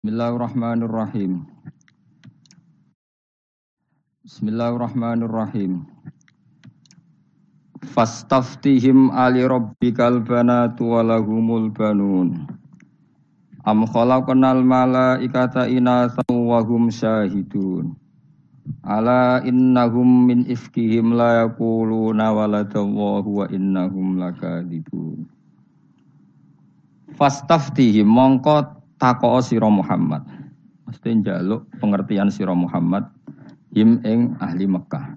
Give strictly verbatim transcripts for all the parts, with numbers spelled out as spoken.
Bismillahirrahmanirrahim. Bismillahirrahmanirrahim. Fastaftihim ali rabbikal banatu walahumul banun. Am khalaqnal malaikata inatha wa hum syahidun. Ala innahum min ifkihim la yaquluna waladallahu wa innahum lakadzibun. Fastaftihim mongko takoo sira Muhammad. Mesti njaluk pengertian sira Muhammad him ing ahli Mekah.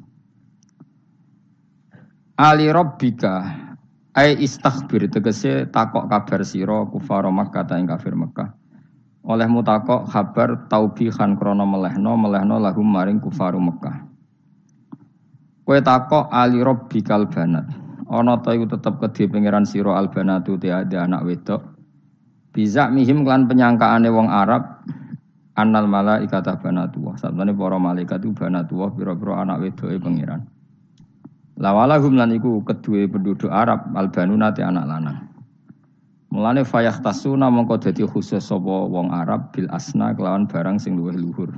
Ali rabbika ai istaghfir tegese takok kabar sira kufar Makkah ta ing kafir Mekah. Olehmu takok kabar taubihan krana melehno melehno lahum maring kufar Mekah. Kowe takok ali rabbikal banat. Ana ta iku tetep kedhe pangeran sira albanatu te ada anak wedok. Bisa mihim klan penyangkaane wong Arab annal malaikata banatullah. Sabdane para malaikat itu banatullah pira-pira anak wedoke pangeran. Lawalahum lan iku kedue penduduk Arab albanuna te anak lanang. Mulane fayahtasuna mongko dadi khusus sapa wong Arab bil asna kelawan barang sing luwih luhur.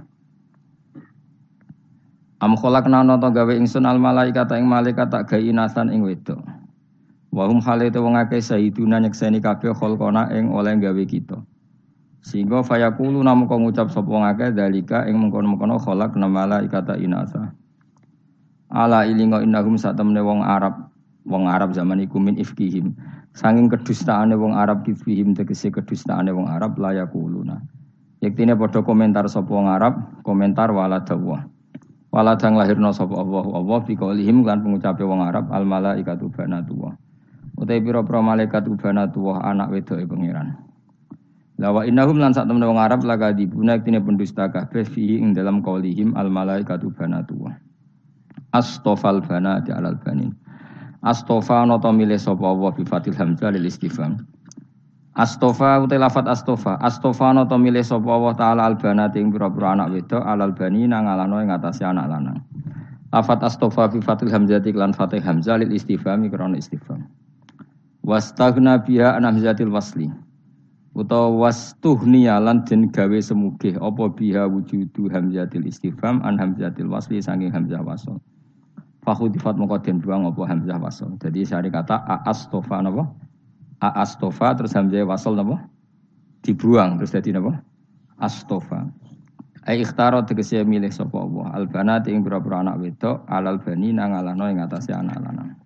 Am khalaqna nata gawe ingsun al malaikata ing malaikat tak gawe inasan ing wedok. Wa hum halate wong akeh sayyiduna nyekseni kabeh kholqona ing oleh gawe kita. Sehingga fayaqulu namung ngucap sapa wong akeh dalika ing mengkono-mengkono khalaqna malaikata inasa. Ala ilinga innahum satamne wong Arab, wong Arab zaman iku min ifkihim. Sanging kedustaane wong Arab ifkihim tegese kedustaane wong Arab la yaquluna. Yektine padha komentar sapa wong Arab, komentar waladallah. Waladang lahirna sapa Allah, Allah bi qaulihim lan pengucape wong Arab al malaikatu banatullah. Utai pira-pira malaikat banatullah anak wedoke pangeran. La wa innahum lan sak temene wong Arab laga dibuna tine pendusta kabeh fihi ing dalam qaulihim al malaikatu banatullah. Astofal banati alal banin. Astofa nata milih sapa Allah bi fatil hamzah lil istifham. Astofa utai lafat astofa. Astofa nata milih sapa Allah taala al banati ing pira-pira anak wedok alal banin nang alano ing atase anak lanang. Lafat astofa bi fatil hamzah lan fatih hamzah lil istifham krana istifham. Wastaghna biha an hamzatil wasli. Utawa wastuhniya lan den gawe semugih apa biha wujudu hamzatil istifham an hamzatil wasli saking hamzah wasl. Fakhudifat moko den buang apa hamzah wasl. Jadi sari kata aastofa napa? Aastofa terus hamzah wasl napa? Dibuang terus dadi napa? Astofa. Ai ikhtara tegese milih sapa Allah albanat ing pira-pira anak wedok alal bani nang alano ing atase anak lanang.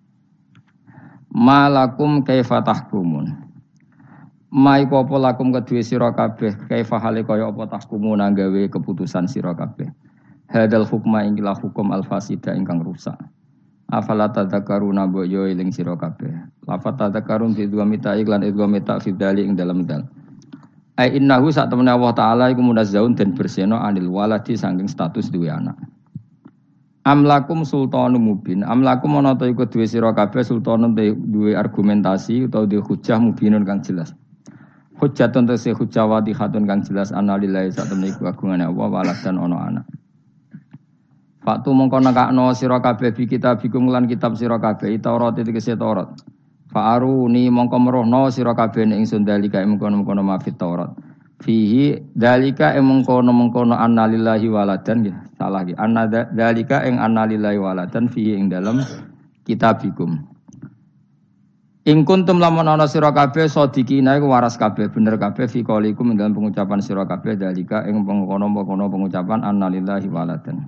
Malakum kaifa tahkumun. Mai apa lakum kedue sira kabeh kaifa hale kaya apa tahkumun gawe keputusan sira kabeh. Hadal hukma ingkila hukum al-fasida ingkang rusak. Afala tadzakaruna boyo eling sira kabeh. Lafat tadzakarun fi dua mita iklan idwa mita fi dali ing dalam dal. Ai innahu sak temene Allah taala iku munazzahun den bersihno anil waladi saking status duwe anak. Amlakum sultanum mubin. Amlakum ana ta iku duwe sira kabeh sultanun duwe argumentasi utawa duwe hujjah mubinun kang jelas. Hujjatun tese hujjah wadihatun kang jelas analillahi sak temene iku agungane Allah walad dan ana anak. Faktu mongko nekakno sira kabeh bi kitabikum lan kitab sira kabeh Taurat tegese Taurat. Fa'aruni mongko merohno sira kabeh ing ingsun dalika mengkono-mengkono mafit Taurat. Fihi dalika ing mengkono-mengkono annalillahi waladan nggih salah nggih anna dalika ing annalillahi waladan fihi ing dalem kitabikum. Ing kuntum lamun ana sira kabeh sadikina iku waras kabeh bener kabeh fi qaulikum ing dalem pengucapan sira kabeh dalika ing mengkono-mengkono pengucapan annalillahi waladan.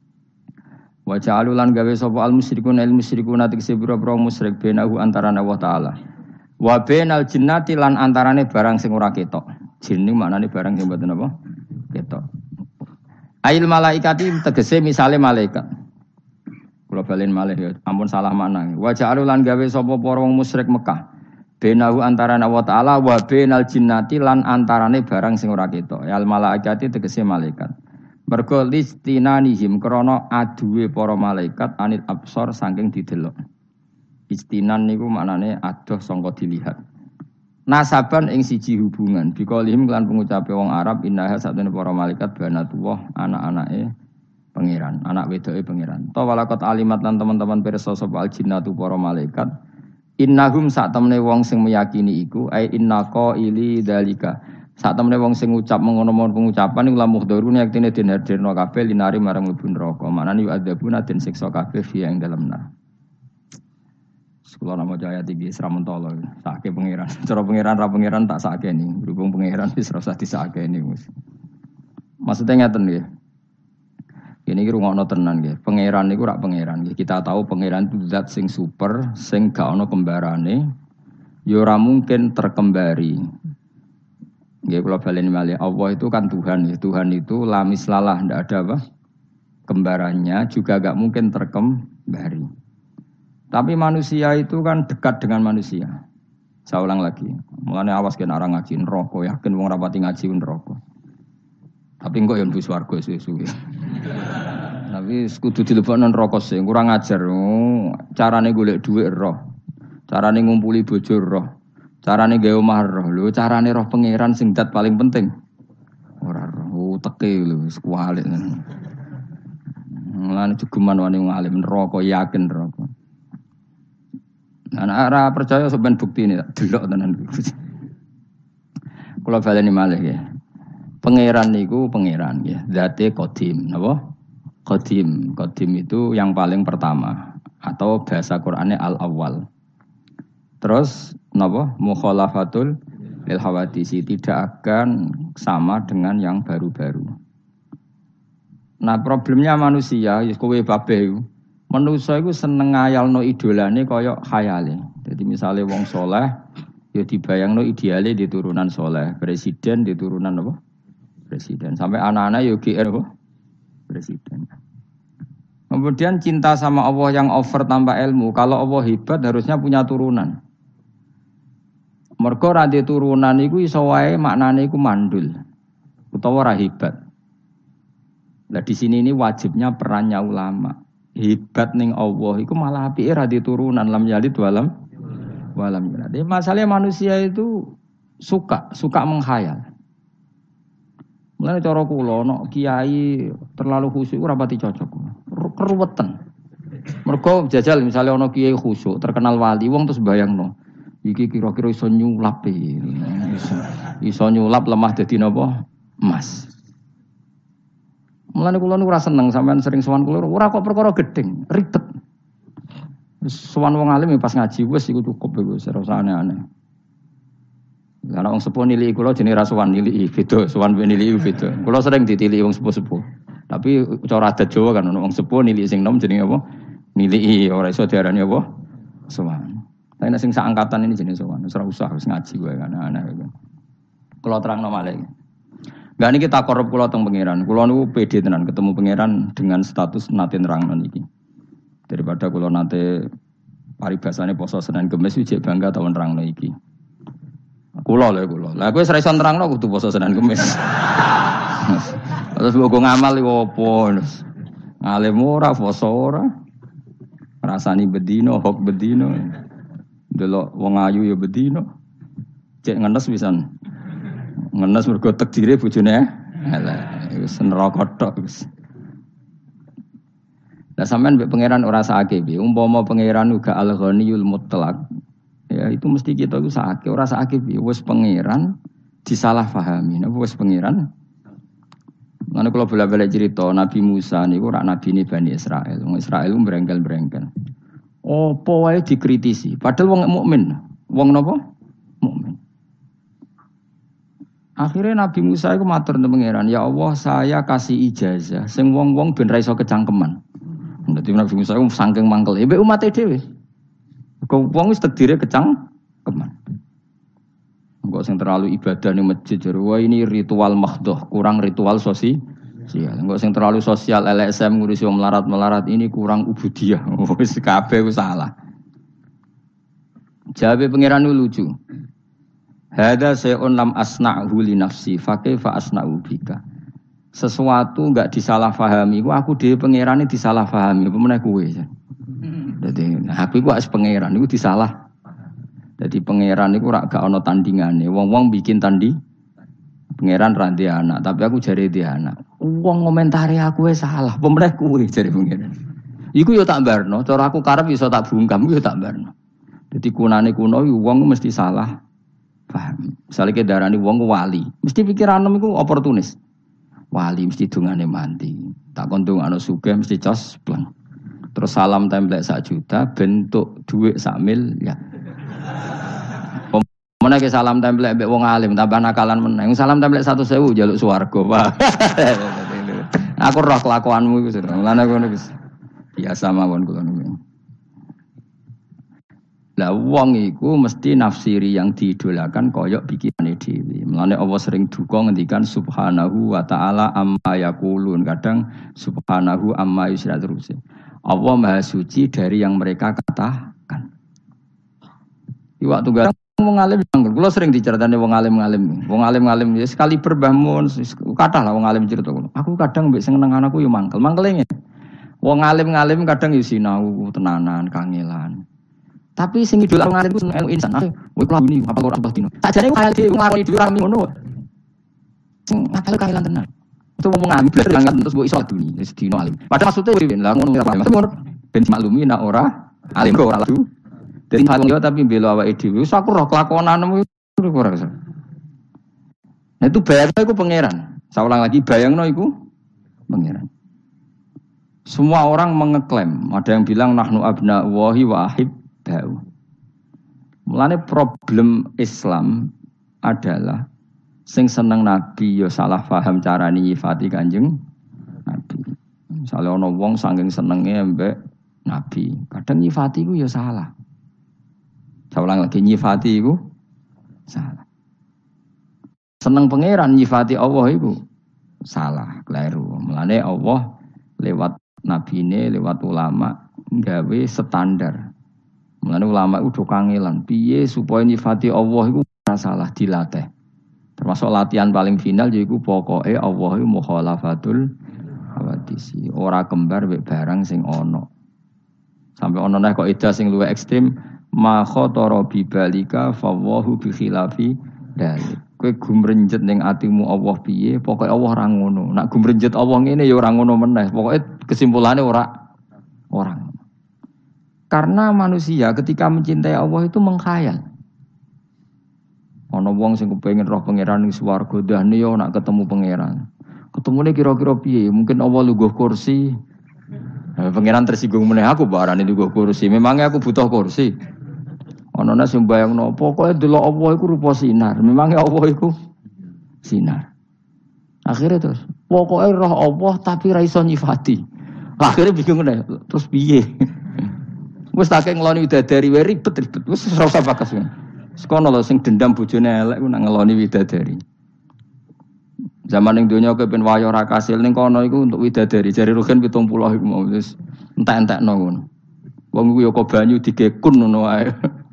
Wa ja'alulan gawe sapa al musyrikun al musyrikuna tegese pira-pira musyrik benahu antarané Allah taala. Wa bainal jinnati lan antarane barang sing ora ketok. Jin niku maknane barang sing mboten apa? Ketok. Ail malaikati tegese misale malaikat. Kula balen malih ya, ampun salah makna. Wa ja'alulan gawe sapa para wong musyrik Mekah. Benahu antarané Allah taala wa bainal jinnati lan antarane barang sing ora ketok. Al malaikati tegese malaikat. Mergo listinanihim krana aduwe para malaikat anil absor saking didelok. Istinan niku maknane adoh sangka dilihat. Nasaban ing siji hubungan biqaulihim lan pengucape wong Arab innaha satene para malaikat banatullah anak-anake pangeran, anak wedoke pangeran. Ta walaqat alimat lan teman-teman pirsa sapa aljinnatu para malaikat innahum sak temene wong sing meyakini iku ai innaqa ili dalika Saat temene wong sing ngucap mengono-ngono pengucapan iku lamuh dorune yaktine den hadirno kabeh linari marang mlebu neraka. Manane yu adzabuna den siksa kabeh fi ing dalem neraka. Sekolah nama jaya tinggi seramentolo, sakit pangeran. Cara pangeran ra pangeran tak sakit nih. Berhubung pangeran wis rasa disakit nih mus. Maksudnya ngeten nggih. Ini rungokno tenan nggih. Pangeran niku rak pangeran nggih. Kita tahu pangeran itu zat sing super, sing gak ono kembarane. Ya ora mungkin terkembari. Nggih kula baleni malih. Allah itu kan Tuhan ya. Tuhan itu lamis lalah ndak ada apa? Kembarannya juga gak mungkin terkembari. Tapi manusia itu kan dekat dengan manusia. Saya ulang lagi. Mulane awas kena orang ngaji neraka, yakin wong rapati ngaji neraka. Tapi engko yo mlebu swarga suwe-suwe. Tapi kudu dilebokno neraka sing kurang ajar. Oh, carane golek dhuwit roh. Carane ngumpuli bojo roh. Carane gawe omah roh. Lho, carane roh pangeran sing dat paling penting. Ora roh, teke lho wis kualik. Mulane jugeman wani wong alim neraka yakin neraka. Anak ora percaya sampean bukti ini delok tenan. Kula baleni malih ya. Pangeran niku pangeran ya. Zate qadim, napa? Qadim. Qadim itu yang paling pertama atau bahasa Qur'ane al-awwal. Terus napa? Mukhalafatul lil hawadisi, tidak akan sama dengan yang baru-baru. Nah, problemnya manusia, ya kowe babeh manusia itu seneng ngayalno idolane kaya khayale. Jadi misalnya wong soleh, ya dibayangno ideale di turunan soleh. Presiden di turunan apa? Presiden. Sampai anak-anak ya G R apa? Presiden. Kemudian cinta sama Allah yang over tanpa ilmu. Kalau Allah hebat harusnya punya turunan. Mergo ra di turunan iku iso wae maknane iku mandul. Utawa ra hebat. Nah di sini ini wajibnya perannya ulama. Hebat ning Allah iku malah apike ra diturunan lam yalid walam walam yulad. Masalahnya manusia itu suka suka menghayal. Mulane cara kula nek kiai terlalu khusyuk ora pati cocok. Keruwetan. Mergo jajal misalnya ana kiai khusyuk terkenal wali wong terus bayangno iki kira-kira iso nyulap e. Iso, iso nyulap lemah dadi napa? Emas. Mulane kula niku ora seneng sampean sering sowan kula ora kok perkara gedeng, ribet. Wis sowan wong alim pas ngaji wis iku cukup wis ora usah aneh-aneh. Karena wong sepuh nilai kula jenenge ra sowan nilai beda, sowan ben nilai beda. Kula sering ditiliki wong sepuh-sepuh. Tapi cara adat Jawa kan wong sepuh nilai sing nom jenenge apa? Nilai ora iso diarani apa? Sowan. Tapi nek sing sak angkatan ini jenenge sowan, ora usah wis ngaji wae kan aneh-aneh. Kula terangno malih. Gak ini kita korup kulo teng pangeran. Kulo niku pede tenan ketemu pangeran dengan status nate nerangno niki. Daripada kulo nate paribasane poso Senin Kamis wijek bangga tau nerangno iki. Kulo lho kulo. Lah kowe ora iso nerangno kudu poso Senin Kamis. Terus mbok ngamal iki opo? Ngalim ora poso ora. Rasani bedino, hok bedino. Delok wong ayu ya bedino. Cek ngenes pisan. Ngenes mergo tekdire bojone. Alah, wis neraka tok wis. Lah sampean mbek pangeran ora sakake piye? Umpama pangeran uga al-ghaniyul mutlaq. Ya itu mesti kita iku sakake, ora sakake piye? Wis pangeran disalahpahami. Napa wis pangeran? Lan kula bola-balik cerita Nabi Musa niku ora nabine Bani Israil. Wong Israil brengkel-brengkel. Apa wae dikritisi, padahal wong mukmin. Wong napa? Mukmin. Akhirnya Nabi Musa itu matur nang pangeran, "Ya Allah, saya kasih ijazah sing wong-wong ben ra iso kecangkeman." Dadi Nabi Musa itu saking mangkel, mbek umat dhewe. Kok wong wis tedire kecangkeman. Engko sing terlalu ibadah ning masjid jero, wah ini ritual mahdhah, kurang ritual sosial. Engko sing terlalu sosial L S M ngurusi wong melarat-melarat ini kurang ubudiyah. Wis kabeh wis salah. Jawabe pangeran lucu. Hada sayun lam asna'hu li nafsi fa kaifa asna'u bika. Sesuatu enggak disalahpahami, ku aku dhewe pangerane disalahpahami, apa meneh kowe. Dadi aku iku wis pangeran iku disalah. Dadi pangeran iku ora gak ana tandingane. Wong-wong bikin tandi pangeran ra ndek anak, tapi aku jare ndek anak. Wong ngomentari aku wis salah, apa meneh kowe jare pangeran. Iku yo tak barno, cara aku karep iso tak bungkam yo tak barno. Dadi kunane kuno wong mesti salah. Paham. Misalnya ke darani wong wali, mesti pikiran iku oportunis. Wali mesti dungane mandi. Tak kon dungane sugih mesti cos pleng. Terus salam templek sak juta bentuk duit sak mil ya. Mana ke salam templek mbek wong alim tambah nakalan meneh. Salam templek satu sewu jaluk swarga, Pak. Aku roh kelakuanmu iku sudah. Mulane ngono wis biasa mawon kula niku. Lah wong iku mesti nafsiri yang diidolakan koyok pikirane dhewe. Mulane Allah sering duka ngendikan subhanahu wa ta'ala amma yaqulun. Kadang subhanahu amma yusra terus. Allah Maha Suci dari yang mereka katakan. Di waktu garang wong alim anggur. Kula sering diceritani wong alim-alim. Wong alim-alim ya sekali berbahmun kathah lah wong alim cerita kula. Aku kadang mbek sing seneng anakku yo mangkel. Mangkele ngene. Wong alim-alim kadang yo sinau tenanan, kangelan. Tapi sing idola wong alim ku seneng insan. Kowe kula ini apa ora dino. Sakjane kaya dhewe nglakoni dhewe rame ngono. Sing ngapal kangelan tenan. Itu wong alim berangkat terus mbok iso aduni wis dino alim. Padahal maksudnya wis lah ngono ora paham. Ben maklumi nek ora alim kok ora ladu. Dadi hal yo tapi belo awake dhewe. Wis aku roh kelakonanmu iku ora iso. Nah itu bayangno iku pangeran. Saya ulang lagi bayangno iku pangeran. Semua orang mengeklaim, ada yang bilang nahnu abna'ullahi wa ahibba'u. Mulane problem Islam adalah sing seneng Nabi ya salah paham carane nyifati Kanjeng Nabi. Misale ana wong saking senenge mbek Nabi, kadang nyifati ku ya salah. Saya ulang lagi nyifati iku salah. Seneng pangeran nyifati Allah iku salah, keliru. Mulane Allah lewat Nabi ini lewat ulama nggawe standar. Mulane ulama itu kangelan piye supaya nyifati Allah iku ora salah dilatih. Termasuk latihan paling final yaiku pokoke Allah iku mukhalafatul hawadisi. Ora kembar mek barang sing ana. Sampai ana nek kok ida sing luwih ekstrem ma khatara bi balika fa wallahu bi khilafi dalik. Kowe gumrenjet ning atimu Allah piye, pokoke Allah ora ngono. Nek gumrenjet Allah ngene ya ora ngono meneh. Pokoke kesimpulannya ora orang. Karena manusia ketika mencintai Allah itu mengkhayal. Ana wong sing kepengin roh pangeran ning swarga dahne yo nak ketemu pangeran. Ketemune kira-kira piye? Mungkin Allah lungguh kursi. Nah, pangeran tersinggung meneh aku barane lungguh kursi. Memangnya aku butuh kursi. Ana nek sing bayangno pokoke delok Allah iku rupa sinar. Memangnya Allah iku sinar. Akhirnya terus pokoke roh Allah tapi ra iso nyifati. Akhirnya bingung deh. Terus piye? Wis tak ngeloni widadari wae ribet-ribet. Wis ora usah bakas. Sekono lho sing dendam bojone elek ku nak ngeloni widadari. Zaman ning donya kepen wayo ra kasil ning kono iku untuk widadari. Jare Rugen pitung puluh iku mau wis entek-entekno ngono. Wong iku ya kok banyu digekun ngono wae.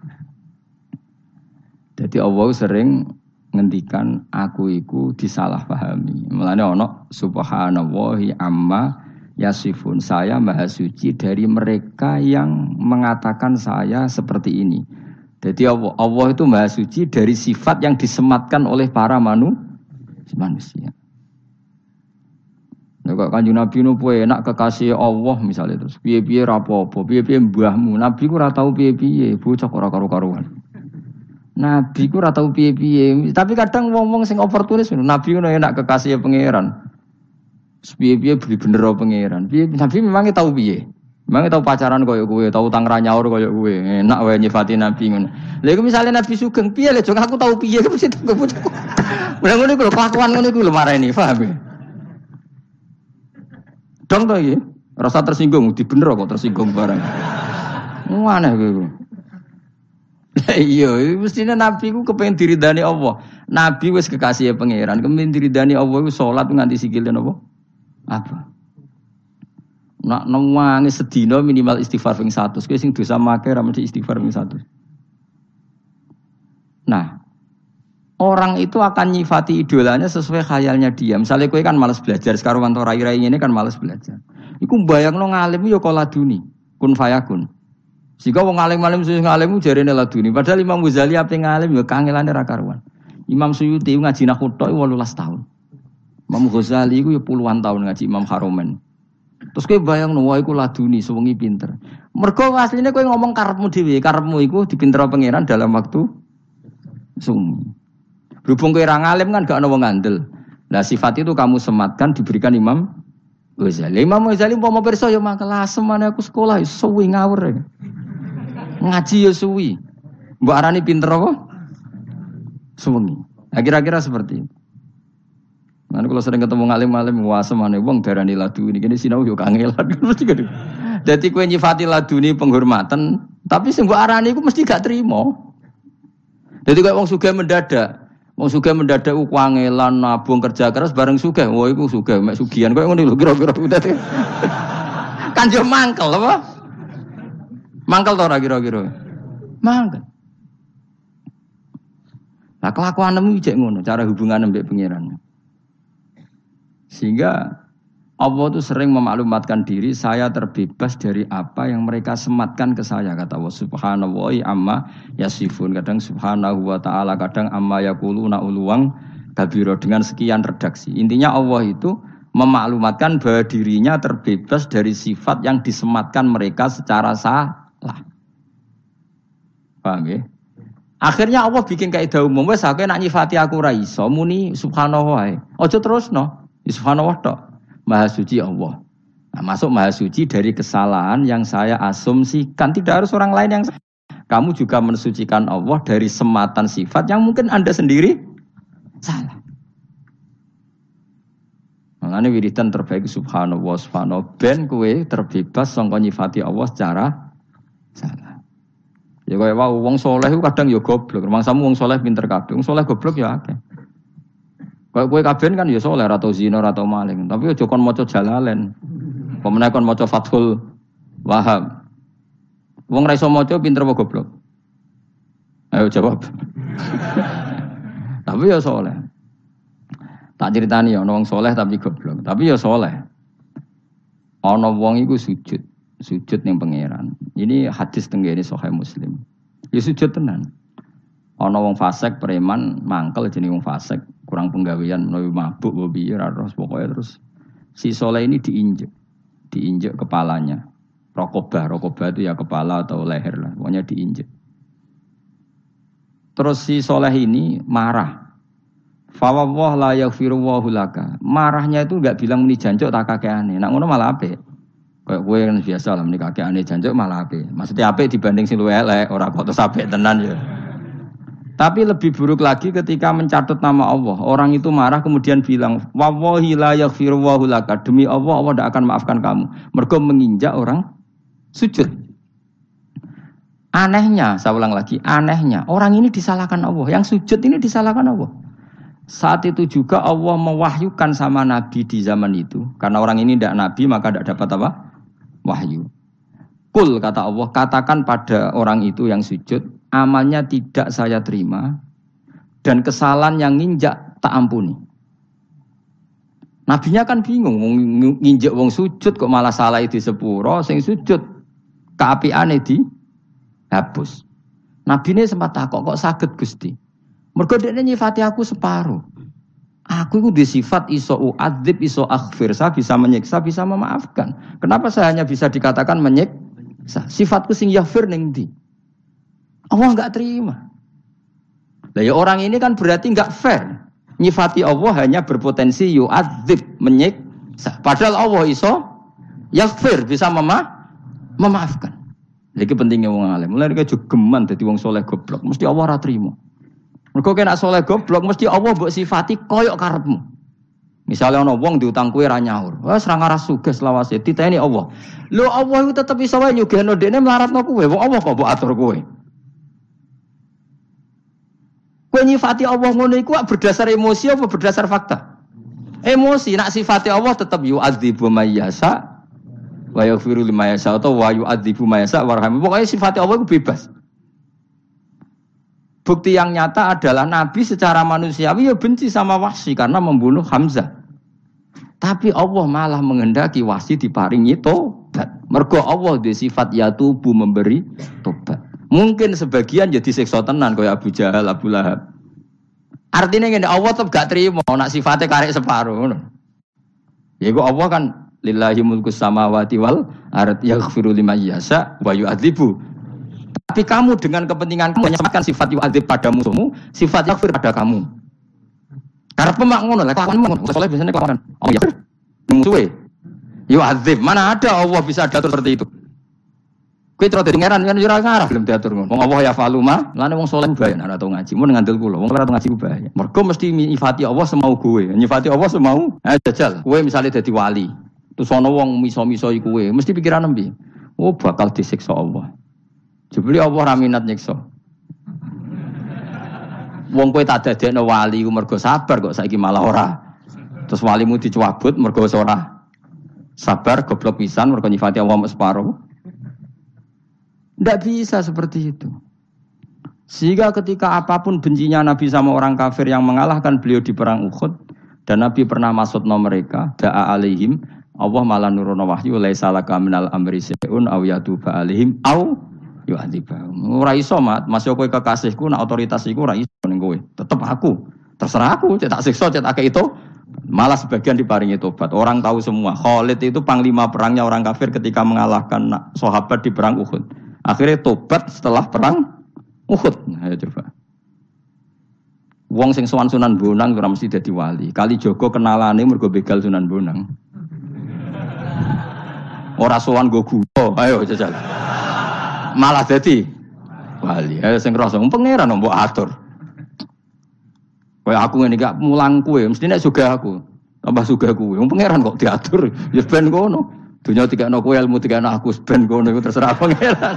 Jadi Allah sering ngendikan aku iku disalahpahami. Mulane ana subhanallahi amma yasifun. Saya maha suci dari mereka yang mengatakan saya seperti ini. Jadi Allah, Allah itu maha suci dari sifat yang disematkan oleh para manu, manusia. Nek kok Kanjeng Nabi nopo enak kekasih Allah misalnya terus piye-piye ra apa-apa, piye-piye mbahmu. Nabi ku ora tau piye-piye, bocah ora karo-karuan. Nabi ku ora tau piye-piye, tapi kadang wong-wong sing oportunis Nabi ku enak kekasih pangeran. Piye-piye beli bener pangeran. Piye Nabi memangnya tahu piye? Memangnya tahu pacaran koyo kowe, tahu tang ra nyaur koyo kowe. Enak wae nyifati Nabi ngono. Lha iku misale Nabi sugeng piye lho, aku tahu piye mesti tak bojoku. Lah ngono iku lho kelakuan ngono iku lho marani, paham ya? Dong to iki. Rasa tersinggung, di bener kok tersinggung barang. Aneh kowe. Iya, mestinya Nabi ku kepengen diridani Allah. Nabi wis kekasih pangeran, kepengen diridani Allah iku salat nganti sikile napa? Apa? Nak nangis sedina minimal istighfar ping seratus. Kowe sing dosa make ra mesti istighfar ping seratus. Nah, orang itu akan nyifati idolanya sesuai khayalnya dia. Misalnya kowe kan malas belajar, sekarang kantor rai-rai ini kan malas belajar. Iku mbayangno ngalim yo kok laduni, kun fayakun. Jika wong alim-alim sing ngalim jarene laduni, padahal Imam Ghazali ape ngalim yo kangelane ra karuan. Imam Suyuti ngaji nahwu tok wolulas tahun. Imam Ghazali iku yo puluhan tahun ngaji Imam Haromen. Terus kowe bayangno wae iku laduni sewengi pinter. Mergo asline kowe ngomong karepmu dhewe, karepmu iku dipintero pangeran dalam waktu sunyi. Berhubung kowe ra ngalim kan gak ana wong ngandel. Lah sifat itu kamu sematkan diberikan Imam Ghazali. Imam Ghazali umpama pirsa ya mangkel asem maneh aku sekolah suwi ngawur. Ngaji ya suwi. Mbok arani pinter apa? Suwengi. Nah, kira-kira seperti itu. Mana kalau sering ketemu ngalim-ngalim wah semane wong darani laduni kene sinau yo kangelan mesti gitu. Dadi kowe nyifati laduni penghormatan, tapi sing mbok arani iku mesti gak trimo. Dadi kowe wong sugih mendadak, wong sugih mendadak ku kangelan nabung kerja keras bareng sugih. Wah iku sugih mek sugihan kowe ngono lho kira-kira dadi. Kan yo mangkel apa? Mangkel to ora kira-kira? Mangkel. Lah kelakuanmu cek ngono, cara hubungan mbek pangeran. Sehingga Allah itu sering memaklumatkan diri, saya terbebas dari apa yang mereka sematkan ke saya, kata Allah subhanahu amma yasifun, kadang subhanahu wa ta'ala, kadang amma yaquluna uluwang kabiro, dengan sekian redaksi. Intinya Allah itu memaklumatkan bahwa dirinya terbebas dari sifat yang disematkan mereka secara salah. Paham ya? Akhirnya Allah bikin kaidah umum, wes aku nak nyifati aku ra iso muni subhanahu wa. Aja terusno, subhanahu wa tok. Maha suci Allah. Nah, masuk maha suci dari kesalahan yang saya asumsikan, tidak harus orang lain yang kamu juga mensucikan Allah dari sematan sifat yang mungkin Anda sendiri salah. Makanya wiridan terbaik subhanallah subhanallah ben kowe terbebas sangka nyifati Allah secara salah. Ya kaya wae wong saleh kadang ya goblok. Mangsamu wong saleh pinter kabeh. Wong saleh goblok ya akeh. Kaya kowe kabeh kan ya saleh ora tau zina ora tau maling, tapi aja kon maca Jalalain. Pemene kon maca Fathul Wahhab. Wong ra iso maca pinter apa goblok? Ayo jawab. Tapi ya saleh. Tak critani ya ana wong saleh tapi goblok, tapi ya saleh. Ana wong iku sujud. Sujud ning pangeran. Ini hadis tenggene Sahih Muslim. Ya sujud tenan. Ana wong fasik preman mangkel jenenge wong fasik, kurang penggawean menawi mabuk apa piye ora terus pokoke terus si saleh ini diinjek. Diinjek kepalanya. Rokobah, rokobah itu ya kepala atau leher lah, pokoknya diinjek. Terus si saleh ini marah. Fa wallahu la yaghfiru wa laka. Marahnya itu enggak bilang muni jancuk tak kakeane. Nek ngono malah apik. Kayak gue kan biasa lah menikah kakek aneh jancuk malah apik. Maksudnya apik dibanding sing luwih elek, ora kok terus apik tenan ya. Tapi lebih buruk lagi ketika mencatat nama Allah. Orang itu marah kemudian bilang, "Wallahi la yaghfiru wa laka." Demi Allah, Allah tidak akan maafkan kamu. Mergo menginjak orang sujud. Anehnya, saya ulang lagi, anehnya orang ini disalahkan Allah. Yang sujud ini disalahkan Allah. Saat itu juga Allah mewahyukan sama Nabi di zaman itu. Karena orang ini tidak Nabi maka tidak dapat apa? Wahyu. Kul kata Allah, katakan pada orang itu yang sujud, amalnya tidak saya terima dan kesalahan yang nginjak tak ampuni. Nabinya kan bingung, nginjak wong sujud kok malah salah itu sepuro, sing sujud keapiane di hapus. Nabi ini sempat takok kok saged Gusti. Mergo dekne nyifati aku separuh. Aku itu di sifat iso u'adzib, iso aghfir. Saya bisa menyiksa, bisa memaafkan. Kenapa saya hanya bisa dikatakan menyiksa? Sifatku sing yaghfir ning ndi? Allah enggak terima. Lah ya orang ini kan berarti enggak fair. Nyifati Allah hanya berpotensi yu'adzib, menyiksa. Padahal Allah iso yaghfir, bisa mema memaafkan. Iki pentingnya wong alim. Mulane iki jogeman dadi wong saleh goblok, mesti Allah ora trimo. Mergo kena saleh goblok mesti Allah mbok sifati koyok karepmu. Misalnya ana wong diutang kowe ra nyaur. Wes ra ngaras sugih selawase diteni Allah. Lho Allah iku tetep iso wae nyugihno dekne mlaratno kowe. Wong Allah kok mbok atur kowe. Kowe nyifati Allah ngono iku berdasar emosi apa berdasar fakta? Emosi, nak sifati Allah tetep yu'adzibu may yasha wa yaghfiru liman yasha atau wa yu'adzibu may yasha warham. Pokoke sifati Allah iku bebas. Bukti yang nyata adalah Nabi secara manusiawi ya benci sama Wahsy karena membunuh Hamzah. Tapi Allah malah menghendaki Wahsy diparingi tobat. Mergo Allah di sifat yatubu memberi tobat. Mungkin sebagian jadi siksa tenan kaya Abu Jahal, Abu Lahab. Artinya ngene Allah tetep gak terima nak sifatnya karek separuh ngono. Ya iku Allah kan lillahi mulkus samawati wal ardh yaghfiru liman yasha wa yu'adzibu. Tapi kamu dengan kepentingan kamu menyampaikan sifat yu'adzib pada musuhmu, sifat yaghfir pada kamu. Karena pemak ngono lah, kelakuan ngono. Soalnya biasanya kelakuan. Oh ya, musuhe. Yu'adzib, mana ada Allah bisa diatur seperti itu. Kowe terus dadi ngeran kan ora ngarah belum diatur ngono. Wong Allah ya faluma, lane wong saleh bahaya nek ora tau ngaji. Mun ngandel kula, wong ora tau ngaji ku bahaya. Mergo mesti nyifati Allah semau kowe. Nyifati Allah semau. Eh jajal, kowe misale dadi wali. Terus ana wong miso-miso iku kowe, mesti pikiran nembe. Oh bakal disiksa Allah. Jebule Allah ra minat nyiksa. Wong kowe tak dadekno wali ku mergo sabar kok saiki malah ora. Terus walimu dicabut mergo ora sabar goblok pisan mergo nyifati Allah mek separo. Tidak bisa seperti itu. Sehingga ketika apapun bencinya Nabi sama orang kafir yang mengalahkan beliau di perang Uhud, dan Nabi pernah maksudna mereka, da'a alaihim, Allah malah nurono wahyu, laisa laka minal amri syai'un aw yatuba alaihim aw yu'adzibahum. Ora iso mat, masih kowe kekasihku, nak otoritas iku ora iso ning kowe. Tetep aku, terserah aku, cetak siksa, cetak itu. Malah sebagian diparingi tobat. Orang tahu semua, Khalid itu panglima perangnya orang kafir ketika mengalahkan sahabat di perang Uhud. Akhirnya tobat setelah perang Uhud. Nah, ayo coba. Wong sing sowan Sunan Bonang ora mesti dadi wali. Kali Joko kenalane mergo begal Sunan Bonang. Ora sowan go gula. Ayo jajal. Malah dadi wali. Ayo sing ngrasa pangeran mbok atur. Kaya aku ngene gak mulang kowe, mesti nek sugih aku. Tambah sugih kowe. Wong pangeran kok diatur. Ya ben ngono. Dunia tiga no kowe ilmu tiga no aku ben kono iku terserah pangeran.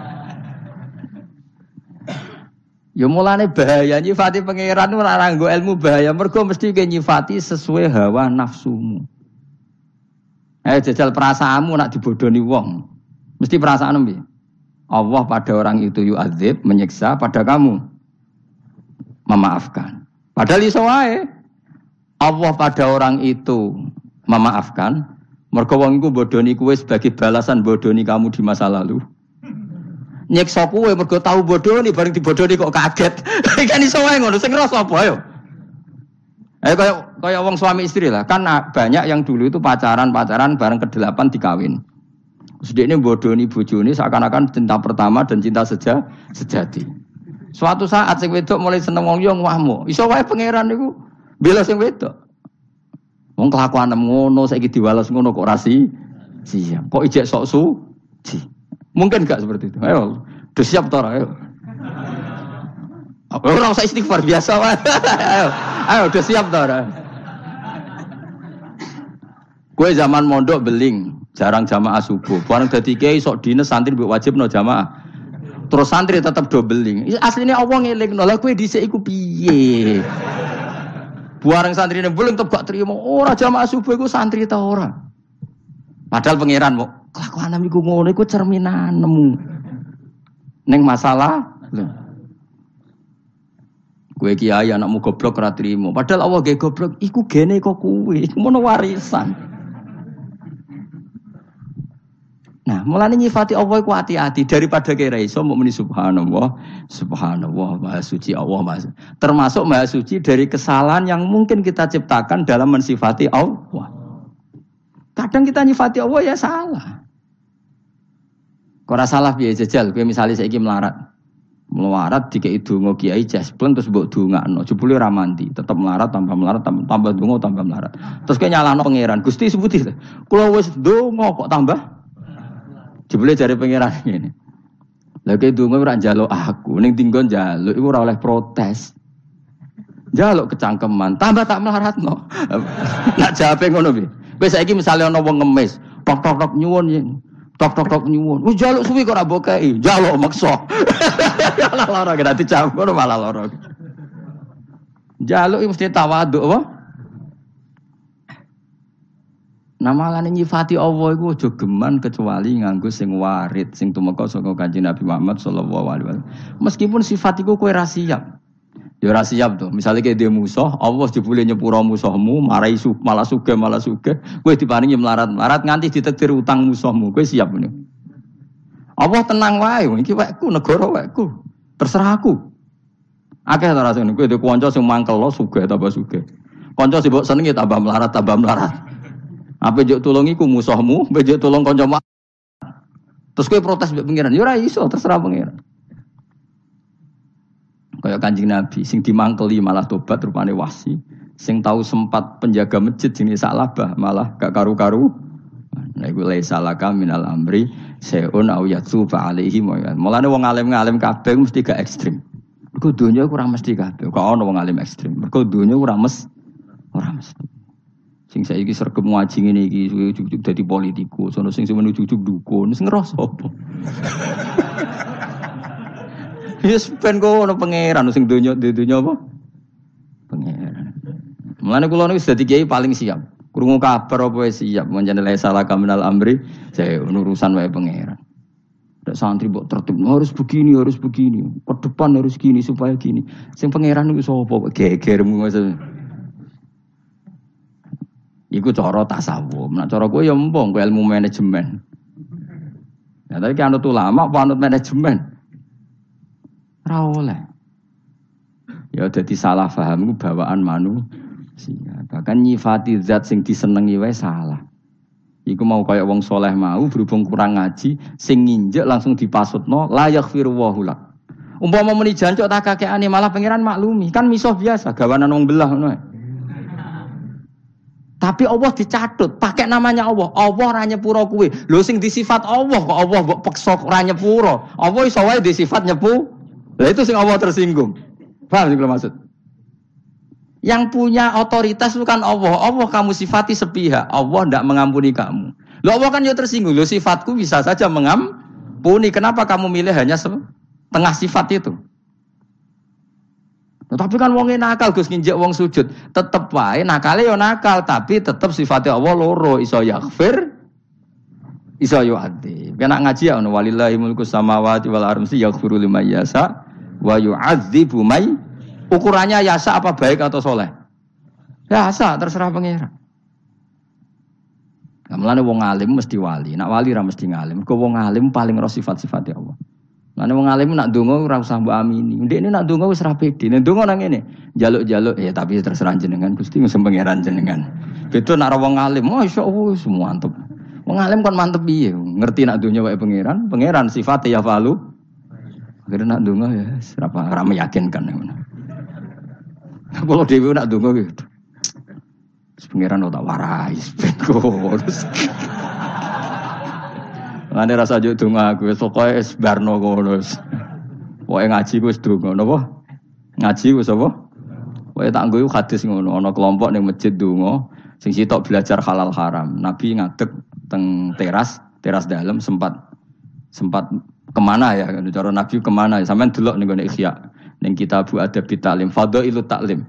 Ya mulane bahaya nyifati pangeran ora nganggo ilmu bahaya mergo mesti ke nyifati sesuai hawa nafsumu. Eh jajal perasaanmu nak dibodoni wong. Mesti perasaan piye? Allah pada orang itu yu'adzib, menyiksa, pada kamu memaafkan. Padahal iso wae. Allah pada orang itu memaafkan. Mergo wong iku bodoni kowe sebagai balasan bodoni kamu di masa lalu. Nyiksa kowe mergo tahu bodoni bareng dibodoni kok kaget. Kan iso wae ngono, sing ngrasa apa ayo. Eh kaya kaya wong suami istri lah, kan banyak yang dulu itu pacaran-pacaran bareng kedelapan dikawin. Terus dia ini bodoni bojone seakan-akan cinta pertama dan cinta seja, sejati. Suatu saat sing wedok mulai seneng wong yo ngwahmu. Iso wae pangeran niku bela sing wedok. Wong kelakuan ngono saiki diwales ngono kok rasi siap. Kok ijek sok suci. Mungkin enggak seperti itu. Ayo, udah siap to ayo. Ora usah istighfar biasa wae. Ayo, ayo udah siap to ora. Kowe zaman mondok beling, jarang jamaah subuh. Bareng dadi kiai sok dines santri mbok wajibno jamaah. Terus santri tetep do beling. Asline Allah ngelingno. Lah kowe dhisik iku piye? Buareng santri ini belum tetap gak terima. Orang jamaah subuh itu santri ta ora. Padahal pangeran kok kelakuan iku ngono iku cerminanmu. Ning masalah lho. Kowe kiai anakmu goblok ora trimo. Padahal Allah ge goblok iku gene kok kowe. Iku mono warisan. Nah, mulane nyifati Allah iku hati-hati daripada kira iso mukmin subhanallah, subhanallah, maha suci Allah, maha. Termasuk maha suci dari kesalahan yang mungkin kita ciptakan dalam mensifati Allah. Kadang kita nyifati Allah ya salah. Kok ora salah piye jajal, kowe misale saiki melarat. Melarat dikek donga kiai jaspleng terus mbok dongakno, jebule ora mandi, tetep melarat tambah melarat tambah, tambah donga tambah melarat. Terus kowe nyalahno pangeran, Gusti sebuti. Kula wis donga kok tambah jebule jare pangeran ngene. Lah kowe donga ora njaluk aku, ning tinggon njaluk iku ora oleh protes. Njaluk kecangkeman, tambah tak melaratno. Nak jawabe ngono piye? Kowe saiki misale ana wong ngemis, tok-tok-tok nyuwun, tok-tok-tok nyuwun. Wis njaluk suwi kok ora mbokei, njaluk maksa. Malah lara kena dicampur malah lara. Njaluk mesti tawaduk apa? Namalane nyifati Allah iku aja geman kecuali nganggo sing warid, sing tumeka saka Kanjeng Nabi Muhammad sallallahu alaihi wasallam. Meskipun sifat iku kowe ra siap. Ya ora siap to. Misale kowe dhe musuh, Allah jebule nyepura musuhmu, marai su, malah sugih malah sugih, kowe diparingi melarat-melarat nganti ditakdir utang musuhmu, kowe siap ngene. Allah tenang wae, iki wekku, negara wekku. Terserah aku. Akeh ta rasane kowe dhe kanca sing mangkel lo sugih tambah sugih. Kanca sing mbok senengi tambah melarat tambah melarat. Apa njuk tulungi ku musuhmu, njuk tulung kanca mak. Terus kowe protes mbek pengiran, ya ora iso, terserah pengiran. Kayak Kanjeng Nabi sing dimangkeli malah tobat rupane wasi. Sing tahu sempat penjaga masjid jenis Salabah malah gak karu-karu. Nah iku laisa laka minal amri seun au yatsufa alaihi wa. Mulane wong alim-alim kabeh mesti gak ekstrem. Mergo donya ora mesti kabeh. Kok ana wong alim ekstrem. Mergo donya ora mes ora mesti. Sing saiki sregep ngaji ngene iki ujug-ujug dadi politikus, sono sing semen ujug-ujug dukun, sing ngerasa apa? Yes ben kok ono pangeran sing donya donya apa? Pangeran. Mulane kula niku dadi kiai paling siap. Krungu kabar apa wis siap menjane la salah kaminal amri, saya urusan wae pangeran. Ada santri mbok tertib harus begini, harus begini. Ke depan harus gini supaya gini. Sing pangeran niku sapa? Gegermu maksud. Iku cara tasawuf. Nek cara kowe ya empung kowe ilmu manajemen. Ya tapi kan anut ulama apa anut manajemen? Ora oleh. Ya dadi salah paham iku bawaan manusia. Bahkan nyifati zat sing disenengi wae salah. Iku mau kaya wong soleh mau berhubung kurang ngaji sing nginjek langsung dipasutno la yaghfiru wa hula. Umpama muni jancuk tak kakekane malah pangeran maklumi. Kan misuh biasa gawanan wong belah ngono. Tapi Allah dicatut, pakai namanya Allah. Allah ora nyepuro kuwi. Lho sing disifat Allah kok Allah mbok peksa ora nyepuro. Allah iso wae disifat nyepu. Lah itu sing Allah tersinggung. Paham sing maksud? Yang punya otoritas itu kan Allah. Allah kamu sifati sepihak. Allah ndak mengampuni kamu. Lho Allah kan ya tersinggung. Lho sifatku bisa saja mengampuni. Kenapa kamu milih hanya setengah sifat itu? Tapi kan wong nakal Gus nginjek wong sujud, tetep wae nakale yo nakal, tapi tetep sifatnya Allah loro, iso yaghfir, iso yu'adzib. Kena ngaji ya ono walillahi mulku samawati wal ardi yaghfiru liman yasha wa yu'adzibu may. Ukurannya yasa apa baik atau soleh? Yasa terserah pangeran. Nah, mulane wong alim mesti wali, nak wali ra mesti ngalim. Kok wong alim paling ro sifat-sifat Allah. Lan wong alim nak ndonga ora usah mbok amini. Ndekne nak ndonga wis ra pede. Nek ndonga nang ngene, njaluk-njaluk ya tapi terserah jenengan Gusti wis pangeran jenengan. Beda nak wong alim, masyaallah semua mantep. Wong alim kon mantep piye? Ngerti nak donya wae pangeran, pangeran sifate ya falu. Akhire nak ndonga ya ora ora meyakinkan ngono. Kalau dhewe nak ndonga gitu. Pangeran ora tak warai ben kok. Ngene rasa juk donga aku wis pokoke wis barno ngono wis. Pokoke ngaji wis donga napa? Ngaji wis apa? Pokoke tak nggo hadis ngono, ana kelompok ning masjid donga sing sitok belajar halal haram. Nabi ngadeg teng teras, teras dalam sempat sempat kemana ya? Cara Nabi kemana? Sampeyan delok ning ngene Ihya, ning Kitabul Adab Ta'lim, Fadhailut Ta'lim.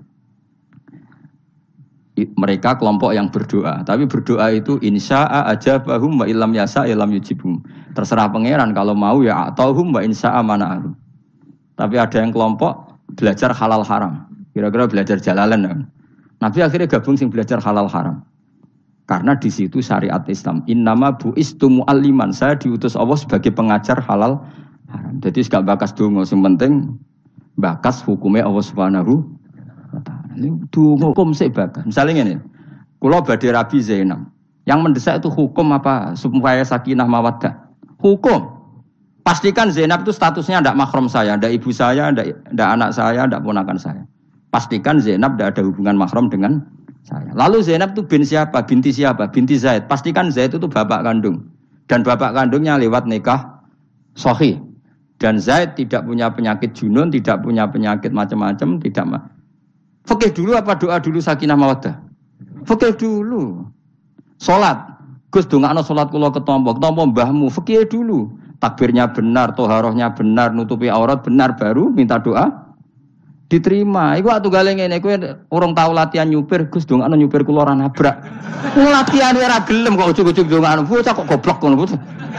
Mereka kelompok yang berdoa, tapi berdoa itu insya'a ajabahum wa illam yasa illam yujibhum. Terserah pangeran kalau mau ya atauhum wa insya'a mana'ahum. Tapi ada yang kelompok belajar halal haram. Kira-kira belajar jalalan. Nabi akhirnya gabung sing belajar halal haram. Karena di situ syariat Islam innama bu'istu mu'alliman. Saya diutus Allah sebagai pengajar halal haram. Jadi gak bakas donga, sing penting bakas hukumnya Allah Subhanahu. Itu hukum sik bakas. Misalnya ngene. Kula badhe Rabi Zainab. Yang mendesak itu hukum apa supaya sakinah mawaddah? Hukum. Pastikan Zainab itu statusnya ndak mahram saya, ndak ibu saya, ndak ndak anak saya, ndak ponakan saya. Pastikan Zainab ndak ada hubungan mahram dengan saya. Lalu Zainab itu bin siapa? Binti siapa? Binti Zaid. Pastikan Zaid itu bapak kandung. Dan bapak kandungnya lewat nikah sahih. Dan Zaid tidak punya penyakit junun, tidak punya penyakit macam-macam, tidak ma- Fikih dulu apa doa dulu sakinah mawaddah? Fikih dulu. Salat. Gus dongakno salat kula ketompo, ketompo mbahmu. Fikih dulu. Takbirnya benar, toharohnya benar, nutupi aurat benar baru minta doa diterima. Iku atuh gale ngene kowe urung tau latihan nyupir, Gus dongakno nyupir kula ora nabrak. Ku latihan ora gelem kok ujug-ujug dongakno. Bocah kok goblok ngono, bocah.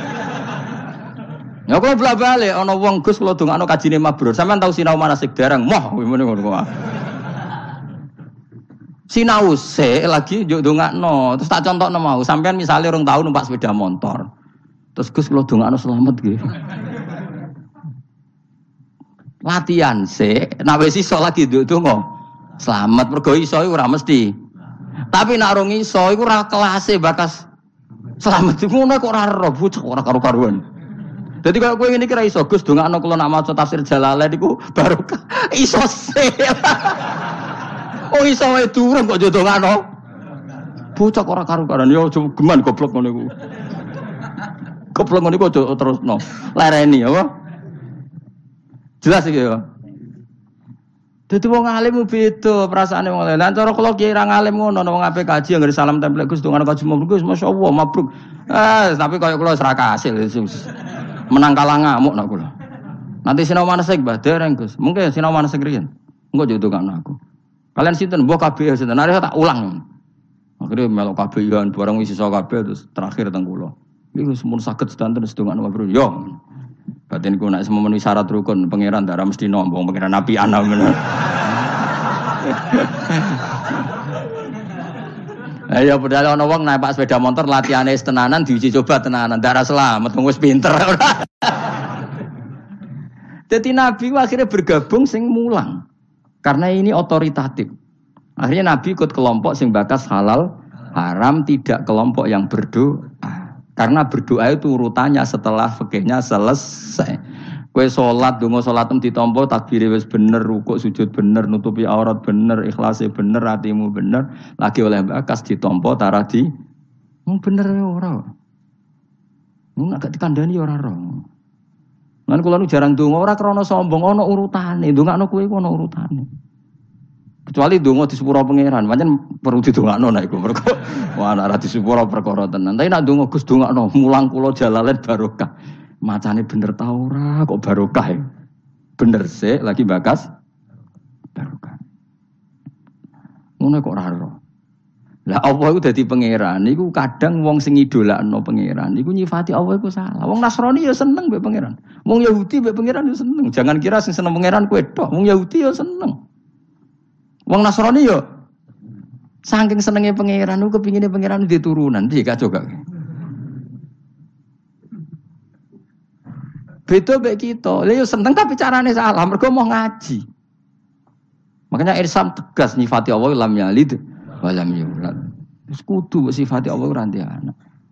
Ya kula blak-balik ana wong Gus kula dongakno kajine mabrur. Sampeyan tau sinau manasik dereng. Moh ngene ngono kok. Sinau se lagi njuk dongakno. Terus tak contohno mau, sampean misale urung tau numpak sepeda motor. Terus Gus kula dongakno selamat nggih. Latihan se, nek wis iso lagi njuk donga. Selamat mergo iso iku ora mesti. Tapi nek urung iso iku ora kelase bakas selamat iku ngono kok ora ero bocah ora karo-karuan. Dadi kaya kowe ngene iki ra iso Gus dongakno kula nak maca tafsir Jalalain iku barokah. Iso sih. Oh iso wae durung kok jodongakno. Bocah ora karu-karuan yo aja geman goblok ngono iku. Goblok ngono iku aja terusno. Lereni apa? Jelas iki ya. Dadi wong alim beda perasaane wong alim. Lah cara kula kiai ra ngalim ngono wong ape kaji anggere salam template Gus dongane kaji mabruk Gus masyaallah mabruk. Eh tapi kaya kula wis ra kasil menang kalah ngamuk nak kula. Nanti sinau manasik Mbah dereng Gus. Mungkin sinau manasik riyen. Engko yo dongakno aku. Kalian sinten mbok kabeh sinten. Are tak ulang. Akhire melok kabehan barang wis iso kabeh terus terakhir teng kula. Niku semun saged sedanten sedongakno mabruk. Yo. Batinku nek sememenuhi syarat rukun pangeran ndak mesti nampa pangeran nabi ana men. Ayo padahal ana wong naik sepeda motor latihane tenanan diuji coba tenanan ndak selamat wong wis pinter. Dadi nabi akhirnya bergabung sing mulang. Karena ini otoritatif. Akhirnya nabi ikut kelompok sing bakas halal haram tidak kelompok yang berdoa. Karena berdoa itu urutannya setelah fikihnya selesai. Kowe salat, donga salatem ditampa, takbire wis bener, rukuk sujud bener, nutupi aurat bener, ikhlase bener, atimu bener, lagi oleh bakas ditampa tara di mung bener ora. Mung gak dikandani ora ora. Lan kula nu jarang donga ora krana sombong, ana urutane. Ndongakno kowe iku ana urutane. Kecuali donga di sepuro pangeran, pancen perlu didongakno nek iku mergo wah nek ora di sepuro perkara tenan. Tapi nek donga Gus dongakno mulang kula Jalalain barokah. Macane bener ta ora kok barokah ya. Bener sik lagi bakas barokah. Ngono kok ora ora. Lah Allah iku dadi pangeran niku kadang wong sing idolakno pangeran niku nyifati Allah iku salah. Wong Nasrani ya seneng mbek pangeran. Wong Yahudi mbek pangeran ya seneng. Jangan kira sing seneng pangeran kowe tok. Wong Yahudi ya seneng. Wong Nasrani yo saking senenge pangeran ku kepingine pangeran di turunan piye kacau gak. Beda mek kita. Lha yo seneng tapi carane salah mergo mau ngaji. Makanya Islam tegas nyifati Allah lam yalid wa lam yulad. Wis kudu sifati Allah ora ndek anak.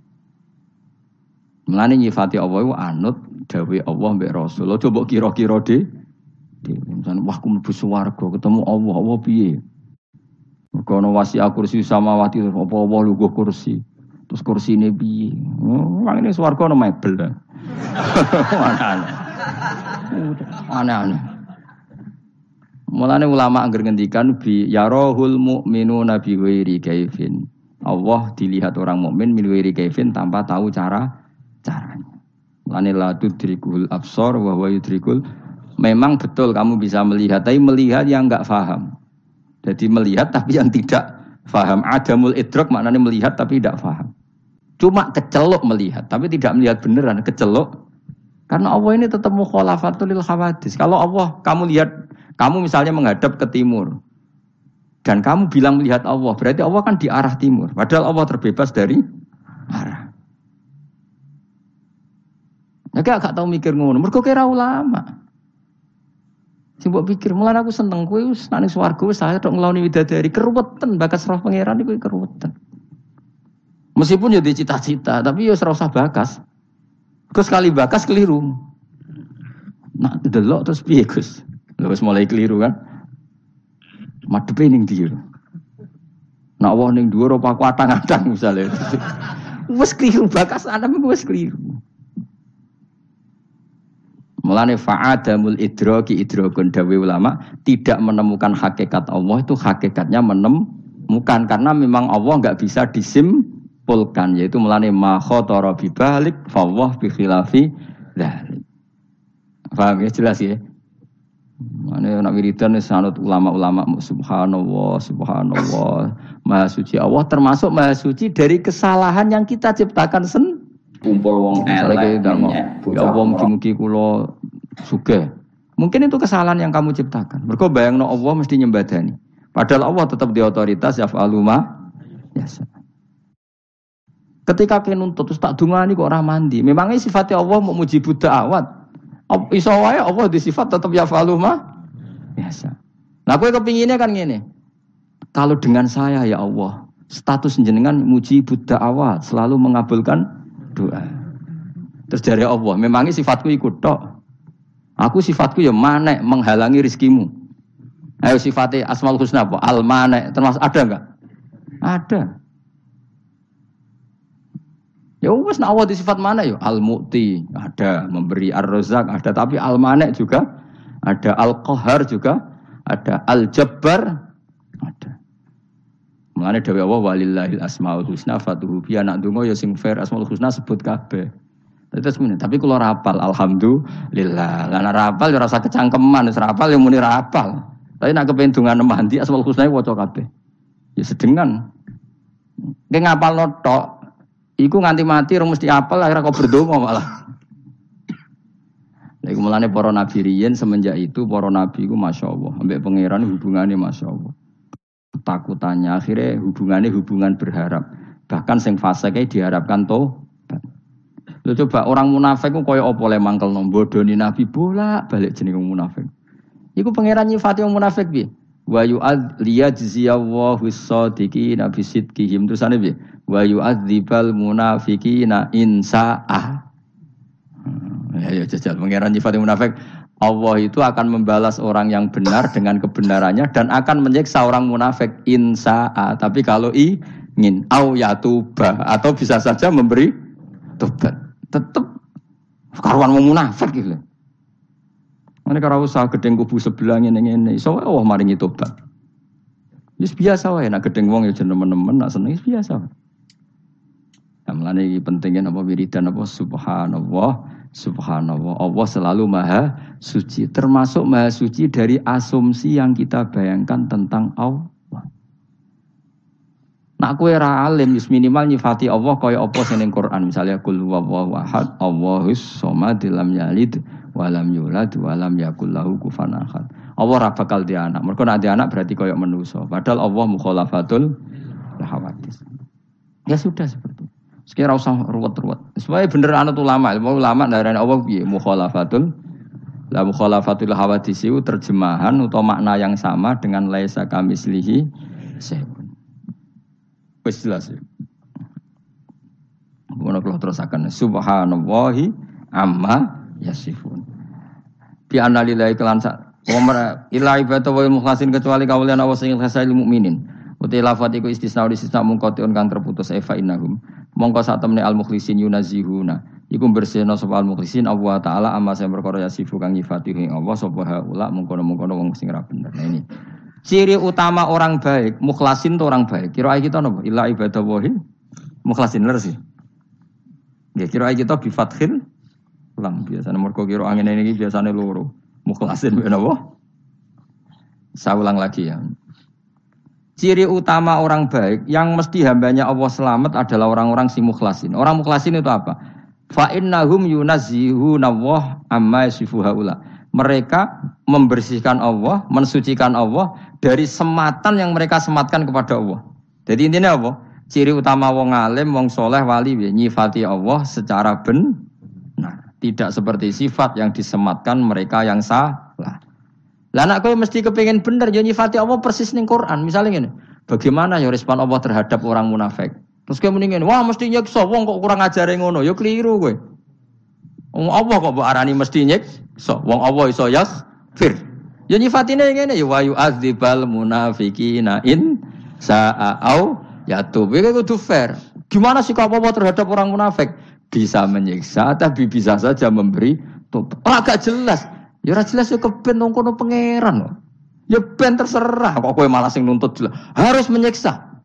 Mulane nyifati Allah anut dawuh Allah mbek Rasul. Aja mbok kira-kira de misalnya, wah aku mlebu swarga ketemu Allah, Allah piye? Mergo ana wasi'a kursi samawati apa Allah lungguh kursi. Terus kursine piye? Wong ini swarga ana mebel. Aneh-aneh. Aneh-aneh. Mulane ulama angger ngendikan bi yarahul mu'minuna bi ghairi kaifin. Allah dilihat orang mukmin min ghairi kaifin tanpa tahu cara caranya. Mulane la tudrikul absar wa huwa yudrikul. Memang betul kamu bisa melihat, tapi melihat yang enggak faham. Jadi melihat tapi yang tidak faham. Adamul idrak maknanya melihat tapi tidak faham. Cuma kecelok melihat, tapi tidak melihat beneran, kecelok. Karena Allah ini tetap mukhalafatul lil hawadis. Kalau Allah, kamu lihat, kamu misalnya menghadap ke timur. Dan kamu bilang melihat Allah, berarti Allah kan di arah timur. Padahal Allah terbebas dari arah. Ya gak tahu mikir ngono, mergo kira ulama. Coba pikir, mulai aku seneng kowe wis nang swarga wis saya tok ngloni widadari keruwetan bakas roh pangeran iku keruwetan. Meskipun ya cita-cita, tapi ya ora usah bakas. Terus sekali bakas keliru. Nak delok terus piye, Gus? Lha wis mulai keliru kan. Madepe ning ndi lho. Nak wah ning dhuwur apa kuatang-atang misale. Wis keliru bakas ana wis keliru. Mulane fa'adamul idraki idrakun dawe ulama tidak menemukan hakikat Allah itu hakikatnya menemukan karena memang Allah enggak bisa disimpulkan yaitu mulane ma khatara bi balik fa Allah bi khilafi dzalik. Paham ya jelas ya. Mane nak wiridan sanad ulama-ulama subhanallah subhanallah maha suci Allah termasuk maha suci dari kesalahan yang kita ciptakan sendiri. Kumpul wong elek ya wong mugi-mugi kula sugih. Mungkin itu kesalahan yang kamu ciptakan. Mergo bayangno Allah mesti nyembadani. Padahal Allah tetap di otoritas yaf'alu ma yasa. Ketika kene nuntut terus tak dungani kok ora mandi. Memangnya sifatnya Allah mau mujibud da'awat. Iso wae Allah di sifat tetap yaf'alu ma yasa. Nah kowe kepinginnya kan ngene. Kalau dengan saya ya Allah, status jenengan mujibud da'awat, selalu mengabulkan doa. Terus dari Allah, memangnya sifatku ikut tok. Aku sifatku ya manek menghalangi rizkimu. Ayo sifatnya Asmaul Husna apa? Al-manek termasuk ada enggak? Ada. Ya wes nak Allah di sifat mana ya? Al-Mu'ti ada, memberi Ar-Razzaq ada, tapi Al-Manek juga ada, Al-Qahar juga ada, Al-Jabbar ada. Mulane dawuh Allah walillahil asmaul husna fad'uhu bi anak donga ya sing fair Asmaul Husna sebut kabeh. Terus muni, tapi kula rapal alhamdulillah. Lah nek rapal ya rasa kecangkeman, wis rapal ya muni rapal. Tapi nek kepen donga mandi Asmaul Husna waca kabeh. Ya sedengan. Nek ngapalno tok iku nganti mati rong mesti apal akhirnya kok berdonga malah. Lha iku mulane para nabi riyen semenjak itu para nabi iku masyaallah ambek pangeran hubungane masyaallah. Takutannya akhirnya hubungannya hubungan berharap. Bahkan sing fasike diharapkan tobat. Lho coba orang munafik ku koyo apa le mangkelno bodoni nabi bolak-balik jenenge munafik. Iku pangeran nyifati wong munafik piye? Wa yu'ad liyajziyallahu as-sadiqina bi sidqihim terusane piye? Wa yu'adzibal munafiqina in sa'a. Ya ya jajal pangeran nyifati munafik. Allah itu akan membalas orang yang benar dengan kebenarannya dan akan menyiksa orang munafik in sa'a. Tapi kalau ingin au yatuba atau bisa saja memberi tobat. Tetap karuan wong munafik gitu. Mane karo usaha gedeng kubu sebelah ngene-ngene iso Allah maringi tobat. Wis biasa wae nek gedeng wong ya nemen-nemen nek seneng biasa. Amlane iki pentingnya apa wiridan apa subhanallah subhanallah. Allah selalu maha suci, termasuk maha suci dari asumsi yang kita bayangkan tentang Allah. Nak kowe ra alim wis minimal nyifati Allah kaya apa sing ning Quran, misalnya qul huwallahu ahad, Allahus samad, lam yalid wa lam yulad wa lam yakul lahu kufuwan ahad. Allah ra bakal di anak. Mergo nek di anak berarti kaya manusa. Padahal Allah mukhalafatul hawadits. Ya sudah seperti itu. Sekira usah ruwet-ruwet. Supaya bener anut ulama, ulama darane Allah piye mukhalafatul la mukhalafatul hawadits itu terjemahan atau makna yang sama dengan laisa kamislihi syai'un. Wis jelas ya. Ngono kula terusaken subhanallahi amma yasifun. Bi anna lillahi kelan sak wa ila ibadu wa mukhlasin kecuali kawulan Allah sing khasail mukminin. Uti lafat iku istisna istisna mungkotion kang terputus eva innahum. Mongko sak temne al mukhlisin yunazihuna. Iku bersihna sapa al mukhlisin Allah taala amma sing perkara yasifu kang nyifati Allah sapa haula mungkono-mungkono wong sing ra bener. Nah ini ciri utama orang baik, mukhlasin itu orang baik. Kira kita napa? Illa ibadallahi mukhlasin leres sih. Ya kira kita bi fathil lam biasane mergo kira angin ini biasane loro. Mukhlasin ben apa? Saya ulang lagi ya. Ciri utama orang baik yang mesti hambanya Allah selamat adalah orang-orang si mukhlasin. Orang mukhlasin itu apa? Fa innahum yunazzihuna Allah amma yasifu haula. Mereka membersihkan Allah, mensucikan Allah dari sematan yang mereka sematkan kepada Allah. Jadi intinya apa? Ciri utama wong alim, wong soleh, wali, nyifati Allah secara benar. Tidak seperti sifat yang disematkan mereka yang salah. Lah nek kowe mesti kepengin bener ya nyifati Allah persis ning Quran. Misalnya ngene, bagaimana ya respon Allah terhadap orang munafik? Terus kowe muni ngene, wah mesti nyiksa wong kok kurang ajare ngono, ya keliru kowe. Wong Allah kok mbok arani mesti nyiksa, wong Allah iso yaghfir. Ya nyifatine ngene ya wa yu'adzibal munafiqina in sa'a au yatub. Iki kudu fair. Gimana sikap Allah terhadap orang munafik? Bisa menyiksa tapi bisa saja memberi tobat. Oh, agak jelas. Ya ora jelas ya keben nang kono pangeran. Ya ben terserah kok kowe malah sing nuntut jelas. Harus menyiksa.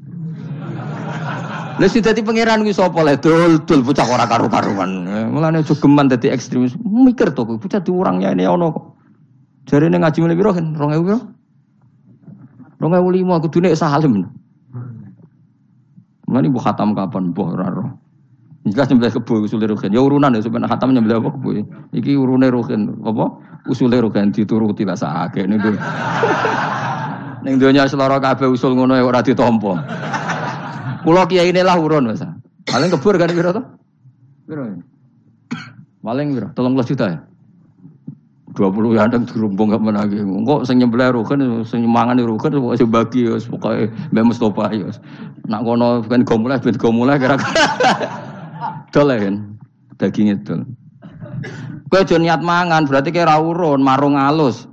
Lah sing dadi pangeran kuwi sapa le dul-dul bocah ora karu-karuan. Mulane aja geman dadi ekstremis. Mikir to kowe bocah diurangnya ini ono kok. Jarene ngaji mulai piro kan? dua ribu piro? dua ribu lima kudune salim. Mulane bu khatam kapan mbah ora roh. Jelas nyembelih kebo usule rugen. Ya urunan ya sampeyan khatam nyembelih apa kebo. Iki urune rugen apa? Usule rugen dituruti lah sakake ning dunya. Ning dunya seloro kabeh usul ngono ya ora ditampa. Kula kiai ini lah urun Mas. Paling kebur kan piro to? Piro? Paling piro? tiga belas juta ya. dua puluh ya ndang dirumbung gak menagi. Engko sing nyembelih rugen sing mangan rugen kok sing bagi ya pokoke Mbak Mustofa ya. Nak kono ben go mulai ben go mulai kira-kira. Dolen. daging itu. Kowe aja niat mangan, berarti kowe ra urun, marung alus.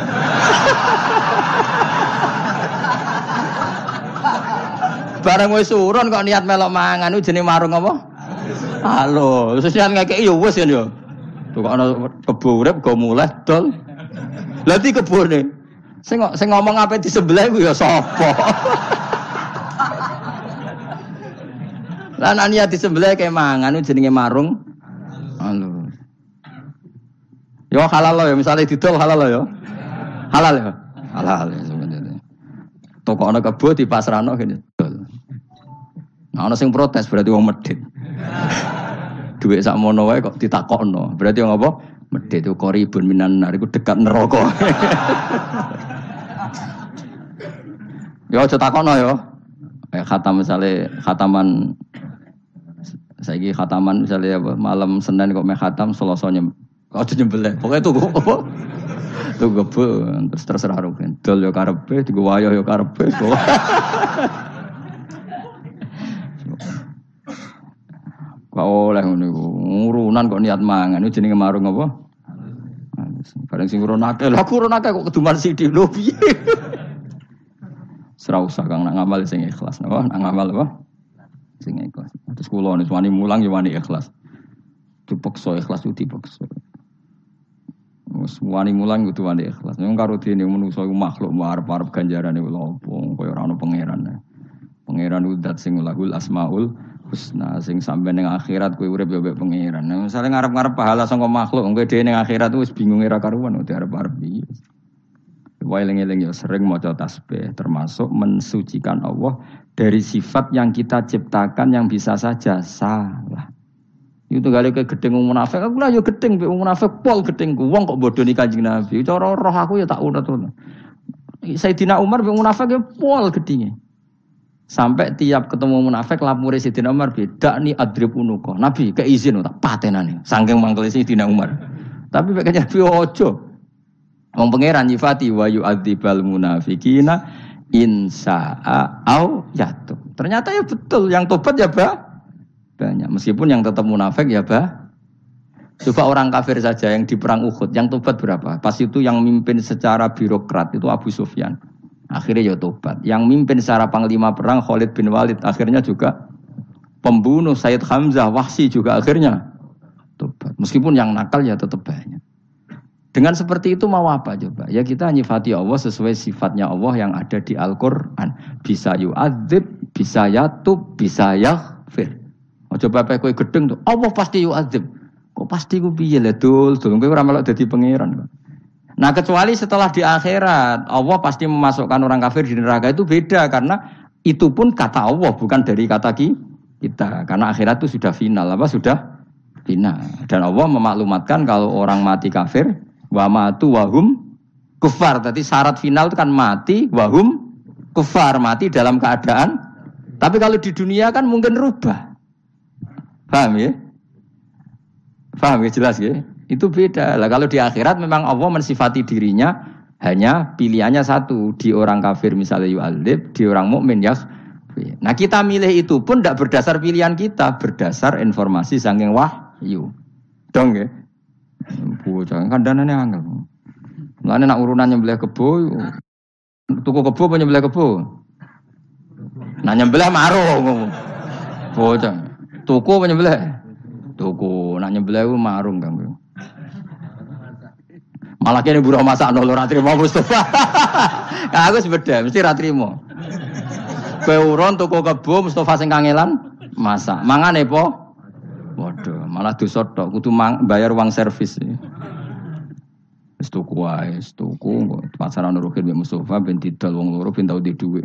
Bareng wis urun kok niat melok mangan iku jenenge marung apa? Alus. Terus niat ngekeki ya wis ya yo. Tuh kok ana kebo urip go muleh dol. Lah iki kebone. Sing sing ngomong ape di sebelah iku ya sapa? Lah nek niat di sebelah kayak mangan iku jenenge marung alus. Yo halal lo ya, misalnya didol halal lo ya. Halal ya. Halal ya sebenarnya. Toko ana kebo di pasrano kene dol. Nah ana sing protes berarti wong medhit. Duit sak mono wae kok ditakokno. Berarti wong apa? Medhit itu koribun minan nar iku dekat neraka. Yo aja takokno yo. Kayak khatam misale khataman saiki khataman misale apa malam Senin kok meh khatam Selasa nyem. Aja nyembelih. Pokoke tuku apa? Tuku kebo terus terserah rugen. Dol yo karepe, digo wayo yo karepe. Kok oleh ngono iku. Ngurunan kok niat mangan iku jenenge marung apa? Bareng sing urun akeh. Lah urun akeh kok keduman sithik lho piye? Ora usah Kang nak ngamal sing ikhlas. Napa? Nak ngamal apa? Sing ikhlas. Terus kula nek wani mulang ya wani ikhlas. Dipaksa ikhlas itu dipaksa. Wis wani mulang kudu wani ikhlas. Nek karo dene manusa iku makhluk arep-arep ganjarane lho opo kaya ora ono pangeran. Pangeran udat sing lahul asmaul husna sing sampe ning akhirat kowe urip ya mbek pangeran. Nah, misale ngarep-ngarep pahala saka makhluk, kowe dhewe ning akhirat wis bingung ora karuan udah arep-arep piye. Wae eling-eling ya sering maca tasbih termasuk mensucikan Allah dari sifat yang kita ciptakan yang bisa saja salah. Itu gale ke gedeng wong munafik, aku lah yo gedeng mbek wong munafik pol gedengku. Wong kok bodoni Kanjeng Nabi. Cara roh aku ya tak urut-urut. Sayyidina Umar mbek munafik ya pol gedinge. Sampai tiap ketemu munafik lapure Sayyidina Umar beda ni adrib unuka. Nabi keizin tak patenane. Saking mangkele Sayyidina Umar. Tapi mek Nabi ojo. Wong pangeran nyifati wa yu'adzibal munafiqina insa'a au yatub. Ternyata ya betul yang tobat ya bah banyak. Meskipun yang tetap munafik ya bah. Coba orang kafir saja yang di perang Uhud yang tobat berapa? Pas itu yang mimpin secara birokrat itu Abu Sufyan. Akhirnya ya tobat. Yang mimpin secara panglima perang Khalid bin Walid akhirnya juga pembunuh Sayyid Hamzah Wahsy juga akhirnya tobat. Meskipun yang nakal ya tetap banyak. Dengan seperti itu mau apa coba? Ya kita nyifati Allah sesuai sifatnya Allah yang ada di Al-Qur'an. Bisa yu'adzib, bisa yatub, bisa yaghfir. Oh, coba apa kowe gedeng tuh. Allah pasti yu'adzib. Kok pasti ku piye le dul, dul kowe ora melok dadi pangeran. Nah, kecuali setelah di akhirat, Allah pasti memasukkan orang kafir di neraka itu beda karena itu pun kata Allah bukan dari kata kita. Karena akhirat itu sudah final, apa sudah final. Dan Allah memaklumatkan kalau orang mati kafir wa matu wahum kufar. Tadi syarat final itu kan mati wahum kufar, mati dalam keadaan. Tapi kalau di dunia kan mungkin rubah. Paham ya? Paham ya jelas ya? Itu beda. Lah kalau di akhirat memang Allah mensifati dirinya hanya pilihannya satu, di orang kafir misalnya yu'adzib, di orang mukmin ya. Nah, kita milih itu pun tidak berdasar pilihan kita, berdasar informasi saking wahyu. Dong ya? Bocah kandhanane angel. Mulane nak urunan nyembelih kebo, tuku kebo apa nyembelih kebo? Nah nyembelih marung. Bocah. Tuku apa nyembelih? Tuku. Nak nyembelih ku marung Kang. Malah kene buruh masakno ora trimo Mustofa. Nah, aku sebeda mesti ra trimo. Kowe urun tuku kebo Mustofa sing kangelan masak. Mangane po? Waduh, malah dosa tok, kudu bayar uang servis. Wis tuku wae, wis tuku kok pasaran Rukin mbek Mustofa ben didol wong loro ben tau di dhuwit.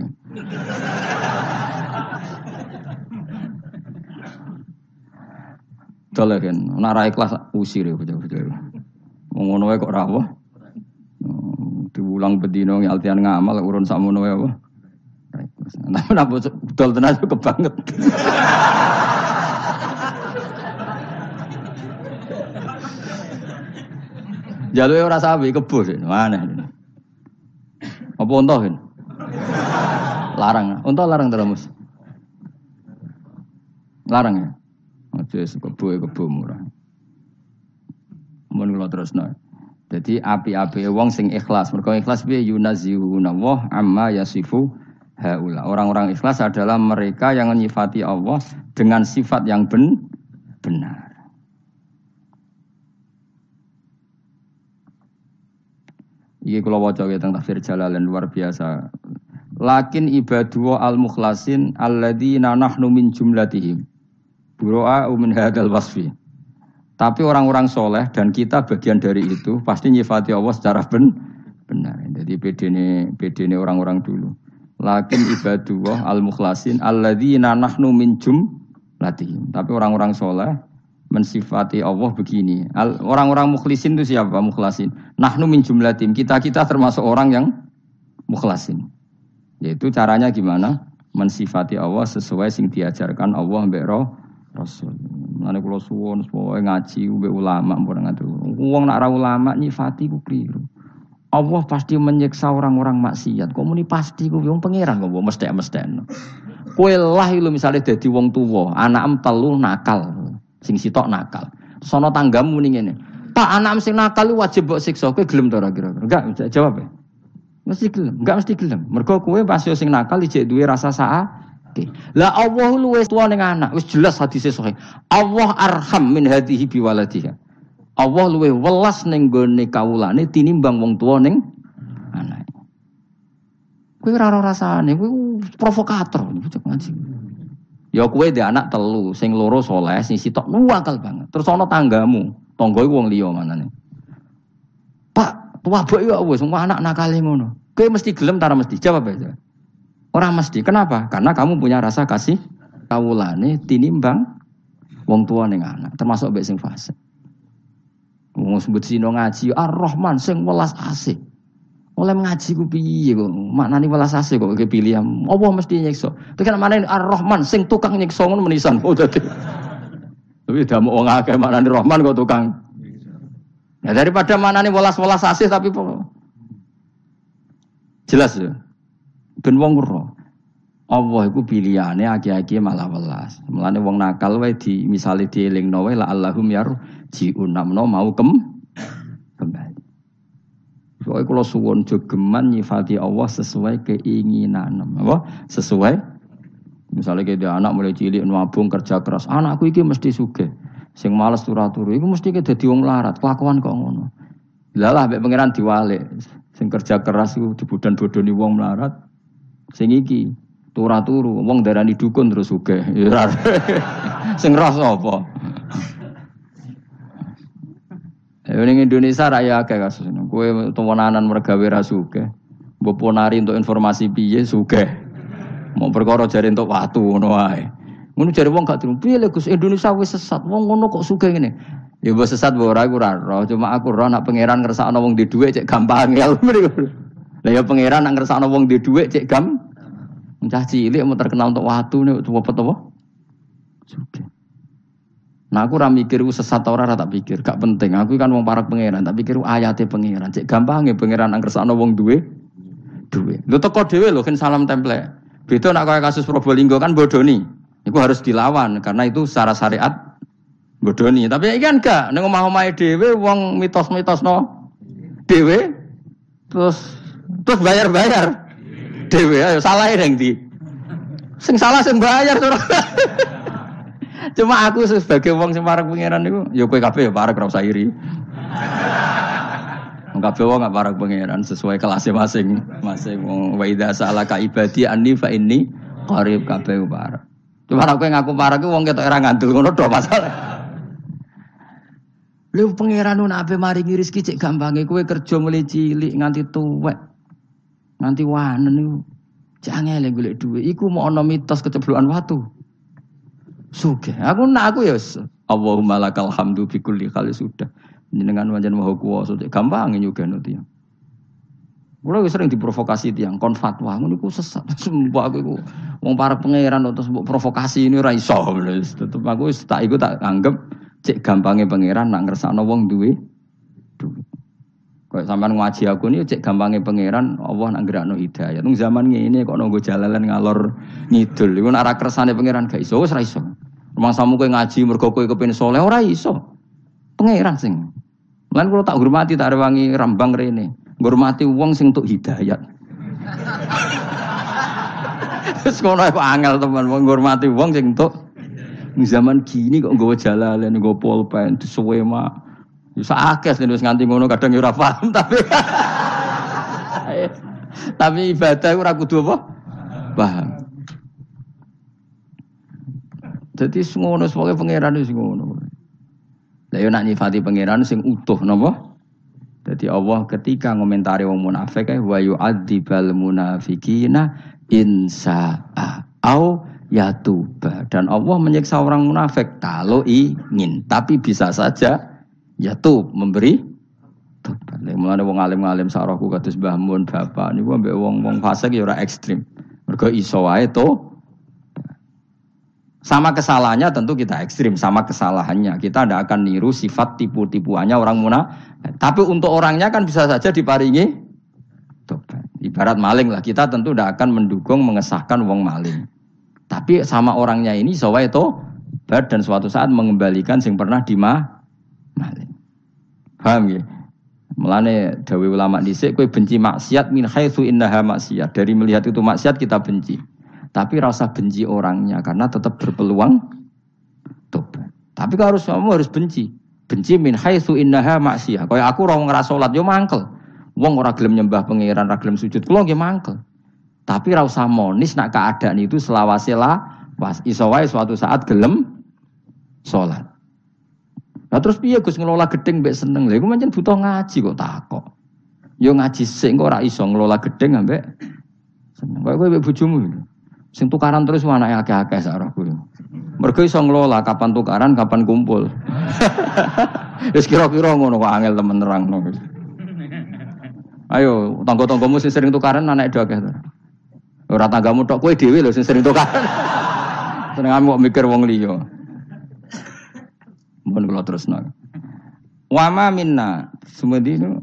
Dol kan, nek ra ikhlas usir ya bocah-bocah. Wong ngono wae kok ra apa? Diulang bedino ngaltian ngamal urun sakmono wae apa? Tapi nek dol tenan kebanget. Jaluke ora sawi kebo sik. Maneh. Apa unta kan? Larang. Unta larang terus. Larang ya. Aja kebo kebo murah. Mun kula terusno. Jadi api-api wong sing ikhlas. Mergo ikhlas piye yunazihuna wa amma yasifu haula. Orang-orang ikhlas adalah mereka yang menyifati Allah dengan sifat yang ben benar. Iki kula waca teng tafsir Jalalain luar biasa. Lakin ibadu al-mukhlasin alladzina nahnu min jumlatihim. Buro'a min hadzal wasfi. Tapi orang-orang soleh dan kita bagian dari itu pasti nyifati Allah secara ben benar. Jadi bedene bedene orang-orang dulu. Lakin ibadu al-mukhlasin alladzina nahnu min jumlatihim. Tapi orang-orang soleh mensifati Allah begini. Orang-orang mukhlisin itu siapa? Mukhlasin. Nahnu min jumlatim. Kita-kita termasuk orang yang mukhlasin. Yaitu caranya gimana? Mensifati Allah sesuai sing diajarkan Allah mbek Rasul. Mulane kula suwun supaya ngaji mbek ulama mpun ngatur. Wong nek ora ulama nyifati ku kliru. Allah pasti menyiksa orang-orang maksiat. Kok muni pasti ku wong pangeran kok mesthek-mesthekno. Kowe lah lho misale dadi wong tuwa, anakem telu nakal. Sing sitok nakal. Sono tanggamu ning ngene. Pak anak sing nakal wajib mbok siksa. Kowe gelem ta ora kira-kira? Enggak, jawab ya. Mesti gelem, enggak mesti gelem. Mergo kowe pas yo sing nakal ijek duwe rasa saake. Lah Allah luwes tuwa ning anak, wis jelas hadise sahih. Allah arham min hadhihi biwaladiha. Allah luweh welas ning gone kawulane tinimbang wong tuwa ning anake. Kowe ora ora rasane, kowe provokator bocah ngaji. Ya kowe dhe anak telu, sing loro saleh, sing sitok nuwakal banget. Terus ana tanggamu, tangga iku wong liya manane. Pak, tuwabek ya wis semua anak nakale ngono. Kowe mesti gelem ta mesti? Jawab aja. Ora mesti. Kenapa? Karena kamu punya rasa kasih kawulane tinimbang wong tua ning anak, termasuk mbek sing fasik. Wong sebut sino ngaji Ar-Rahman sing welas asih. Oleh ngaji ku piye kok maknane welas asih kok kepilih Allah mesti nyiksa. Tekan maknane Ar-Rahman sing tukang nyiksa ngono menisan. Oh dadi. Tapi damu wong akeh maknane Rahman kok tukang. Ya daripada maknane welas-welas asih tapi jelas ya. Ben wong ora. Allah iku pilihane aki-aki malah welas. Mulane wong nakal wae di misale dielingno wae la Allahum yarji'un namno mau kem kembali. Soale kula suwun jogeman nyifati Allah sesuai keinginan. Apa? Sesuai misalnya kayak anak mulai cilik nabung kerja keras. Anakku iki mesti sugih. Sing males turu-turu iku mesti ke dadi wong larat. Kelakuan kok ngono. Lalah mek pangeran diwalik. Sing kerja keras iku dibodan-bodoni wong melarat. Sing iki turu-turu wong darani dukun terus sugih. Ya sing rasa apa? Ning Indonesia rakyat akeh kasus ngono. Kowe temenanan mergawe ra sugih. Mbok ponari untuk informasi piye sugih. Mau perkara jare entuk watu ngono wae. Ngono jare wong gak dirung. Piye lho Gus Indonesia wis sesat. Wong ngono kok sugih ngene. Ya mbok sesat mbok ora iku ora roh. Cuma aku roh nek pangeran ngersakno wong di dhuwit cek gampang ya. Lah ya pangeran nek ngersakno wong di dhuwit cek gam. Mencah cilik mau terkenal untuk watu nek apa apa? Sugih. Nah aku ora mikir ku sesat ora tak pikir, gak penting. Aku kan wong parak pangeran, tak pikir ayate pangeran. Cek gampange pangeran nang kersakno wong duwe duwe. Lho teko dhewe lho kan salam template. Beda nek kaya kasus Probolinggo kan bodoni. Iku harus dilawan karena itu secara syariat bodoni. Tapi iki kan gak ning omah-omahe dhewe wong mitos-mitosno dhewe terus terus bayar-bayar dhewe ayo salah ning ndi? Sing salah sing bayar ora. Cuma aku sebagai wong sing parek pangeran niku ya kowe kabeh ya parek ora usah iri. Wong kabeh wong gak parek pangeran sesuai kelasnya masing-masing. Wa idza sa'alaka ibadi anni fa inni qarib kabeh parek. Cuma aku ngaku parek ku wong ketok ora ngandel ngono tok masalah. Lha pangeran nek ape maringi rezeki cek gampange kowe kerja mulai cilik nganti tuwek. Nganti wanen niku cek angel golek dhuwit. Iku mau ana mitos keceblokan watu. Sugih. Aku nak aku ya Allahumma lakal hamdu bi kulli kali sudah. Jenengan pancen maha kuwasa cek gampang nyugihno tiyang. Kula wis sering diprovokasi tiyang kon fatwa ngono iku sesat. Sumpah aku iku wong parek pangeran terus mbok provokasi ini ora iso. Tetep aku wis tak iku tak anggap cek gampange pangeran nak ngersakno wong duwe duwe. Kok sampean ngaji aku ni cek gampange pangeran Allah nak gerakno hidayah. Ning zaman ngene kok nunggu jalalan ngalor ngidul. Iku nak ora kersane pangeran gak iso wis ra iso. Rumangsamu kowe ngaji mergo kowe kepengin saleh ora iso. Pangeran sing. Lan kula tak hormati tak rewangi rambang rene. Ngurmati wong sing entuk hidayat. Wis ngono kok angel teman wong ngurmati wong sing entuk zaman gini kok nggawa jalalan nggawa pulpen suwe mak. Wis akeh wis nganti ngono kadang ya ora paham tapi tapi ibadah ora kudu apa? Paham. Dadi ngono sebagai pangeran wis ngono. Lah yo nak nyifati pangeran sing utuh napa? Jadi Allah ketika ngomentari wong munafik eh wa yu'adzibal munafiqina insa'a au yatuba dan Allah menyiksa orang munafik kalau ingin tapi bisa saja yatub memberi tobat. Lha mulane wong alim-alim sarahku kados Mbah Mun bapak niku ambek wong-wong fasik ya ora ekstrem. Mergo iso wae to sama kesalahannya tentu kita ekstrim sama kesalahannya. Kita tidak akan niru sifat tipu-tipuannya orang munafik. Tapi untuk orangnya kan bisa saja diparingi tobat. Ibarat maling lah, kita tentu tidak akan mendukung mengesahkan wong maling. Tapi sama orangnya ini sawai tobat dan suatu saat mengembalikan yang pernah dimah maling. Paham ya? Mulane dawuh ulama dhisik kowe benci maksiat min haitsu innaha maksiat. Dari melihat itu maksiat kita benci. Tapi rasa benci orangnya karena tetap berpeluang tobat. Tapi kalau harus kamu harus benci. Benci min haitsu innaha maksiat. Kayak aku ora ngrasa salat yo mangkel. Wong ora gelem nyembah pangeran, ora gelem sujud, kula nggih mangkel. Tapi ra usah monis nak keadaan itu selawase lah, pas iso wae suatu saat gelem salat. Lah terus piye Gus ngelola gedeng mbek seneng. Lha iku pancen butuh ngaji kok takok. Yo ngaji sik kok ora iso ngelola gedeng ambek seneng. Kok kowe mbek bojomu. Sing tukaran terus anake akeh-akeh sak rohku. Mergo iso ngelola kapan tukaran, kapan kumpul. Wis kira-kira ngono kok angel temen nerangno. Ayo, tangga-tanggamu sing sering tukaran anak do akeh to. Ora tanggamu tok kowe dhewe lho sing sering tukaran. Senengane kok mikir wong liya. Mun kula terusno. Wa ma minna sumedine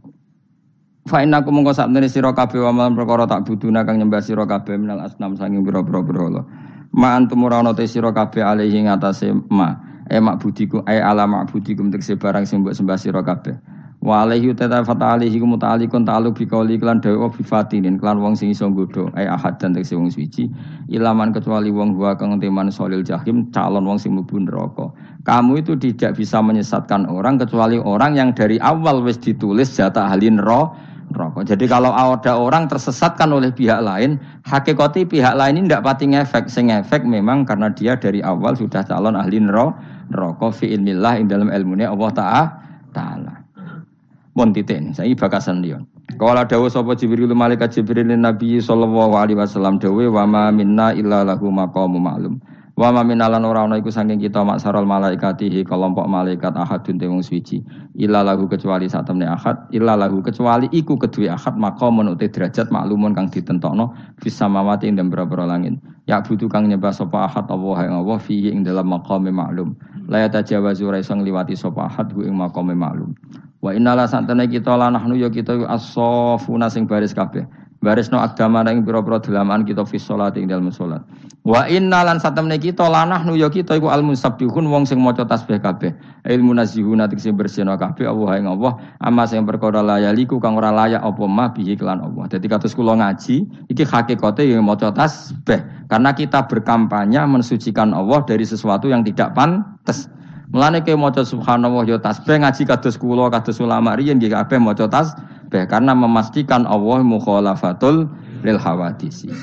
fa innakum mongko sakmene sira kabeh wa malam perkara tak buduna kang nyembah sira kabeh minal asnam sanging pira-pira berhala. Ma antum ora ana te sira kabeh alihi ngatasé ma. E mak budiku e ala mak budikum tekse barang sing mbok sembah sira kabeh. Wa alaihi ta'ala fa alaihi muta'alliqun ta'alluq bi qauli lan dawa bi fatinin lan wong sing iso nggodho ai ahad dan tekse wong suci ilaman kecuali wong wa kang teman solil jahim calon wong sing mlebu neraka. Kamu itu tidak bisa menyesatkan orang kecuali orang yang dari awal wis ditulis jatah ahli neraka. Jadi kalau ada orang tersesatkan oleh pihak lain, hakikati pihak lain ini tidak pati ngefek, sing ngefek memang karena dia dari awal sudah calon ahli neraka fi ilmillah ing dalam ilmune Allah Ta'ala. Mun titik ini, saya bakasan dia. Kalau dawuh sapa Jibril malaikat Jibril Nabi sallallahu alaihi wasallam dawuh wa ma minna illa lahu maqamun ma'lum. Wa ma minna lan ora ana iku saking kita maksarul malaikatihi kelompok malaikat ahadun te wong suci. Illa lahu kecuali sak temne ahad, illa lahu kecuali iku kedue ahad maqamun uti derajat maklumun kang ditentokno fis samawati ing boro-boro langit. Ya butuh kang nyembah sapa ahad Allah ing Allah fi ing dalam maqam maklum. La yatajawazu ra iso ngliwati sapa ahad ku ing maqam maklum. Wa innala santene kita lanahnu ya kita as-safuna sing baris kabeh. Barisno agama ing pira-pira dalaman kita fi salat ing dalem salat. Wa innalan satemene kita lanahnu ya kita iku al-musabbihun wong sing maca tasbih kabeh. Ilmu nazihuna sing bersihna kabeh Allah ing Allah, amma sing perkara layaliku kang ora layak apa mah bihi kelan Allah. Dadi kados kula ngaji, iki hakikate ya maca tasbih. Karena kita berkampanye mensucikan Allah dari sesuatu yang tidak pantes. Mulane ke maca subhanallah ya tasbih ngaji kados kula kados ulama riyen nggih kabeh maca tasbih karena memastikan Allah mukhalafatul lil hawadisi.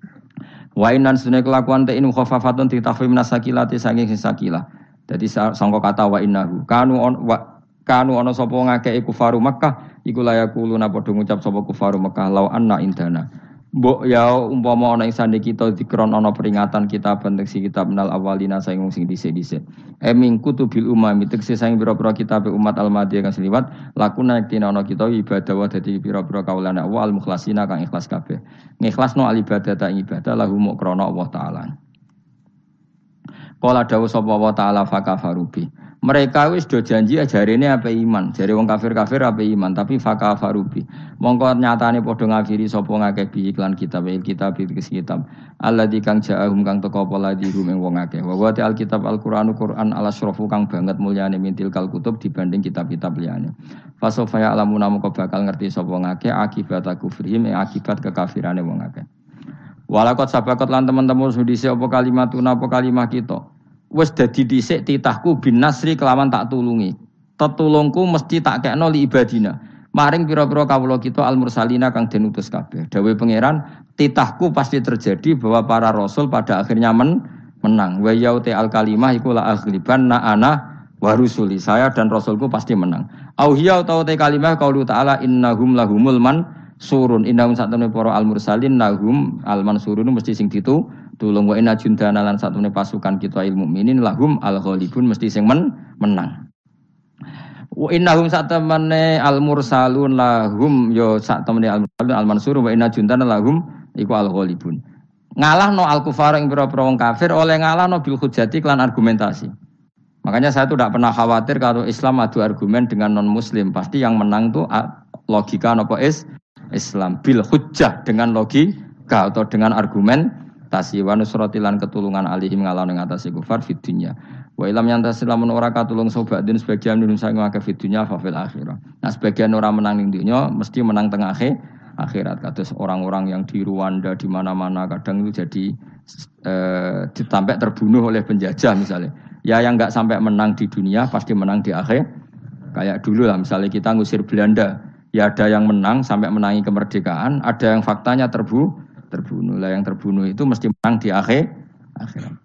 Wa innan sunne kelakuan te inu khafafatun ditafhim nasakilati saking sakilah. Dadi sangka kata wa innahu kanu on wa kanu ana sapa ngakeh kufaru Makkah iku layakuluna padha ngucap sapa kufaru Makkah law anna indana. Mbok ya umpama ana ing sande kita dikron ana peringatan kita bentuk si kitab menal awalina saing sing dhisik-dhisik. Eming kutubil umami tekse saing pira-pira kitab umat al-madiyah kang seliwat lakuna yaktina ana kita ibadah wa dadi pira-pira kaulane Allah al-mukhlasina kang ikhlas kabeh. Ngikhlasno al-ibadah ta ibadah lahu muk krana Allah taala. Qala dawuh sapa wa ta'ala fakafarubi. Mereka wis do janji ajarene apa iman, jare wong kafir-kafir apa iman, tapi fakafarubi. Mongko nyatane padha ngafiri sapa ngakeh bi iklan kitab il kitab iki kitab. Alladzi kang ja'ahum kang teka apa ladzi rum ing wong akeh. Wa wa alkitab alquranu Quran ala syrafu kang banget mulyane mintil kal kutub dibanding kitab-kitab liyane. Fasofa ya alamuna mongko bakal ngerti sapa ngakeh akibat kufrihim ing akibat kekafirane wong akeh. Walakot sabakot lan teman-teman sudise apa kalimatuna apa kalimah kita. Wes dadi dhisik titahku bin nasri kelawan tak tulungi. Tetulungku mesti tak kekno li ibadina. Maring pira-pira kawula kita al mursalina kang den utus kabeh. Dawuh pangeran, titahku pasti terjadi bahwa para rasul pada akhirnya men menang. Wa yauti al kalimah iku la aghliban na ana wa rusuli. Saya dan rasulku pasti menang. Au hiya utawa te kalimah qaulu ta'ala innahum lahumul man surun innahum satune para al mursalin lahum al mansurun mesti sing ditu tulung wa inna jundana lan satune pasukan kita ilmu mukminin lahum al ghalibun mesti sing men menang. Wa innahum satamane al mursalun lahum yo satamane al mursalun al mansurun wa inna jundana lahum iku al ghalibun. Ngalahno al kufar ing pira-pira wong kafir oleh ngalahno bil hujjati lan argumentasi. Makanya saya tuh tidak pernah khawatir kalau Islam adu argumen dengan non muslim, pasti yang menang tuh logika nopo is Islam bil hujjah dengan logika atau dengan argumen tasi wa nusratilan ketulungan alihim ngalawan ing atase kufar fid dunya. Wa ilam yantasi lamun ora katulung sobadin sebagian nunun sang ngake fid dunya fa fil akhirah. Nah sebagian ora menang ning dunya mesti menang teng akhir akhirat. Kados orang-orang yang di Rwanda di mana-mana kadang itu jadi eh, ditampak terbunuh oleh penjajah misalnya. Ya yang enggak sampai menang di dunia pasti menang di akhir. Kayak dulu lah misalnya kita ngusir Belanda. Ya ada yang menang sampai menangi kemerdekaan, ada yang faktanya terbu, terbunuh. Lah yang terbunuh itu mesti menang di akhir akhirat.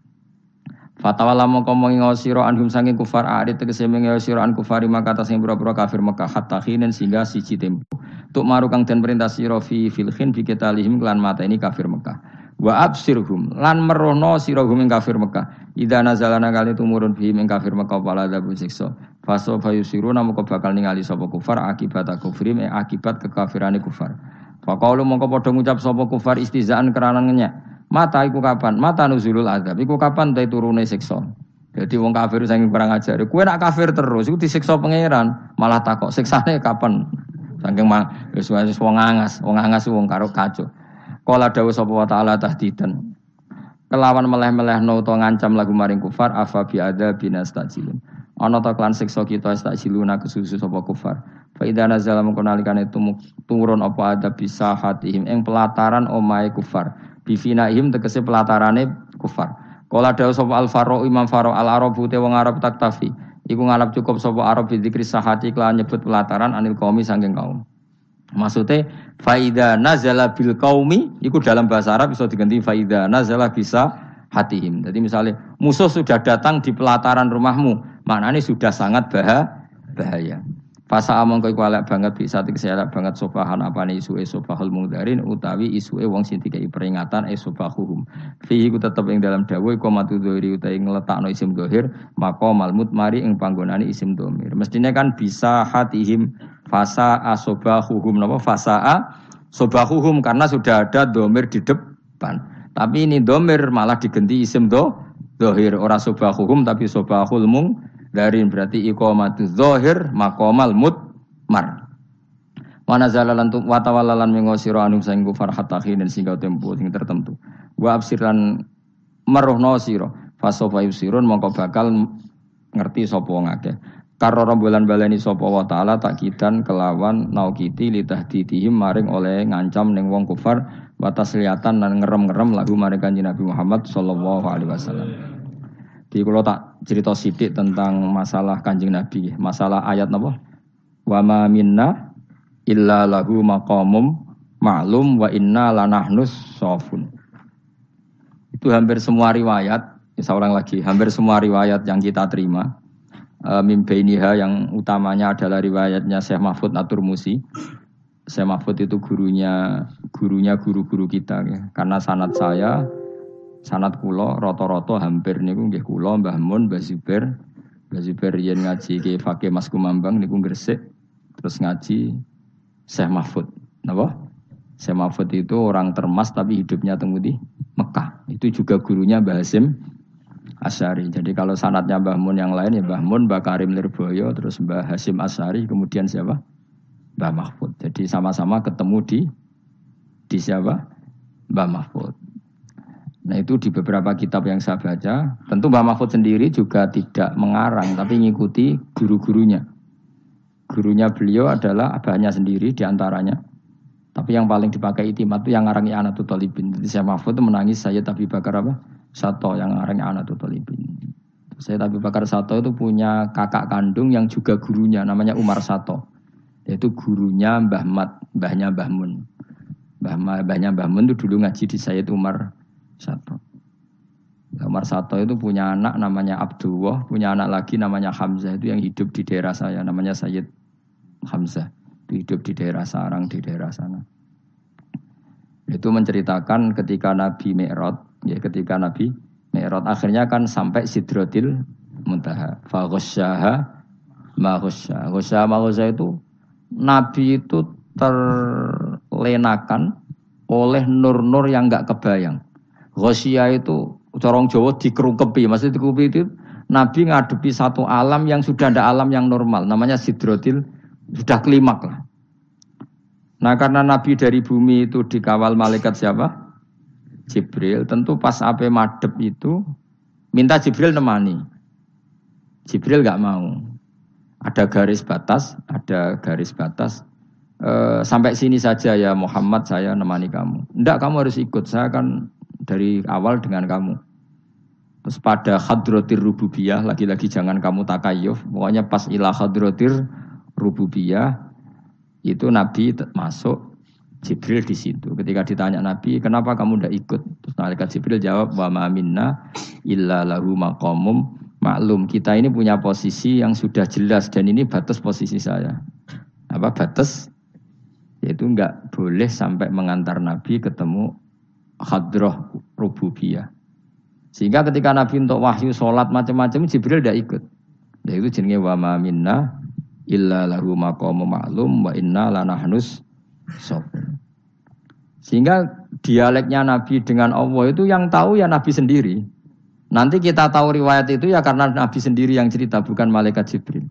Fatawala mongko mengo sira anhum saking kufar arit tegese mengo sira an kufari maka ta sing pira-pira kafir Mekah hatta khinen sehingga siji tempo. Tuk maru kang den perintah sira fi filkhin fi kitalihim lan mata ini kafir Mekah. Wa absirhum lan merono sira hum ing kafir Mekah. Idza nazalana kali tumurun fi ing kafir Mekah wala dabu siksa. Faso fayusiruna moko bakal ningali sapa kufar akibat kufrim akibat kekafirane kufar. Faqaulu mongko padha ngucap sapa kufar istizaan keranan ngenyek. Mata iku kapan? Mata nuzulul azab. Iku kapan ta turune siksa. Jadi wong kafir saking perang ajar. Kowe nak kafir terus iku disiksa pangeran, malah takok siksane kapan? Saking wis wis wong angas, wong angas wong karo kacau. Kala dawuh sapa wa ta'ala tahdidan. Kelawan meleh-melehno utawa ngancam lagu maring kufar afa bi adzabina stajilun. Ana ta klan siksa kita stajiluna kesusu sapa kufar. Fa idza nazala mengko nalikane turun apa adab bisa hatihim ing pelataran omahe kufar. Bifinaihim tegese pelatarane kufar. Kala dawuh sapa al-Faro Imam Faro al-Arabu te wong Arab taktafi. Iku ngalap cukup sapa Arab bi dzikri sahati kelan nyebut pelataran anil qaumi saking kaum. Maksudnya faida nazala bil qaumi iku dalam bahasa Arab bisa diganti faida nazala bisa hatihim. Jadi misalnya musuh sudah datang di pelataran rumahmu, maknanya sudah sangat bahaya. Fasa among kowe elek banget bisa elek banget sobahan apane isuke sobahul mungdarin utawi isuke wong sing dikai peringatan e sobahuhum. Fihi ku tetep ing dalam dawuh iku matu dzahiri utawi ngletakno isim dzahir maqamal mutmari ing panggonane isim dhamir. Mestine kan bisa hatihim fasa asobahuhum napa fasa sobahuhum karena sudah ada dhamir di depan. Tapi ini dhamir malah diganti isim do dzahir ora sobahuhum tapi sobahul mung dari berarti iqamatu dzahir maqamal mutmar. Wa nazala lan wa tawallalan mengosira anu sing kufar hatta khinin sing tempo sing tertentu. Wa absiran merohno sira fasofa yusirun mongko bakal ngerti sapa wong akeh. Karo rembulan baleni sapa wa taala takidan kelawan naukiti litahdidihim maring oleh ngancam ning wong kufar wa tasliyatan lan ngerem-ngerem lagu maring Kanjeng Nabi Muhammad sallallahu alaihi wasallam. Di kalau tak cerita sidik tentang masalah Kanjeng Nabi, masalah ayat napa? Wa ma minna illa lahu maqamum ma'lum wa inna lanahnus shafun. Itu hampir semua riwayat, seorang lagi, hampir semua riwayat yang kita terima. E, Mimbainiha yang utamanya adalah riwayatnya Syekh Mahfud At-Turmusi. Syekh Mahfud itu gurunya gurunya guru-guru kita ya. Karena sanad saya sanad kula rata-rata hampir niku nggih kula Mbah Mun, Mbah Zubair. Mbah Zubair yen ngaji ke Fakih Mas Kumambang niku Gresik, terus ngaji Syekh Mahfud. Napa? Syekh Mahfud itu orang Termas tapi hidupnya teng di Mekah. Itu juga gurunya Mbah Hasim Asy'ari. Jadi kalau sanadnya Mbah Mun yang lain ya Mbah Mun, Mbah Karim Lirboyo, terus Mbah Hasyim Asy'ari, kemudian siapa? Mbah Mahfud. Jadi sama-sama ketemu di di siapa? Mbah Mahfud. Nah itu di beberapa kitab yang saya baca, tentu Mbah Mahfud sendiri juga tidak mengarang, tapi mengikuti guru-gurunya. Gurunya beliau adalah abahnya sendiri diantaranya. Tapi yang paling dipakai itimat itu yang ngarangnya Anatul Thalibin. Jadi Syekh Mahfud itu menangis Sayyid Abi Bakar apa? Sato yang ngarangnya Anatul Thalibin. Sayyid Abi Bakar Sato itu punya kakak kandung yang juga gurunya, namanya Umar Sato. Yaitu gurunya Mbah Mat, mbahnya Mbah Mun. Mbah mbahnya Mbah Mun itu dulu ngaji di Sayyid Umar Sato. Umar Sato itu punya anak namanya Abdullah, punya anak lagi namanya Hamzah, itu yang hidup di daerah saya, namanya Sayyid Hamzah. Itu hidup di daerah Sarang, di daerah sana. Itu menceritakan ketika Nabi Mi'raj, ya ketika Nabi Mi'raj akhirnya kan sampai Sidratil Muntaha. Fa ghasyaha ma ghasya. Ghasya ma ghasya itu Nabi itu terlenakan oleh nur-nur yang enggak kebayang. Ghasya itu corong Jawa dikerungkepi, maksudnya dikerungkepi itu Nabi ngadepi satu alam yang sudah ada alam yang normal, namanya Sidratil, sudah klimak lah. Nah karena Nabi dari bumi itu dikawal malaikat siapa? Jibril. Tentu pas ape madep itu minta Jibril nemani. Jibril gak mau. Ada garis batas, ada garis batas. E, sampai sini saja ya Muhammad, saya nemani kamu. Enggak, kamu harus ikut. Saya kan dari awal dengan kamu. Terus pada hadratir rububiyah, lagi-lagi jangan kamu takayuf. Pokoknya pas ilah hadratir rububiyah itu Nabi masuk, Jibril di situ. Ketika ditanya Nabi, kenapa kamu tidak ikut? Terus malaikat Jibril jawab, wa ma minna illa lahu maqamum maklum. Kita ini punya posisi yang sudah jelas dan ini batas posisi saya. Apa batas? Yaitu enggak boleh sampai mengantar Nabi ketemu hadrah rububiyah. Sehingga ketika Nabi untuk wahyu sholat macam-macam Jibril tidak ikut. Nah, itu jenenge wa ma minna illa lahu maqamu ma'lum wa inna lanahnus sabr. Sehingga dialeknya Nabi dengan Allah itu yang tahu ya Nabi sendiri. Nanti kita tahu riwayat itu ya karena Nabi sendiri yang cerita, bukan malaikat Jibril.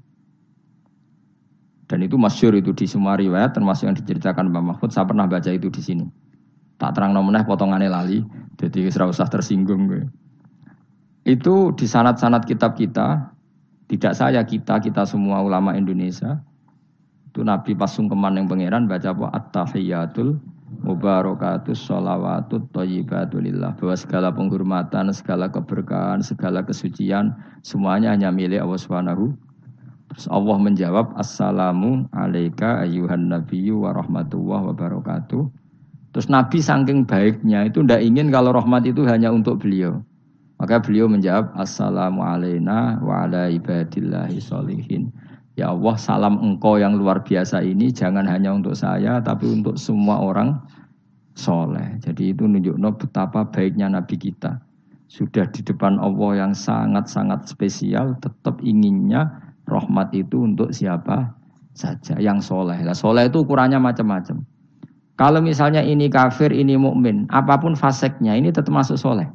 Dan itu masyhur itu di semua riwayat, termasuk yang diceritakan Mbah Mahfud. Saya pernah baca itu di sini. Tak terang nomeneh potongannya lali, jadi ora usah tersinggung gue. Itu di sanad-sanad kitab kita. Tidak saya, kita, kita semua ulama Indonesia. Itu Nabi pas sungkeman yang pangeran baca apa? At-tahiyatul mubarakatus sholawatut thayyibatulillah. Bahwa segala penghormatan, segala keberkahan, segala kesucian semuanya hanya milik Allah Subhanahu. Terus Allah menjawab, Assalamu alaika ayyuhan nabiyyu wa rahmatullahi wa barakatuh. Terus Nabi saking baiknya itu tidak ingin kalau rahmat itu hanya untuk beliau. Maka beliau menjawab, Assalamu alaina wa ala ibadillahi sholihin. Ya Allah, salam engkau yang luar biasa ini jangan hanya untuk saya, tapi untuk semua orang soleh. Jadi itu menunjukkan betapa baiknya Nabi kita. Sudah di depan Allah yang sangat-sangat spesial, tetap inginnya rahmat itu untuk siapa saja yang soleh. Nah, soleh itu ukurannya macam-macam. Kalau misalnya ini kafir, ini mukmin, apapun faseknya, ini tetap masuk soleh.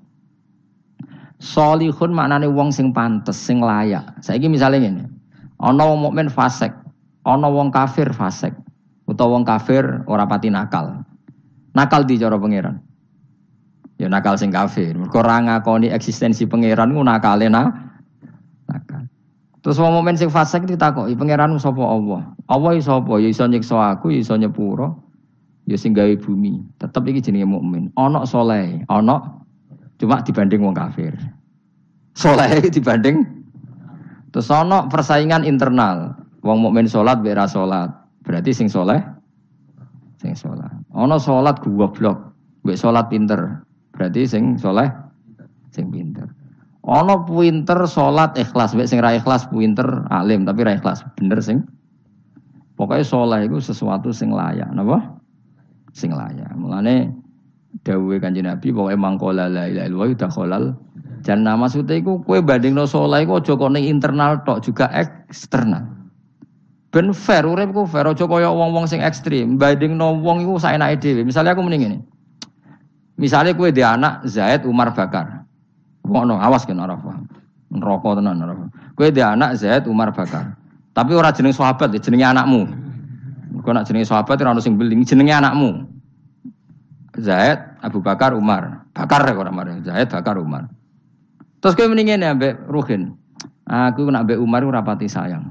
Solihun maknane wong sing pantes, sing layak. Saiki misale ngene. Ana wong mukmin fasik, ana wong kafir fasik. Utawa wong kafir ora pati nakal. Nakal di cara pangeran. Ya nakal sing kafir. Mergo ora ngakoni eksistensi pangeran ku nakale na. Nakal. Terus wong mukmin sing fasik ditakoki, pangeranmu sapa Allah? Allah iso apa? Ya iso nyiksa aku, ya iso nyepuro. Ya sing gawe bumi. Tetep iki jenenge mukmin. Ana saleh, ana cuma dibanding wong kafir. Saleh dibanding. Terus ana persaingan internal. Wong mukmin salat mbek ra salat. Berarti sing saleh sing salat. Ana salat goblok, mbek salat pinter. Berarti sing saleh sing pinter. Ana pinter salat ikhlas, mbek sing ra ikhlas pinter alim tapi ra ikhlas. Bener sing. Pokoknya saleh iku sesuatu sing layak, napa? Sing layak. Mulane dawuhe Kanjeng Nabi pokoke mangkola la ilaha illallah dakhalal jannah. Maksude iku kowe bandingno saleh iku aja kok ning internal tok, juga eksternal. Ben fair urip ku fair, aja kaya wong-wong sing ekstrem. Bandingno wong iku saenake dhewe. Misale aku mending ngene. Misale kowe dhe anak Zaid Umar Bakar. Ngono, awas kan ora paham. Neraka tenan ora paham. Kowe dhe anak Zaid Umar Bakar. Tapi ora jeneng sahabat, jenenge anakmu. Kok nak jenenge sahabat ora ono sing beling, jenenge anakmu. Zaid, Abu Bakar, Umar. Bakar kok ora mare. Zaid, Bakar, Umar. Terus kowe mendingin ya mbek Ruhin. Aku nak mbek Umar ora pati sayang.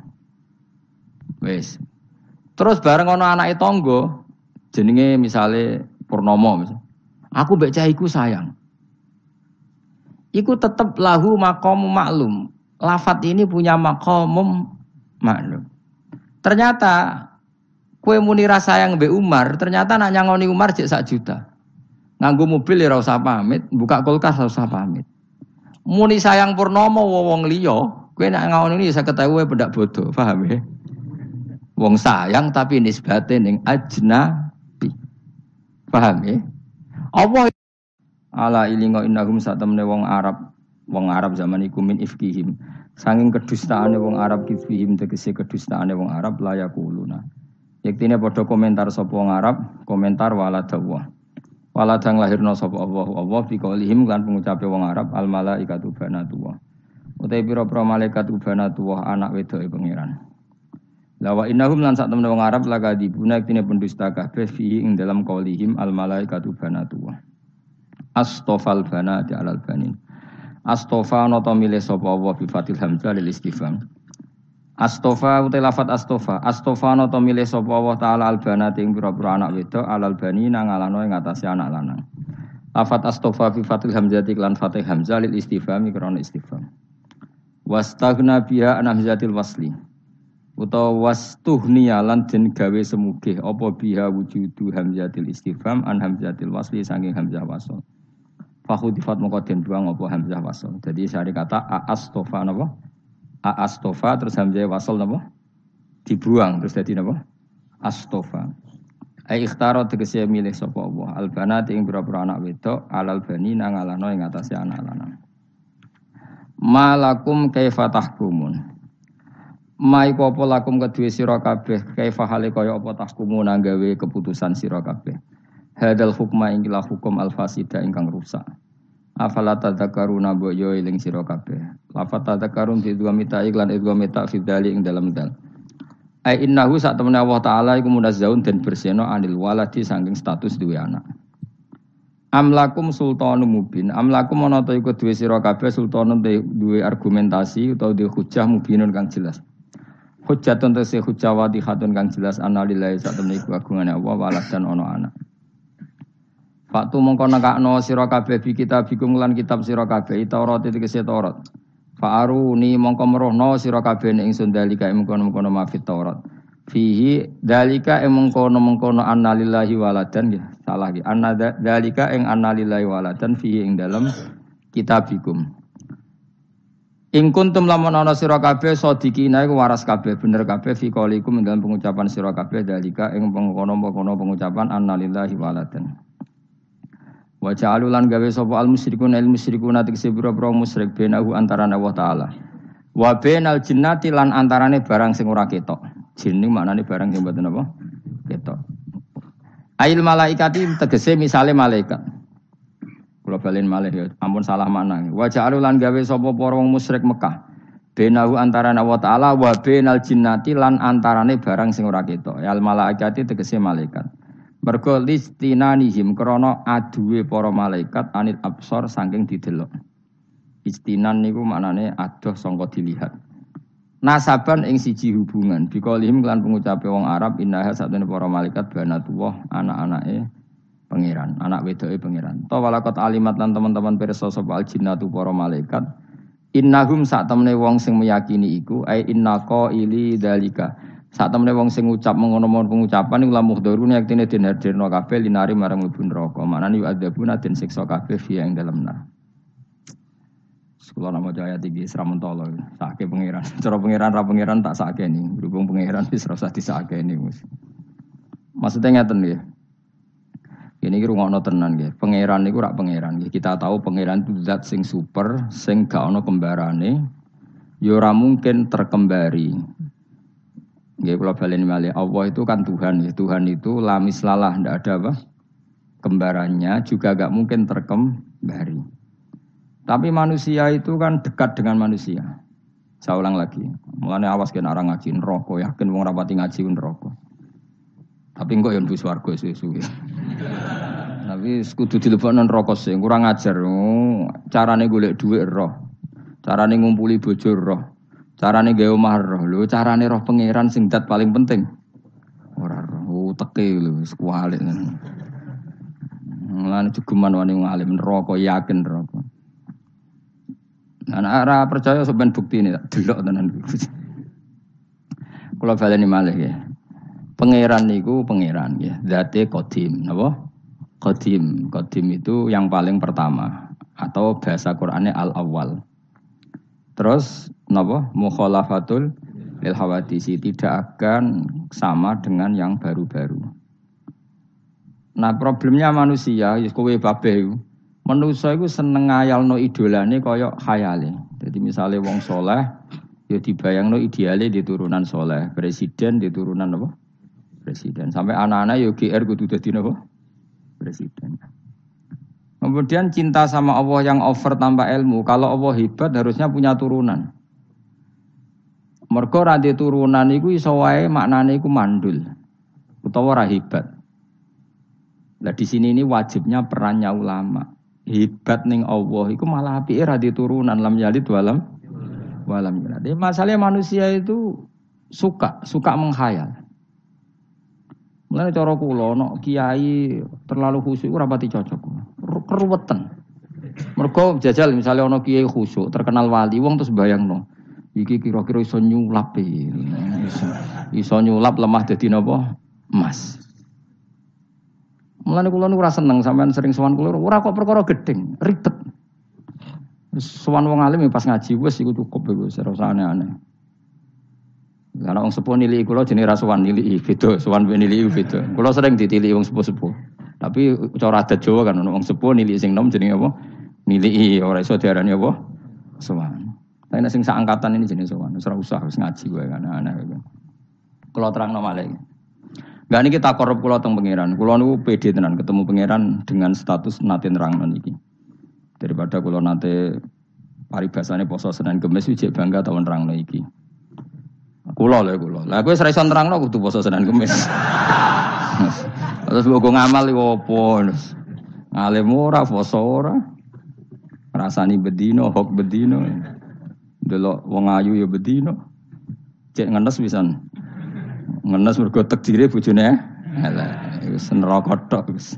Wis. Terus bareng ono anake tangga jenenge misale Purnomo misal. Aku mbek cah iku sayang. Iku tetep lahu maqamu maklum. Lafat ini punya maqamum maklum. Ternyata kue muni rasa sayang mbek Umar, ternyata nak nyangoni Umar jek sak juta. Nganggo mobil ya ora usah pamit, buka kulkas ora usah pamit. Muni sayang Purnomo wong liya, kowe nak ngawoni iso ketahuwe pendak bodoh, paham ya? Wong sayang tapi nisbate ning ajnabi. Paham ya? Allah ala ilingo innahum satamne wong Arab, wong Arab zaman iku min ifkihim. Sanging kedustaane wong Arab kifihim tegese kedustaane wong Arab layakuluna. Yektine padha komentar sapa wong Arab, komentar waladallah. Waladang lahirna sapa Allah, Allah fi qaulihim lan pengucape wong Arab al malaikatu banatullah. Utai pira-pira malaikat banatullah anak wedoke pangeran. La wa innahum lan sak temene wong Arab lakadibuna yektine pendusta kabeh fi ing dalam qaulihim al malaikatu banatullah. Astofal banati alal banin. Astofa nata milih sapa Allah bi fatil hamzah lil istifham. Astofa utai lafat astofa. Astofa nata milih sapa Allah taala al banati ing pira-pira anak wedok alal bani nang alano ing atase anak lanang. Lafat astofa bi fatil hamzah lan fatih hamzah lil istifham krana istifham. Wastaghna biha an hamzatil wasli. Utawa wastuhniya lan den gawe semugih apa biha wujudu hamzatil istifham an hamzatil wasli saking hamzah wasl. Fakhudifat moko den buang apa hamzah wasl. Jadi sari kata astofa napa? Astofa terus hamzah wasl napa? Dibuang terus dadi napa? Astofa. Ai ikhtara tegese milih sapa Allah albanat ing pira-pira anak wedok alal bani nang alano ing atase anak lanang. Malakum kaifa tahkumun. Mai apa lakum kedue sira kabeh kaifa hale kaya apa tahkumun nang gawe keputusan sira kabeh. Hadal hukma ingkilah hukum al-fasida ingkang rusak. Afala tadzakaruna bo yo eling sira kabeh. Lafat tadzakarun fi dua mita iklan dua mita fi dzali ing dalam dal. Ai innahu sak temene Allah taala iku munazzaun den bersihno anil waladi saking status duwe anak. Amlakum sultanum mubin. Amlakum ana ta iku duwe sira kabeh sultanun duwe argumentasi utawa duwe hujjah mubinun kang jelas. Hujjatun tese hujjah wadihatun kang jelas analillahi sak temene iku agungane Allah walad dan ana anak. Faktu mongko nekakno sira kabeh bi kitabikum lan kitab sira kabeh Taurat iki kese Taurat. Fa'aruni mongko merohno sira kabeh ing ingsun dalika mengkono-mengkono mafit Taurat. Fihi dalika mengkono-mengkono annalillahi waladan ya salah iki. Anna dalika ing annalillahi waladan fihi ing dalem kitabikum. Ing kuntum lamun ana sira kabeh sadikina iku waras kabeh bener kabeh fi qaulikum ing dalem pengucapan sira kabeh dalika ing mengkono-mengkono pengucapan annalillahi waladan. Wa ja'alulan gawe sapa al musyrikun al musyrikun atik sebira-bira musyrik benahu antarané Allah taala. Wa bainal jinnati lan antarane barang sing ora ketok. Jin niku maknane barang sing mboten apa? Ketok. Ail malaikati tegese misale malaikat. Kula balen malih ya, ampun salah makna. Wa ja'alulan gawe sapa para wong musyrik Mekah. Benahu antarané Allah taala wa bainal jinnati lan antarane barang sing ora ketok. Al malaikati tegese malaikat. Mergo listinanihim krana aduwe para malaikat anil absor saking didelok. Istinan niku maknane adoh sangka dilihat. Nasaban ing siji hubungan biqaulihim lan pengucape wong Arab innaha satune para malaikat banatullah anak-anake pangeran, anak wedoke pangeran. Ta walakot alimat lan teman-teman pirsa sapa aljinnatu para malaikat innahum sak temene wong sing meyakini iku ai innaka ili dalika. Saat temen wong sing ngucap mengono-mengono pengucapan iku lamuh darune yektine den hadirno kabeh linari marang mlebu neraka. Manane yu adzabuna den siksa kabeh fi ing dalem nar. Sekolah nama jaya tinggi seramun tolo. Sake pangeran. Cara pangeran ra pangeran tak sakeni. Berhubung pangeran wis ora usah disakeni. Maksudnya ngeten nggih. Ini ki rungokno tenan nggih. Pangeran niku rak pangeran nggih. Kita tahu pangeran itu zat sing super, sing gak ono kembarane. Ya ora mungkin terkembari. Nggih kula baleni malih Allah itu kan Tuhan ya. Tuhan itu lamis lalah ndak ada apa kembarannya juga enggak mungkin terkembari. Tapi manusia itu kan dekat dengan manusia. Saya ulang lagi. Mulane awas kena orang ngaji neraka, yakin wong rapati ngaji neraka. Tapi engko yang mlebu swarga suwe-suwe. Tapi kudu dilebokno neraka sing kurang ajar. Oh, carane golek dhuwit roh. Carane ngumpuli bojo roh. Carane gawe omah roh. Lho carane roh pangeran sing dat paling penting. Ora roh teke lho wis kualik. Mulane jegeman wani ngalim neraka yakin neraka. Anak ora percaya sampean bukti ini tak delok tenan. Kula baleni malih ya. Pangeran niku pangeran ya. Zate qadim, napa? Qadim. Qadim itu yang paling pertama atau bahasa Qur'annya al-awwal. Terus napa? Mukhalafatul lil hawadisi, tidak akan sama dengan yang baru-baru. Nah, problemnya manusia, ya kowe babeh manusia itu seneng ngayalno idolane kaya khayale. Jadi misalnya wong soleh, ya dibayangno ideale di turunan soleh. Presiden di turunan apa? Presiden. Sampai anak-anak ya G R kudu dadi apa? Presiden. Kemudian cinta sama Allah yang over tanpa ilmu. Kalau Allah hebat harusnya punya turunan. Mergo ra ndek turunan iku iso wae maknane iku mandul. Utawa ora hebat. Lah di sini ini wajibnya perannya ulama. Hebat ning Allah iku malah apike ra diturunan lam yalid walam walam yulad. Masalahnya manusia itu suka suka menghayal. Mulane cara kula ana kiai terlalu khusyuk ora pati cocok. Keruwetan. Mergo jajal misalnya ana kiai khusyuk terkenal wali wong terus bayangno iki kira-kira iso nyulap e. Iso, iso nyulap lemah dadi napa? Emas. Mulane kula niku ora seneng sampean sering sowan kula ora kok perkara gedeng, ribet. Wis sowan wong alim pas ngaji wis iku cukup iku ora usah aneh-aneh. Lah wong sepuh niliki kula jenenge ra sowan niliki beda, sowan niliki beda. Kula sering ditiliki wong sepuh-sepuh. Tapi cara adat Jawa kan wong sepuh niliki sing nom jenenge apa? Niliki ora iso diarani apa? Sowan. Tapi nek sing sak angkatan ini jenenge sowan, ora usah wis ngaji wae kan aneh-aneh. Kula terangno malih. Gak ini kita korup kulo teng pangeran. Kulo niku pede tenan ketemu pangeran dengan status nate nerangno niki. Daripada kulo nate paribasane poso Senin Kamis wijek bangga tau nerangno iki. Kulo lho kulo. Lah kowe ora iso nerangno kudu poso Senin Kamis. Terus mbok ngamal iki opo? Ngalim ora poso ora. Rasani bedino, hok bedino. Delok wong ayu ya bedino. Cek ngenes pisan. Ngenes mergo tekdire bojone. Alah, wis neraka tok wis.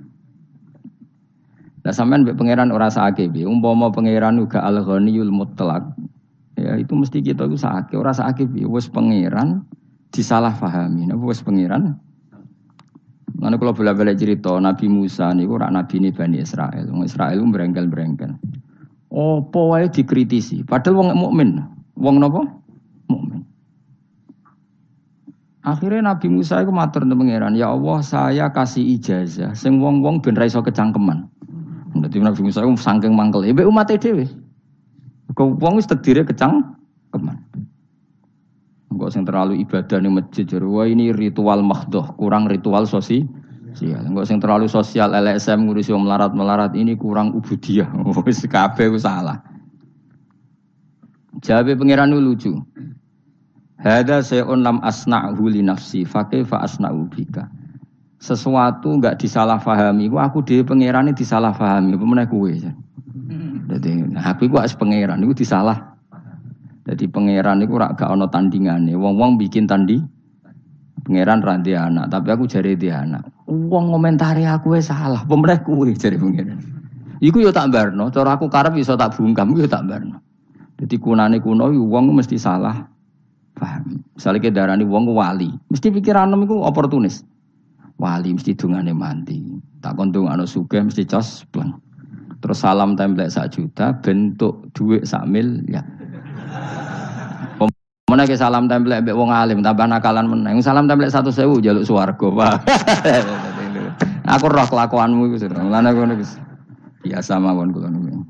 Lah sampean mbek pangeran ora sakake piye? Umpama pangeran uga al-ghaniyul mutlaq. Ya itu mesti kita iku sakake, ora sakake piye? Wis pangeran disalahpahami. Napa wis pangeran? Lan kula bola-bali cerita Nabi Musa niku ora nabine Bani Israil. Wong Israil mbrengkel-brengkel. Apa wae dikritisi, padahal wong mukmin. Wong napa? Mukmin. Akhirnya Nabi Musa itu matur nang pangeran, "Ya Allah, saya kasih ijazah sing wong-wong ben ra iso kecangkeman." Dadi Nabi Musa itu saking mangkel, mbek umat dhewe. Kok wong wis tedire kecangkeman. Engko sing terlalu ibadah ning masjid jero, wah ini ritual mahdhah, kurang ritual sosial. Engko sing terlalu sosial L S M ngurusi wong melarat-melarat ini kurang ubudiyah. Wis kabeh wis salah. Jawabe pangeran lucu. Hada sayun lam asna'hu li nafsi fa kaifa asna'u bika. Sesuatu enggak disalahpahami, aku dhewe pangerane disalahpahami, apa meneh kowe. Dadi aku iku wis pangeran iku disalah. Dadi pangeran iku ora gak ana tandingane. Wong-wong bikin tandi pangeran ra ndek anak, tapi aku jare ndek anak. Wong ngomentari aku wis salah, apa meneh kowe jare pangeran. Iku yo tak barno, cara aku karep iso tak bungkam yo tak barno. Dadi kunane kuno wong mesti salah. Paham. Misalnya ke darani wong wali, mesti pikiran iku oportunis. Wali mesti dungane mandi. Tak kondong ana sugih mesti cos pleng. Terus salam templek sak juta bentuk dhuwit sak miliar. Mana ke salam templek mbek wong alim tambah nakalan meneh. Salam templek seratus ribu njaluk swarga, Pak. Aku roh kelakuanmu iku sira. Lan aku wis biasa mawon kula niku.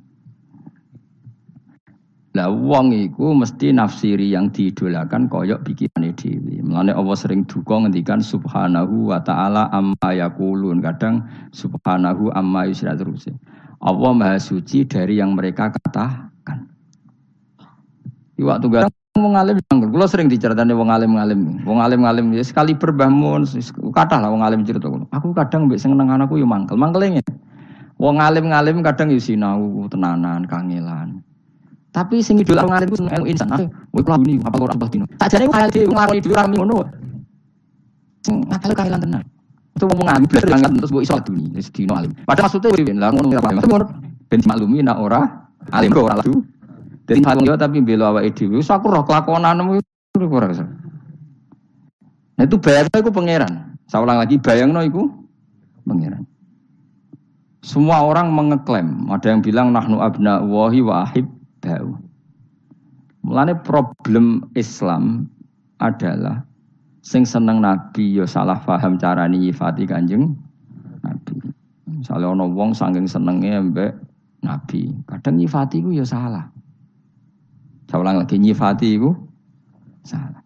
Lah wong iku mesti nafsiri yang diidolakan koyok pikirane dhewe. Mulane Allah sering duka ngendikan subhanahu wa ta'ala amma yaqulun. Kadang subhanahu amma yusra terus. Allah Maha Suci dari yang mereka katakan. Di waktu garang wong alim janggal. Kula sering diceritani wong alim-alim. Wong alim-alim ya sekali berbangun kathah lah wong alim cerita kula. Aku kadang mbek sing seneng anakku ya mangkel. Mangkele wong alim-alim kadang ya sinau tenanan, kangelan. Tapi sing idol wong alim ku seneng insan. Kowe kula ini apa ora abah dino. Sakjane ku kaya dhewe nglakoni dhewe rame ngono. Sing ngapal kangelan tenan. Itu wong alim berangkat terus mbok iso aduni wis dino alim. Padahal maksudnya piye lah ngono ora paham. Ngono ben maklumi nek ora alim kok ora ladu. Dadi hal yo tapi mbela awake dhewe. Wis aku roh kelakonanmu iku ora iso. Nah itu bayangno iku pangeran. Saya ulang lagi bayangno iku pangeran. Semua orang mengeklaim, ada yang bilang nahnu abna'ullahi wa ahibba'u. Mulane problem Islam adalah sing seneng Nabi ya salah paham carane nyifati Kanjeng Nabi. Misale ana wong saking senenge mbek Nabi, kadang nyifati ku ya salah. Saya ulang lagi nyifati iku salah.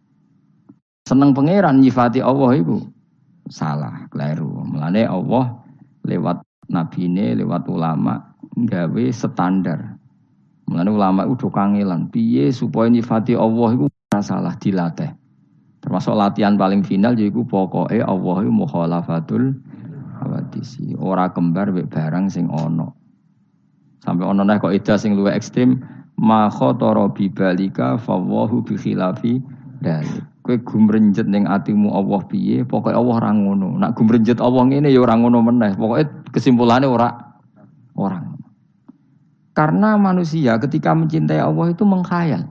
Seneng pangeran nyifati Allah iku salah, keliru. Mulane Allah lewat Nabi ini, lewat ulama nggawe standar. Mulane ulama udah kangelan piye supaya nyifati Allah iku ora salah dilatih. Termasuk latihan paling final yaiku pokoke Allah iku mukhalafatul hawadisi. Ora kembar mek barang sing ana. Sampai ana nek kok ida sing luwih ekstrem ma khatara bi balika fa wallahu bi khilafi dalik. Kowe gumrenjet ning atimu Allah piye, pokoke Allah ora ngono. Nek gumrenjet Allah ngene ya ora ngono meneh. Pokoke kesimpulannya ora orang. Karena manusia ketika mencintai Allah itu mengkhayal.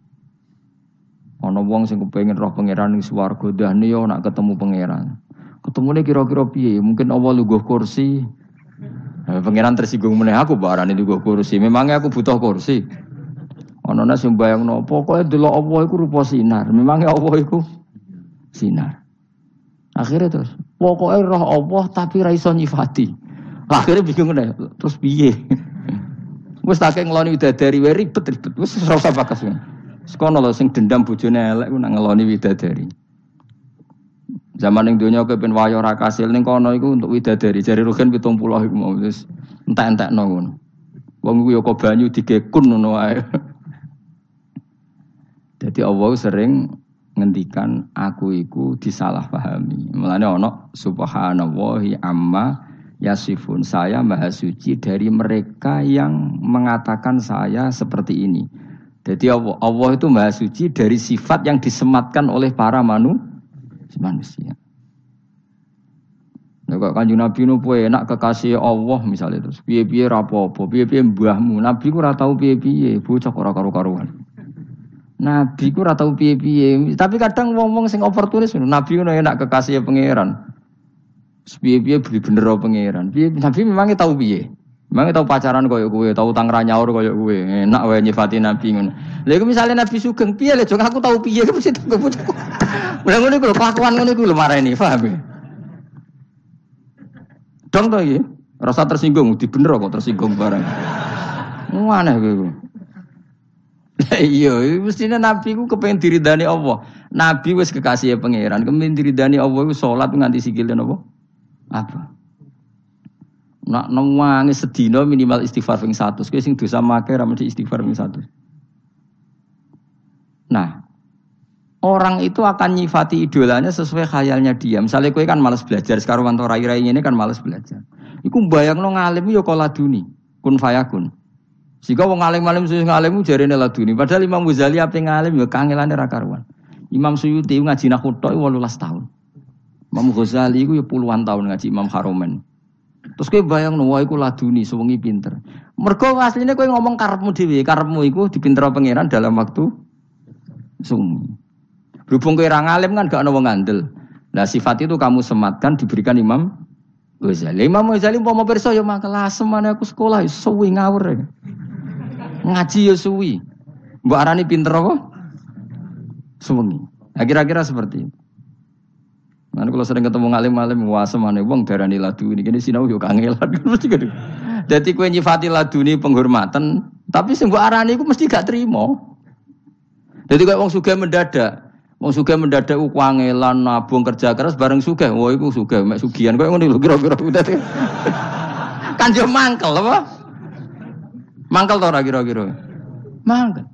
Ana wong sing kepengin roh pangeran ning swarga dahne yo nak ketemu pangeran. Ketemune kira-kira piye? Mungkin Allah lungguh kursi. Nah, pangeran tersinggung meneh aku barane lungguh kursi. Memangnya aku butuh kursi. Ana nek sing bayangno pokoke delok Allah iku rupa sinar. Memangnya Allah iku sinar. Akhirnya terus pokoke roh Allah tapi ra iso nyifati. Akhirnya bingung meneh. Terus piye? Wis tak ngeloni widadari wae ribet-ribet. Wis ora usah bakas. Sekono lho sing dendam bojone elek ku nak ngeloni widadari. Zaman ning donya kepen wayo ra kasil ning kono iku untuk widadari. Jare Rugen pitung puluh iku mau wis entek-entekno ngono. Wong iku ya kok banyu digekun ngono wae. Jadi Allah sering ngendikan aku iku disalahpahami. Mulane ana subhanallahi amma yasifun. Saya maha suci dari mereka yang mengatakan saya seperti ini. Jadi Allah, Allah itu maha suci dari sifat yang disematkan oleh para manu, manusia. Nah, kalau Kanjeng Nabi nopo enak kekasih Allah misalnya terus piye-piye ra apa-apa, piye-piye mbahmu. Nabi ku ora tau piye-piye, bocah ora karo-karuan. Nabi ku ora tau piye-piye. Tapi kadang wong-wong sing oportunis Nabi ku enak kekasih pangeran. Piye-piye bener pangeran. Piye Nabi memangnya tau piye? Memangnya tau pacaran koyo kowe, tau utang ra nyaur koyo kowe. Enak wae nyifati Nabi ngono. Lha iku misale Nabi sugeng piye lho, aku tau piye ku mesti tau bojoku. Lah ngono iku lho kelakuan ngono iku lho marani, paham ya? Dong to iki. Rasa tersinggung, di bener kok tersinggung barang. Aneh kowe. Lah iya, mestine Nabi ku kepengin diridani Allah. Nabi wis kekasih pangeran, kepengin diridani Allah iku salat nganti sikile napa? Apa? Nak nangis sedina minimal istighfar ping seratus. Kowe sing dosa make ra mesti istighfar ping seratus. Nah, orang itu akan nyifati idolanya sesuai khayalnya dia. Misalnya kowe kan malas belajar, sekarang wanto rai-rai ini kan malas belajar. Iku mbayangno ngalim ya kok laduni, kun fayakun. Sehingga wong alim-alim sing ngalim jarene laduni, padahal Imam Ghazali ape ngalim ya kangelane ra karuan. Imam Suyuti ngaji nakhut tok wolulas tahun. Imam Ghazali iku ya puluhan tahun ngaji Imam Haromen. Terus kowe bayangno wae iku laduni sewengi pinter. Mergo asline kowe ngomong karepmu dhewe, karepmu iku dipintero pangeran dalam waktu sumi. Berhubung kowe ra ngalim kan gak ana wong ngandel. Nah sifat itu kamu sematkan diberikan Imam Ghazali. Imam Ghazali umpama pirsa ya makelas semane aku sekolah suwi ngawur. Ngaji ya suwi. Mbok arani pinter apa? Suwengi. Nah, kira-kira seperti itu. Nah, kalau sering ketemu ngalim-ngalim wah semane wong darani laduni kene sinau yo kangelan mesti gitu. Dadi kowe nyifati laduni penghormatan, tapi sing mbok arani iku mesti gak trimo. Dadi kowe wong sugih mendadak, wong sugih mendadak ku kangelan nabung kerja keras bareng sugih. Wah iku sugih mek sugihan kowe ngono lho kira-kira. makan yo mangkel apa? Mangkel to ora kira-kira. Mangkel.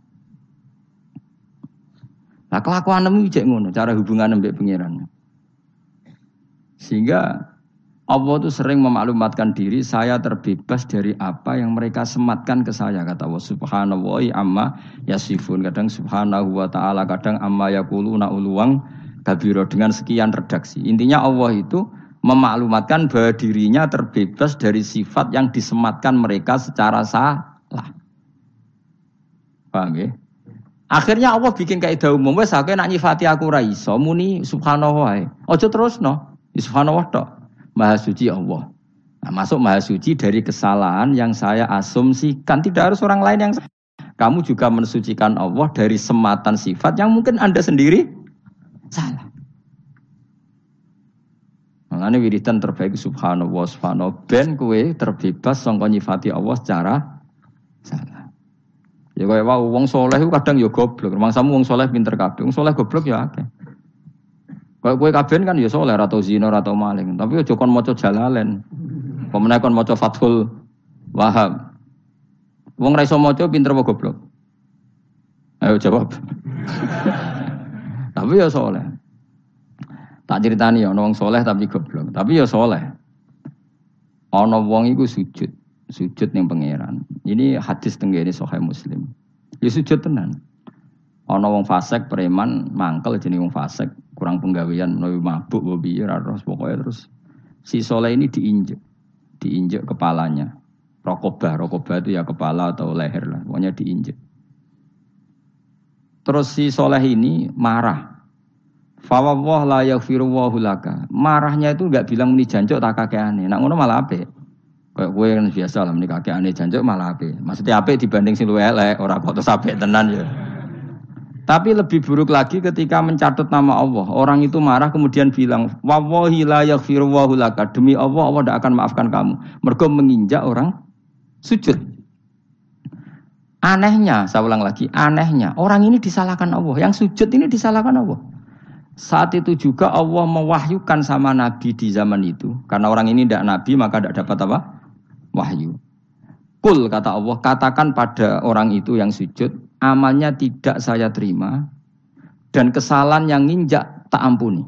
Lah kelakuanmu cek ngono, cara hubungan mbek pangeran. Sehingga Allah itu sering memaklumatkan diri, saya terbebas dari apa yang mereka sematkan ke saya, kata Allah subhanahu amma yasifun, kadang subhanahu wa ta'ala, kadang amma yaquluna uluwang kabiro, dengan sekian redaksi. Intinya Allah itu memaklumatkan bahwa dirinya terbebas dari sifat yang disematkan mereka secara salah. Paham ya? Akhirnya Allah bikin kaidah umum, wes aku nak nyifati aku ra iso muni subhanahu wae. Aja terusno, subhanahu wa ta'ala. Maha suci Allah. Nah, masuk maha suci dari kesalahan yang saya asumsikan. Tidak harus orang lain yang salah. Kamu juga mensucikan Allah dari sematan sifat yang mungkin Anda sendiri salah. Makanya wiridan terbaik subhanallah subhanallah ben kowe terbebas sangka nyifati Allah secara salah. Ya kaya wae wong saleh kadang ya goblok. Mangsamu wong saleh pinter kabeh. Wong saleh goblok ya akeh. Kaya kowe kabeh kan ya saleh ora tau zina ora tau maling, tapi aja kon maca Jalalain. Pemene kon maca Fathul Wahhab. Wong ra iso maca pinter apa goblok? Ayo jawab. Tapi ya saleh. Tak critani ya ana wong saleh tapi goblok, tapi ya saleh. Ana wong iku sujud, sujud ning pangeran. Ini hadis tenggene Sahih Muslim. Ya sujud tenan. Ana wong fasik preman mangkel jenenge wong fasik. Kurang penggawean, menawi mabuk, bobi, terus pokoknya terus si soleh ini diinjek, diinjek kepalanya. Rokobah, rokobah itu ya kepala atau leher lah, pokoknya diinjek. Terus si soleh ini marah. Fawwah la yaghfirullahu laka. Marahnya itu enggak bilang muni jancuk tak kakeane. Nak ngono malah apik. Kayak kowe kan biasa lah muni kakeane jancuk malah apik. Maksudnya apik dibanding sing luwih elek, ora kok terus apik tenan ya. Tapi lebih buruk lagi ketika mencatut nama Allah. Orang itu marah kemudian bilang, wallahi la yaghfirullahu laka. Demi Allah, Allah tidak akan maafkan kamu. Mergo menginjak orang sujud. Anehnya, saya ulang lagi, anehnya. Orang ini disalahkan Allah. Yang sujud ini disalahkan Allah. Saat itu juga Allah mewahyukan sama Nabi di zaman itu. Karena orang ini tidak Nabi, maka tidak dapat apa? Wahyu. Kul, kata Allah, katakan pada orang itu yang sujud, amalnya tidak saya terima dan kesalahan yang nginjak tak ampuni.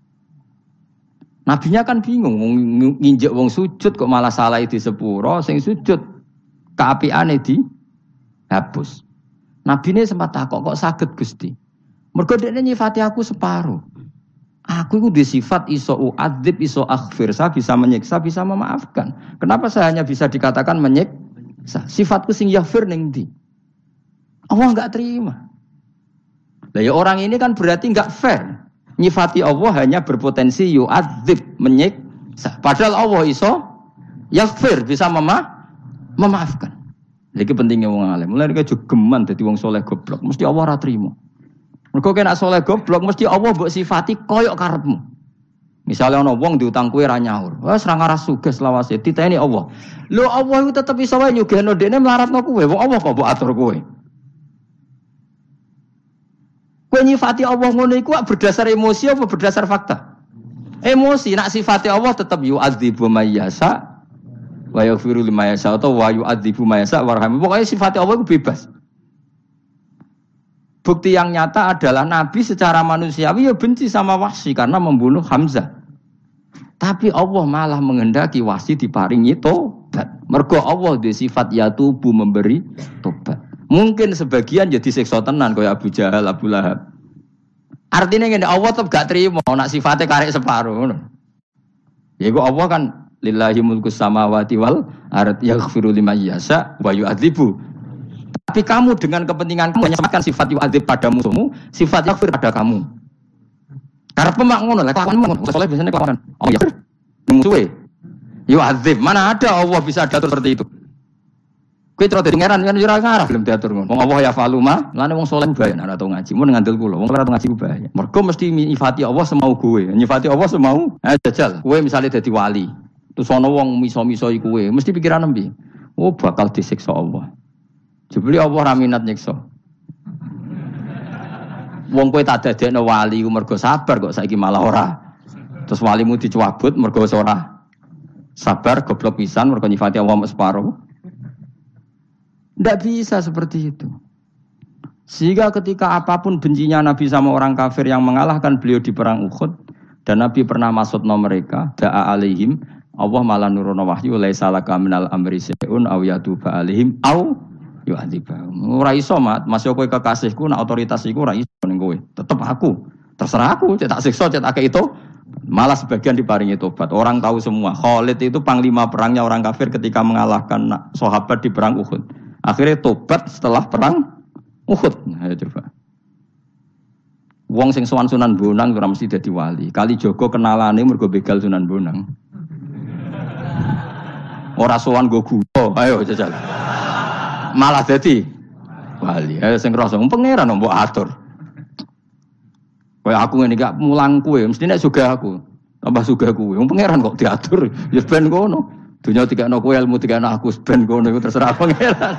Nabinya kan bingung, nginjak wong sujud kok malah salah di sepuro, sing sujud keapiane di hapus. Nabi ini sempat takok kok saged Gusti. Mergo dekne nyifati aku separuh. Aku itu disifat iso uadzib, iso aghfir, saya bisa menyiksa, bisa memaafkan. Kenapa saya hanya bisa dikatakan menyiksa? Sifatku sing yaghfir ning ndi? Allah enggak terima. Lah ya orang ini kan berarti enggak fair. Nyifati Allah hanya berpotensi yu'adzib, menyiksa. Padahal Allah iso yaghfir, bisa mema memaafkan. Iki pentingnya wong alim. Mulane iki jogeman dadi wong saleh goblok, mesti Allah ora trimo. Mergo kena saleh goblok mesti Allah mbok sifati koyok karepmu. Misalnya ana wong diutang kowe ra nyaur. Wes ra ngaras suges lawase diteni Allah. Lho Allah itu tetep iso wae nyugihno dekne mlaratno kowe. Wong Allah kok mbok atur kowe. Kowe nyifati Allah ngono iku berdasar emosi apa berdasar fakta? Emosi, nak sifati Allah tetep yu'adzibu may yasha wa yaghfiru liman yasha atau wa yu'adzibu may yasha warham. Pokoknya sifati Allah itu bebas. Bukti yang nyata adalah Nabi secara manusiawi ya benci sama Wahsy karena membunuh Hamzah. Tapi Allah malah menghendaki Wahsy diparingi tobat. Mergo Allah di sifat yatubu memberi tobat. Mungkin sebagian jadi siksa tenan kaya Abu Jahal, Abu Lahab. Artinya ngene Allah tetep gak terima nak sifatnya karek separuh ngono. Ya iku Allah kan lillahi mulkus samawati wal ard yaghfiru liman yasha wa yu'adzibu. Tapi kamu dengan kepentingan kamu menyematkan sifat yu'adzib pada musuhmu, sifat yaghfir pada kamu. Karena pemak ngono lah, kelakuanmu ngono. Soalnya biasanya kelakuan. Oh ya, musuhe. Yu'adzib, mana ada Allah bisa diatur seperti itu. Kowe terus dadi ngeran kan ora ngarah belum diatur ngono. Wong Allah ya faluma, lane wong saleh bahaya nek ora tau ngaji. Mun ngandel kula, wong ora tau ngaji bahaya. Mergo mesti nyifati Allah semau kowe. Nyifati Allah semau. Eh jajal, kowe misale dadi wali. Terus ana wong miso-miso iku kowe, mesti pikiran nembe. Oh bakal disiksa Allah. Jebule Allah ra minat nyiksa. Wong kowe tak dadekno wali ku mergo sabar kok saiki malah ora. Terus walimu dicuabut mergo ora Sabar goblok pisan mergo nyifati Allah separo. Ndak bisa seperti itu. Sehingga ketika apapun bencinya Nabi sama orang kafir yang mengalahkan beliau di perang Uhud dan Nabi pernah maksudna mereka, da'a alaihim, Allah malah nurono wahyu laisa laka minal amri syai'un aw yatuba alaihim aw yu'adzibahum. Ora iso mat, masuk kowe kekasihku, nak otoritas iku ora iso ning kowe. Tetep aku. Terserah aku, cetak siksa, cetak itu. Malah sebagian diparingi tobat. Orang tahu semua. Khalid itu panglima perangnya orang kafir ketika mengalahkan sahabat di perang Uhud. Akhirnya tobat setelah perang Uhud. Nah, ayo coba. Wong sing sowan Sunan Bonang ora mesti dadi wali. Kali Joko kenalane mergo begal Sunan Bonang. Ora sowan go gula, ayo jajal. Malah dadi wali. Ayo sing rasa pangeran mbok atur. Kaya aku ngene gak mulang kowe, mesti nek sugih aku. Tambah sugih kowe. Wong pangeran kok diatur, ya ben ngono. Dunya dikakno kowe, ilmu dikakno aku, ben ngono iku terserah pangeran.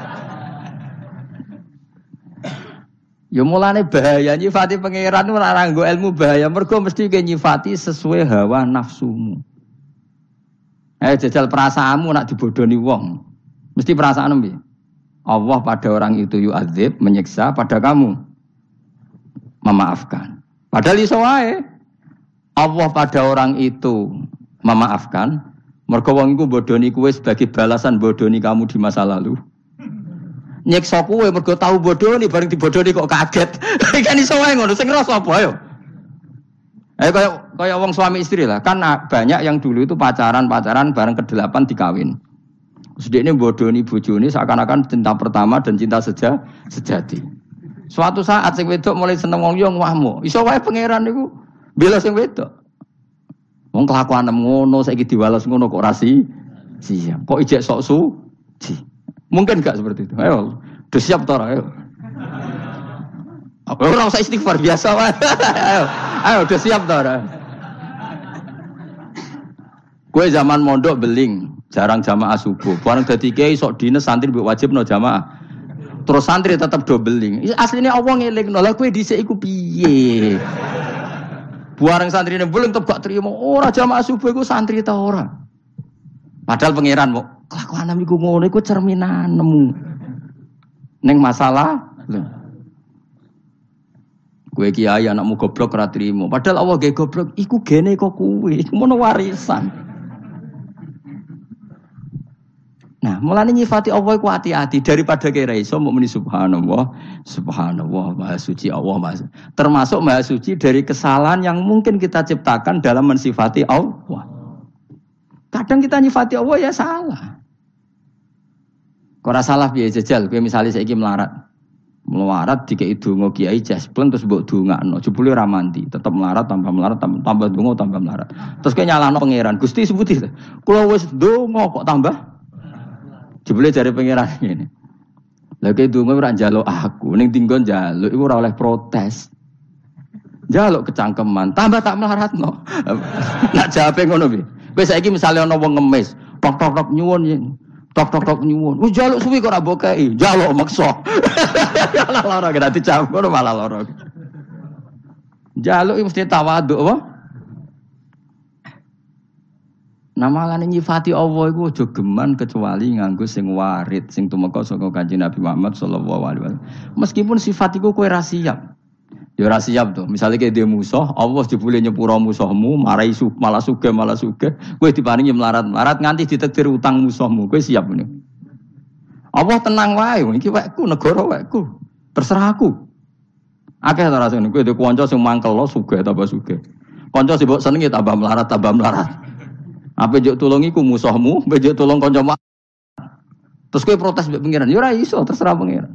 Ya mulane bahaya nyifati pangeran ora nganggo ilmu bahaya, mergo mesti ke nyifati sesuai hawa nafsumu. Eh jajal perasaanmu nak dibodoni wong. Mesti perasaan piye? Allah pada orang itu yu'adzib, menyiksa, pada kamu memaafkan. Padahal iso wae. Allah pada orang itu memaafkan, mergo wong iku bodoni kowe sebagai balasan bodoni kamu di masa lalu. Nyiksa kowe mergo tau bodoni bareng dibodoni kok kaget. Kan iso wae ngono, sing ngrasa apa ayo? Eh kaya kaya wong suami istri lah, kan banyak yang dulu itu pacaran-pacaran bareng kedelapan dikawin. Sedekne bodoni bojone seakan-akan cinta pertama dan cinta seja, sejati. Suatu saat sing wedok mulai seneng wong yo ngwahmu. Iso wae pangeran niku bela sing wedok. Wong kelakuanem ngono saiki diwales ngono kok rasi siap. Kok ijek sok suci. Mungkin enggak seperti itu. Ayo, udah siap ta ora ayo. Ora usah istighfar biasa wae. Ayo, ayo udah siap ta ora. Kowe zaman mondok beling, jarang jamaah subuh. Bareng dadi kiai sok dines santri mbok wajibno jamaah. Terus santri tetap do beling. Asline Allah ngelingno. Lah kowe dhisik iku piye? Bareng santrine beling tetep gak trimo. Ora jamaah subuh iku santri ta ora. Padahal pangeran kok kelakuan iku ngono iku cerminanmu. Ning masalah lho. Kowe kiai anakmu goblok ora trimo. Padahal Allah ge goblok iku gene kok kowe. Iku mono warisan. Nah, mulane nyifati Allah iku hati-hati daripada kira iso mbok muni subhanallah, subhanallah, maha suci Allah, maha. Termasuk maha suci dari kesalahan yang mungkin kita ciptakan dalam mensifati Allah. Kadang kita nyifati Allah ya salah. Kok ora salah piye jajal, kowe misale saiki melarat. Melarat dikek donga kiai jasben terus mbok dongakno, jebule ora mandi, tetep melarat tambah melarat tambah, tambah donga tambah melarat. Terus kowe nyalahno pangeran, Gusti sebuti. Kula wis donga kok tambah jebule jare pangeran ngene. Lah kowe donga ora njaluk aku, ning dinggon njaluk iku ora oleh protes. Njaluk kecangkeman, tambah tak melaratno. Nak jawabe ngono piye? Kowe saiki misale ana wong ngemis, tok-tok-tok nyuwun, tok-tok-tok nyuwun. Wis njaluk suwi kok ora mbokei, njaluk maksa. Malah lara gak dicampur malah lara. Njaluk mesti tawaduk apa? Namalane nyifati Allah iku aja geman kecuali nganggo sing warid, sing tumeka saka Kanjeng Nabi Muhammad sallallahu alaihi wasallam. Meskipun sifat iku kowe ra siap. Ya ora siap to. Misale kowe dhe musuh, Allah jebule nyepuro musuhmu, marai su, malah sugih malah sugih, kowe diparingi melarat-melarat nganti ditakdir utang musuhmu. Kowe siap ngene. Allah tenang wae, iki wekku, negara wekku. Terserah aku. Akeh ta rasane kowe dhe kanca sing mangkel lo sugih tambah sugih. Kanca sing mbok senengi tambah melarat tambah melarat. Apa njuk tulung iku musuhmu, njuk tulung kanca mak. Terus kowe protes mbek pangeran, ya ora iso, terserah pangeran.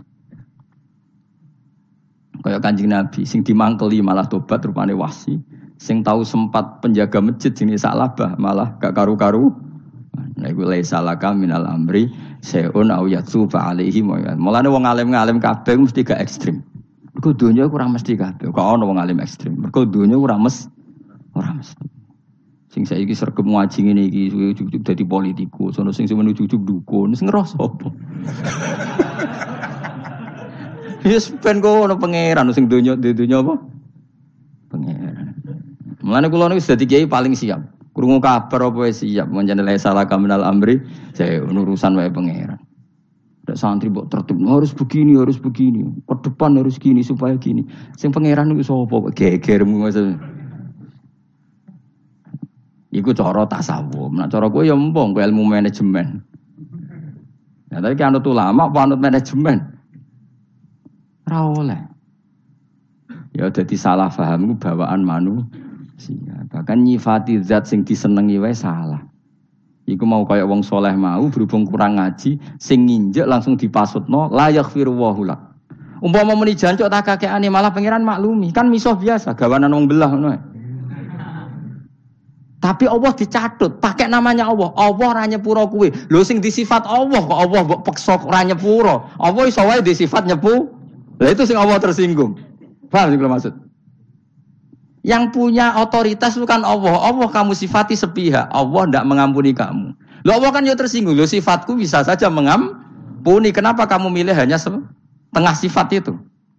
Kaya Kanjeng Nabi sing dimangkeli malah tobat rupane wasi, sing tahu sempat penjaga masjid jenenge Sa'labah malah gak karu-karu. Nah iku laisa laka minal amri syai'un aw yatsufa alaihi. Mulane wong alim-alim kabeh mesti gak ekstrem. Mergo donya kurang mesti kabeh. Kok ana wong alim ekstrem. Mergo donya ora mes ora mesti. Sing saiki sregep ngaji ngene iki ujug-ujug dadi politikus, sono sing semen ujug-ujug dukun, sing ngrasa apa? Wis ben kono pangeran sing donya donya apa? Pangeran. Mulane kula niku dadi kiai paling siap. Krungu kabar apa siap menjadi salah kaminal amri, saya urusan wae pangeran. Ada santri mbok tertib harus begini, harus begini. Ke depan harus gini supaya gini. Sing pangeran niku sapa? Gegermu maksud. Iku cara tasawuf. Nek cara kowe ya empong kowe ilmu manajemen. Ya tapi kan anut ulama apa anut manajemen? Ora oleh. Ya dadi salah paham iku bawaan manusia. Bahkan nyifati zat sing disenengi wae salah. Iku mau kaya wong soleh mau berhubung kurang ngaji, sing nginjek langsung dipasutno la yaghfiru wa lak. Umpama muni jancuk tak kakekane malah pangeran maklumi, kan misuh biasa gawanan wong belah ngono. Tapi Allah dicatut, pakai namanya Allah. Allah ora nyepuro kuwe. Lho sing disifat Allah kok Allah mbok peksa ora nyepuro. Allah iso wae disifat nyepu. Lah itu sing Allah tersinggung. Paham sing maksud? Yang punya otoritas bukan Allah. Allah kamu sifati sepihak. Allah tidak mengampuni kamu. Loh Allah kan ya tersinggung. Loh sifatku bisa saja mengampuni. Kenapa kamu milih hanya setengah sifat itu?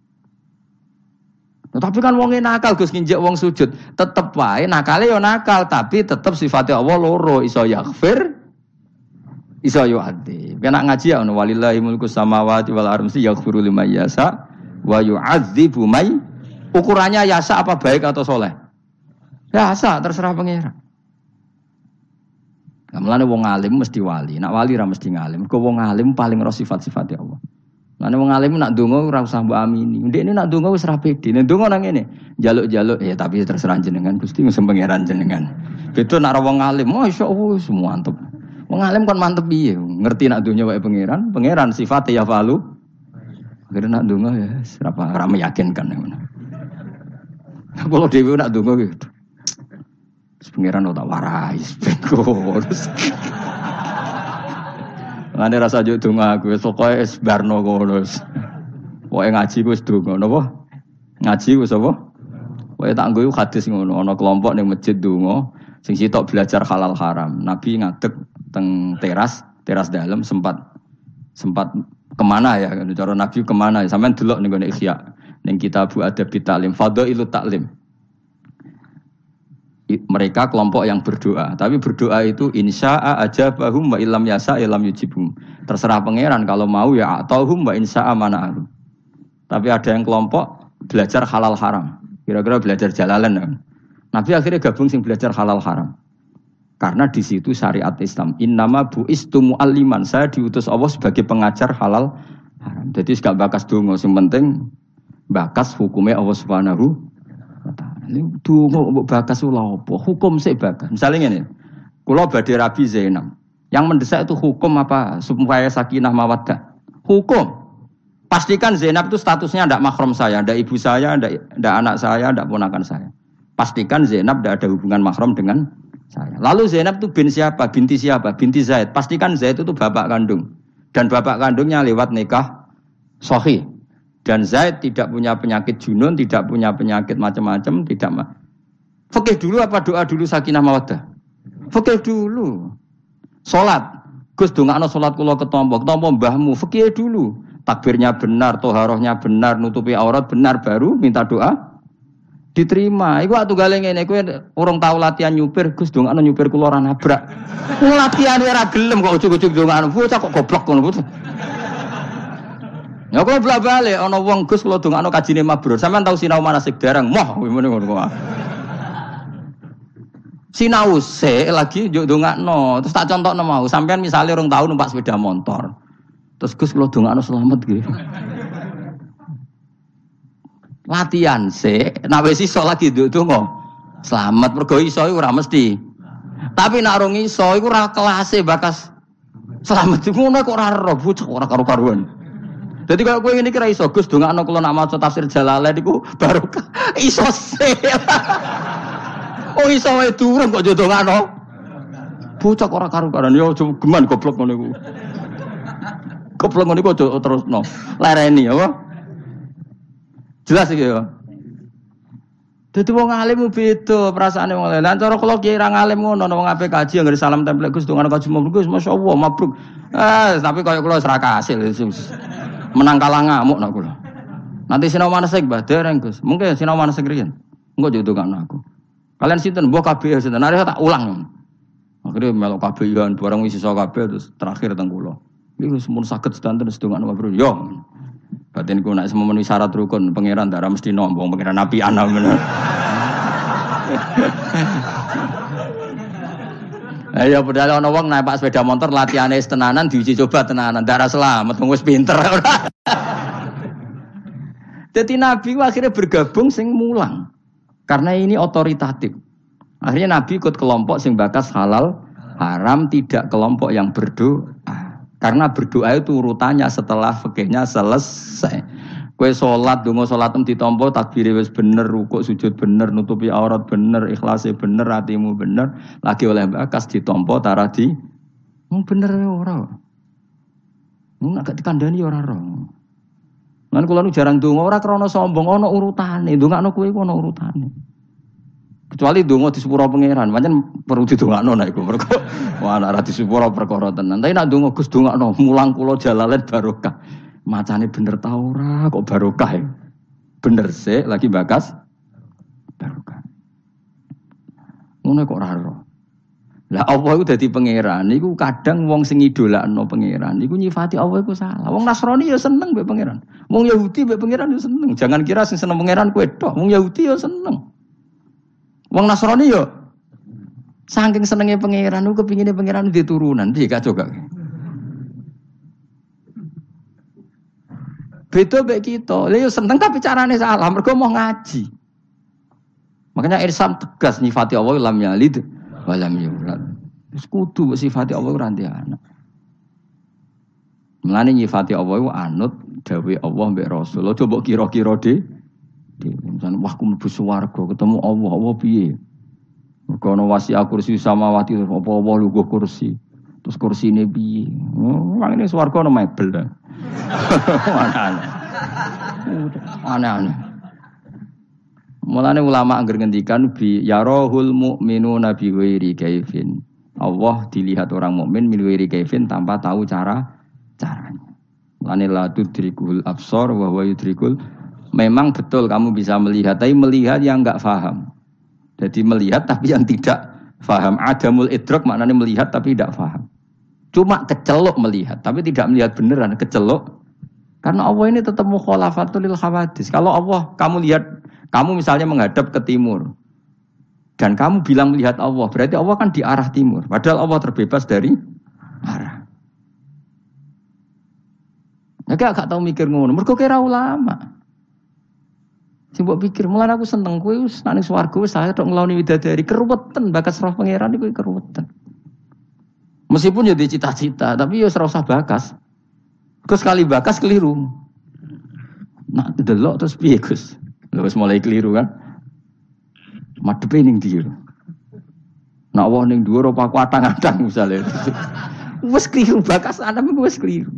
Tapi kan wong nakal Gus nginjek wong sujud. Tetep wae nakale ya nakal. Tapi tetep sifatnya Allah loro. Iso yaghfir. Iso yu'adzib. Kena ngaji ya. Walillahi mulku samawati wal ardi yaghfiru liman yasha. Wa yu'adzibu may. Ukurannya yasa apa baik atau soleh? Yasa, terserah pangeran. Mulane wong alim mesti wali, nak wali ra mesti ngalim. Kok wong alim paling ro sifat-sifat Allah. Mulane wong alim nak ndonga ora usah mbok amini. Ndekne nak ndonga wis ra pede. Nek ndonga nang ngene, njaluk-njaluk ya tapi terserah jenengan Gusti mesti pangeran jenengan. Beda nak wong alim, masyaallah semua mantep. Wong alim kon mantep piye? Ngerti nak dunya wae pangeran, pangeran sifat ya falu. Akhirnya nak ndonga ya ora meyakinkan ngono. Kalau dewi nak dungo gitu, pengiran tak warai, terus. Ngane rasa juk dungo aku, sokoy es barno kolos. Wae ngaji gue sedungo, nopo? Ngaji gue sopo? Wae tak gue hadis ngono, ono kelompok ning masjid dungo, sing sitok belajar halal haram. Nabi ngadeg teng teras, teras dalam sempat sempat kemana ya? Cara Nabi kemana? Sampeyan delok ning gone Ihya. Ning kitabu adab ta'lim fadhailut ta'lim. Mereka kelompok yang berdoa, tapi berdoa itu insya'a ajabahum wa illam yasa illam yujibhum. Terserah pangeran kalau mau ya atauhum wa insya'a mana'ahum. Tapi ada yang kelompok belajar halal haram. Kira-kira belajar jalalan. Nabi akhirnya gabung sing belajar halal haram. Karena di situ syariat Islam. Innama bu'istu mu'alliman. Saya diutus Allah sebagai pengajar halal haram. Jadi gak bakas donga, sing penting bakas hukumnya Allah Subhanahu wa taala. Donga mbok bakas lha apa? Hukum sik bakas. Misalnya ngene. Kula badhe Rabi Zainab. Yang mendesak itu hukum apa? Supaya sakinah mawaddah. Hukum. Pastikan Zainab itu statusnya tidak mahram saya, tidak ibu saya, tidak anak saya, tidak ponakan saya. Pastikan Zainab tidak ada hubungan mahram dengan saya. Lalu Zainab itu bin siapa? Binti siapa? Binti Zaid. Pastikan Zaid itu bapak kandung. Dan bapak kandungnya lewat nikah sahih. Dan Zaid tidak punya penyakit junun, tidak punya penyakit macam-macam, tidak. Ma- Fikih dulu apa doa dulu sakinah mawaddah? Fikih dulu. Salat. Gus dongakno salat kula ketompo, ketompo mbahmu. Fikih dulu. Takbirnya benar, toharohnya benar, nutupi aurat benar baru minta doa diterima. Iku atuh gale ngene kowe urung tau latihan nyupir, Gus dongakno nyupir kula ora nabrak. Latihan ora gelem kok ujug-ujug dongakno. Bocah kok goblok ngono. Ya kula blak-balik ana wong Gus kula dongakno kajine mabrur. Sampeyan tau sinau manasik dereng. Moh ngene ngono kok. Sinau sik lagi njuk dongakno. Terus tak contohno mau. Sampeyan misale rong tahun numpak sepeda motor. Terus Gus kula dongakno selamat nggih. Latihan sik, nek wis iso lagi nduk-nduk selamat mergo iso iku ora mesti. Tapi nek ora iso iku ora kelase bakas selamat ngono kok ora ero bocah ora karo-karuan. Dadi kaya kowe ngene iki ra iso Gus dongakno kula nak maca tafsir Jalalain iku barokah. Iso sik. Oh iso wae durung kok ndongakno. Bocah ora karo-karuan yo aja geman goblok ngono iku. Goblok ngono iku aja terusno. Lereni apa? Jelas iki ya. Dadi wong alim beda perasaane wong lain. Lah cara kula ki ra ngalim ngono wong ape kaji ngger salam templek Gus dongakno kaji mabruk Gus masyaallah mabruk. Eh tapi kaya kula wis ra kasil. Menang kalah ngamuk nak kula. Nanti sinau manasik Mbah dereng Gus. Mungkin sinau manasik riyen. Engko yo dongakno aku. Kalian sinten mbok kabeh sinten. Arep tak ulang. Akhirnya melok kabeh yan barang wis iso kabeh terus terakhir teng kula. Iku semun saged sedanten sedongan Mbah Bro. Yo. Batin ku nek memenuhi syarat rukun pangeran darah mesti nombong pangeran nabi ana bener. Ayo padahal ana wong naik sepeda motor latihane tenanan diuji coba tenanan darah selamat wis pinter. Jadi Nabi akhirnya bergabung sing mulang. Karena ini otoritatif. Akhirnya Nabi ikut kelompok sing bakas halal haram, tidak kelompok yang berdoa. Karena berdoa itu urutannya setelah fikihnya selesai. Kowe salat, donga salatem ditampa takbire wis bener, rukuk sujud bener, nutupi aurat bener, ikhlase bener, atimu bener, lagi oleh bakas ditampa tara di mung bener ora. Mung agak dikandani ora ora. Lan kula nu jarang donga ora krana sombong, ana urutane, ndongakno kowe ku ana urutane. Kecuali donga di sepura pangeran, pancen perlu didongakno nek iku mergo ora ora di sepura perkara tenan. Tapi nek donga Gus dongakno mulang kula jalalen barokah. Macane bener ta ora kok barokah ya. Bener sih lagi bakas barokah. Ngono kok ora ora. Lah Allah iku dadi pangeran niku kadang wong sing idolakno pangeran niku nyifati Allah iku salah. Wong Nasrani ya seneng mbek pangeran. Wong Yahudi mbek pangeran ya seneng. Jangan kira sing seneng pangeran kowe tok. Wong Yahudi ya seneng. Wong Nasrani ya saking senenge pangeran niku kepingine pangeran duwe turunan. Piye kacau gak? Beda mbek kita. Lha yo seneng tapi carane salah. Mergo mau ngaji. Makanya Irsam tegas nyifati Allah lam yalid wa lam yulad. Wis kudu sifati Allah ora ndek anak. Mulane nyifati Allah iku anut dawuh Allah mbek Rasul. Aja mbok kira-kira de. Misalnya wah aku mlebu swarga ketemu Allah, Allah piye? Mergo ana wasi'a kursi samawati apa Allah lungguh kursi. Terus kursine piye? Oh, mangene swarga ana mebel. Aneh-aneh. Aneh-aneh. Mulane ulama angger ngendikan bi yarahul mu'minuna bi ghairi kaifin. Allah dilihat orang mukmin min ghairi kaifin tanpa tahu cara caranya. Mulane la tudrikul absar wa huwa yudrikul. Memang betul kamu bisa melihat, tapi melihat yang enggak paham. Jadi melihat tapi yang tidak paham. Adamul idrak maknanya melihat tapi tidak paham. Cuma kecelok melihat, tapi tidak melihat beneran, kecelok. Karena Allah ini tetap mukhalafatul lil hawadis. Kalau Allah, kamu lihat, kamu misalnya menghadap ke timur, dan kamu bilang melihat Allah, berarti Allah kan di arah timur. Padahal Allah terbebas dari arah. Ya gak, gak tahu mikir ngono. Mergo kira ulama. Coba pikir, mulai aku seneng kowe wis nang swarga wis saya tok ngloni widadari keruwetan bakas roh pangeran iku keruwetan. Meskipun jadi cita-cita, tapi ya serasa bakas. Terus sekali bakas keliru. Nak delok terus piye Gus? Terus mulai keliru kan? Madepe ning ndi? Nak wah ning dhuwur apa aku atang-atang misale. Wes keliru bakas ana wis keliru.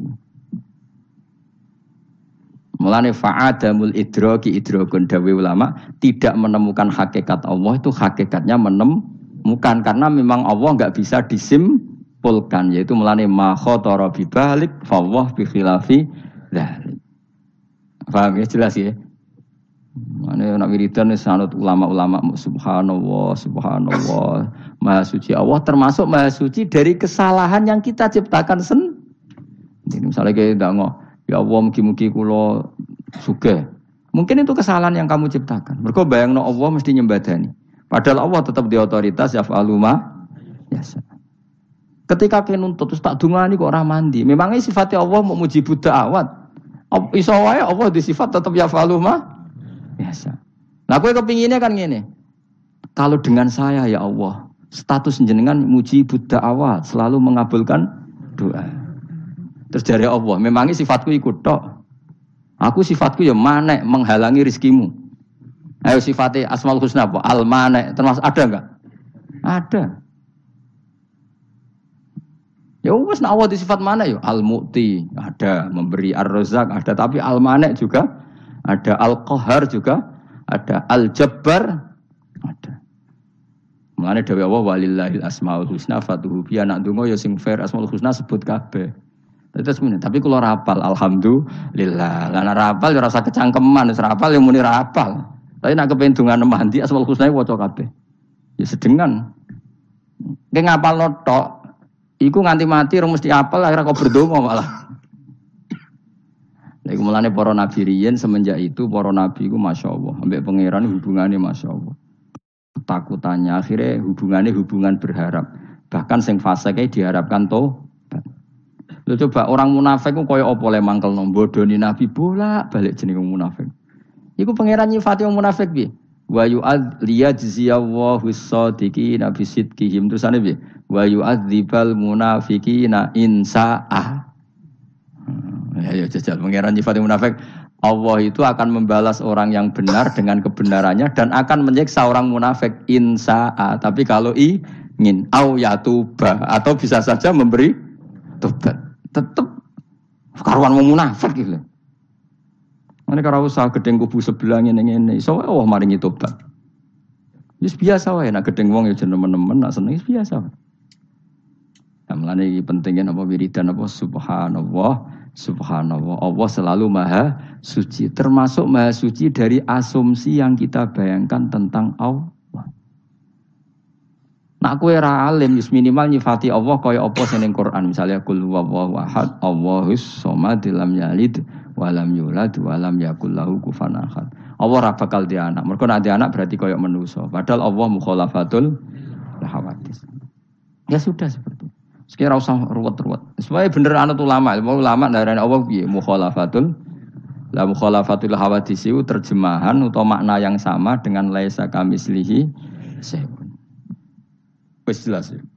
Mulane fa'adamul idraki idrakun dawe ulama tidak menemukan hakikat Allah itu hakikatnya menemukan karena memang Allah enggak bisa disim pulkan yaitu melane ma khatara bi balik fa Allah bi khilafi dzalik. Paham ya jelas ya. Mane nak wiridan sanad ulama-ulama subhanallah subhanallah maha suci Allah termasuk maha suci dari kesalahan yang kita ciptakan sendiri. Jadi misalnya kayak ndak ya Allah mugi-mugi kula sugih. Mungkin itu kesalahan yang kamu ciptakan. Mergo bayangno Allah mesti nyembadani. Padahal Allah tetap di otoritas yaf'alu ma yasa. Ketika kene nuntut terus tak dungani kok ora mandi. Memangnya sifatnya Allah mau mujibud da'awat. Iso wae Allah di sifat tetap yaf'alu ma yasa. Nah kowe kepinginnya kan ngene. Kalau dengan saya ya Allah, status jenengan mujibud da'awat, selalu mengabulkan doa. Terus dari Allah, memangnya sifatku ikut tok. Aku sifatku ya manek menghalangi rizkimu. Ayo sifatnya Asmaul Husna apa? Al-manek, termasuk ada enggak? Ada. Ya wes nak Allah di sifat mana ya? Al-Mu'ti, ada. Memberi Ar-Razzaq, ada. Tapi Al-Manek juga ada. Al-Qahar juga ada. Al-Jabbar ada. Mulane dawuh Allah walillahil asmaul husna fatuhu bi anak donga ya sing fair Asmaul Husna sebut kabeh. Terus muni, tapi kalau rapal, alhamdulillah. Lah nek rapal ya rasa kecangkeman, wis rapal ya muni rapal. Tapi nek kepen dongan mandi Asmaul Husna waca kabeh. Ya sedengan. Ki ngapalno tok, iku nganti mati ora mesti apal akhirnya kok berdonga malah. Lha iku mulane para nabi riyen semenjak itu para nabi iku masyaallah, ambek pangeran hubungane masyaallah. Takutannya akhirnya hubungannya hubungan berharap. Bahkan sing fasike diharapkan to. Lho coba orang munafik ku koyo apa le mangkel nombodoni nabi bolak balik jeneng munafik. Iku pangeran nyifati wong munafik piye? Wa yu'ad liyajziyallahu as-sadiqina bi sidqihim. Terusane piye? Wa yu'adzibal munafiqina in sa'ah. Ya ya jajal pangeran nyifati munafik. Allah itu akan membalas orang yang benar dengan kebenarannya dan akan menyiksa orang munafik insa'a. Tapi kalau ingin au yatuba atau bisa saja memberi tobat. Tetap karuan wong munafik gitu. Mane karo usah gedeng kubu sebelah ngene-ngene iso Allah maringi tobat. Wis biasa wae nek gedeng wong ya jeneng-nemen nek seneng biasa. Amlane iki pentingnya apa wiridan apa subhanallah. Subhanallah, Allah selalu maha suci. Termasuk maha suci dari asumsi yang kita bayangkan tentang Allah. Nak kowe ra alim, wis minimal nyifati Allah kaya apa sing ning Quran. Misalnya qul huwallahu ahad, Allahus samad, lam yalid wa lam yulad wa lam yakul lahu kufuwan ahad. Allah ra bakal di anak. Mergo nek di anak berarti kaya manusa. Padahal Allah mukhalafatul hawadits. Ya sudah seperti itu. Sekira usah ruwet-ruwet. Supaya bener anut ulama, ulama darane Allah piye mukhalafatul la mukhalafatul hawadits itu terjemahan atau makna yang sama dengan laisa kamislihi syai'un. Wis jelas ya.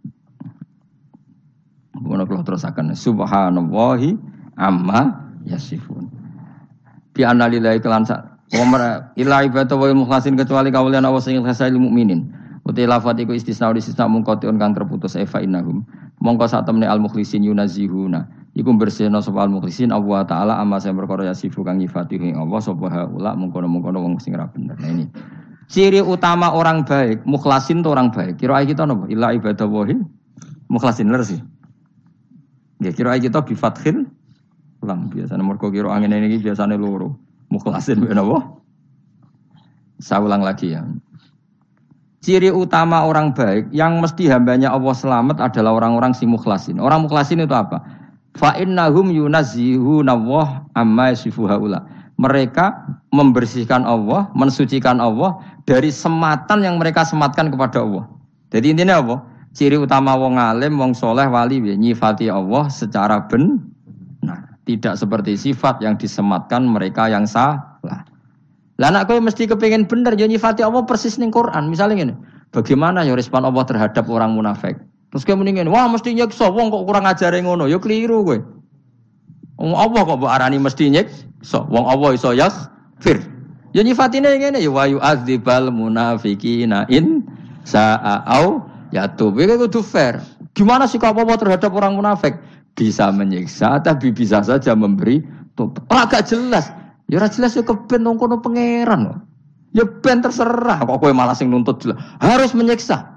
Ngono kula terusaken subhanallahi amma yasifun. Bi anna lillahi kelan sak wa ila ibadu wa mukhlasin kecuali kawulan Allah sing khasail mukminin. Uti lafat iku istisna istisna mungkotion kang terputus eva innahum. Mongko sak temne al mukhlisin yunazihuna. Iku bersihna sapa al mukhlisin Allah taala amma sing perkara yasifu kang nyifati ing Allah sapa haula mungkono-mungkono wong sing ra bener. Nah ini. Ciri utama orang baik, mukhlasin itu orang baik. Kira kita napa? Illa ibadallahi mukhlasin leres sih. Ya kira kita bi fathil lam biasane mergo kira angin ini biasane loro. Mukhlasin napa? Saya ulang lagi ya. Ciri utama orang baik yang mesti hambanya Allah selamat adalah orang-orang si mukhlasin. Orang mukhlasin itu apa? Fa innahum yunazzihuna Allah amma yasifu haula. Mereka membersihkan Allah, mensucikan Allah dari sematan yang mereka sematkan kepada Allah. Jadi intinya apa? Ciri utama wong alim, wong soleh, wali nyifati Allah secara benar. Tidak seperti sifat yang disematkan mereka yang salah. Lah anak kowe mesti kepengin bener yo nyifati Allah persis ning Quran. Misalnya ngene, bagaimana ya respon Allah terhadap orang munafik? Terus kowe muni ngene, wah mesti nyiksa wong kok kurang ajare ngono. Yo keliru kowe. Wong Allah kok mbok arani mesti nyiksa. Wong Allah iso yaghfir. Yo nyifatine ngene ya wa yu'adzibal munafiqina in sa'a au yatub. Iki kudu fair. Gimana sikap Allah terhadap orang munafik? Bisa menyiksa tapi bisa saja memberi tobat. Ora gak jelas. Ya ora jelas ya keben nang kono pangeran. Ya ben terserah kok kowe malah sing nuntut jelas. Harus menyiksa.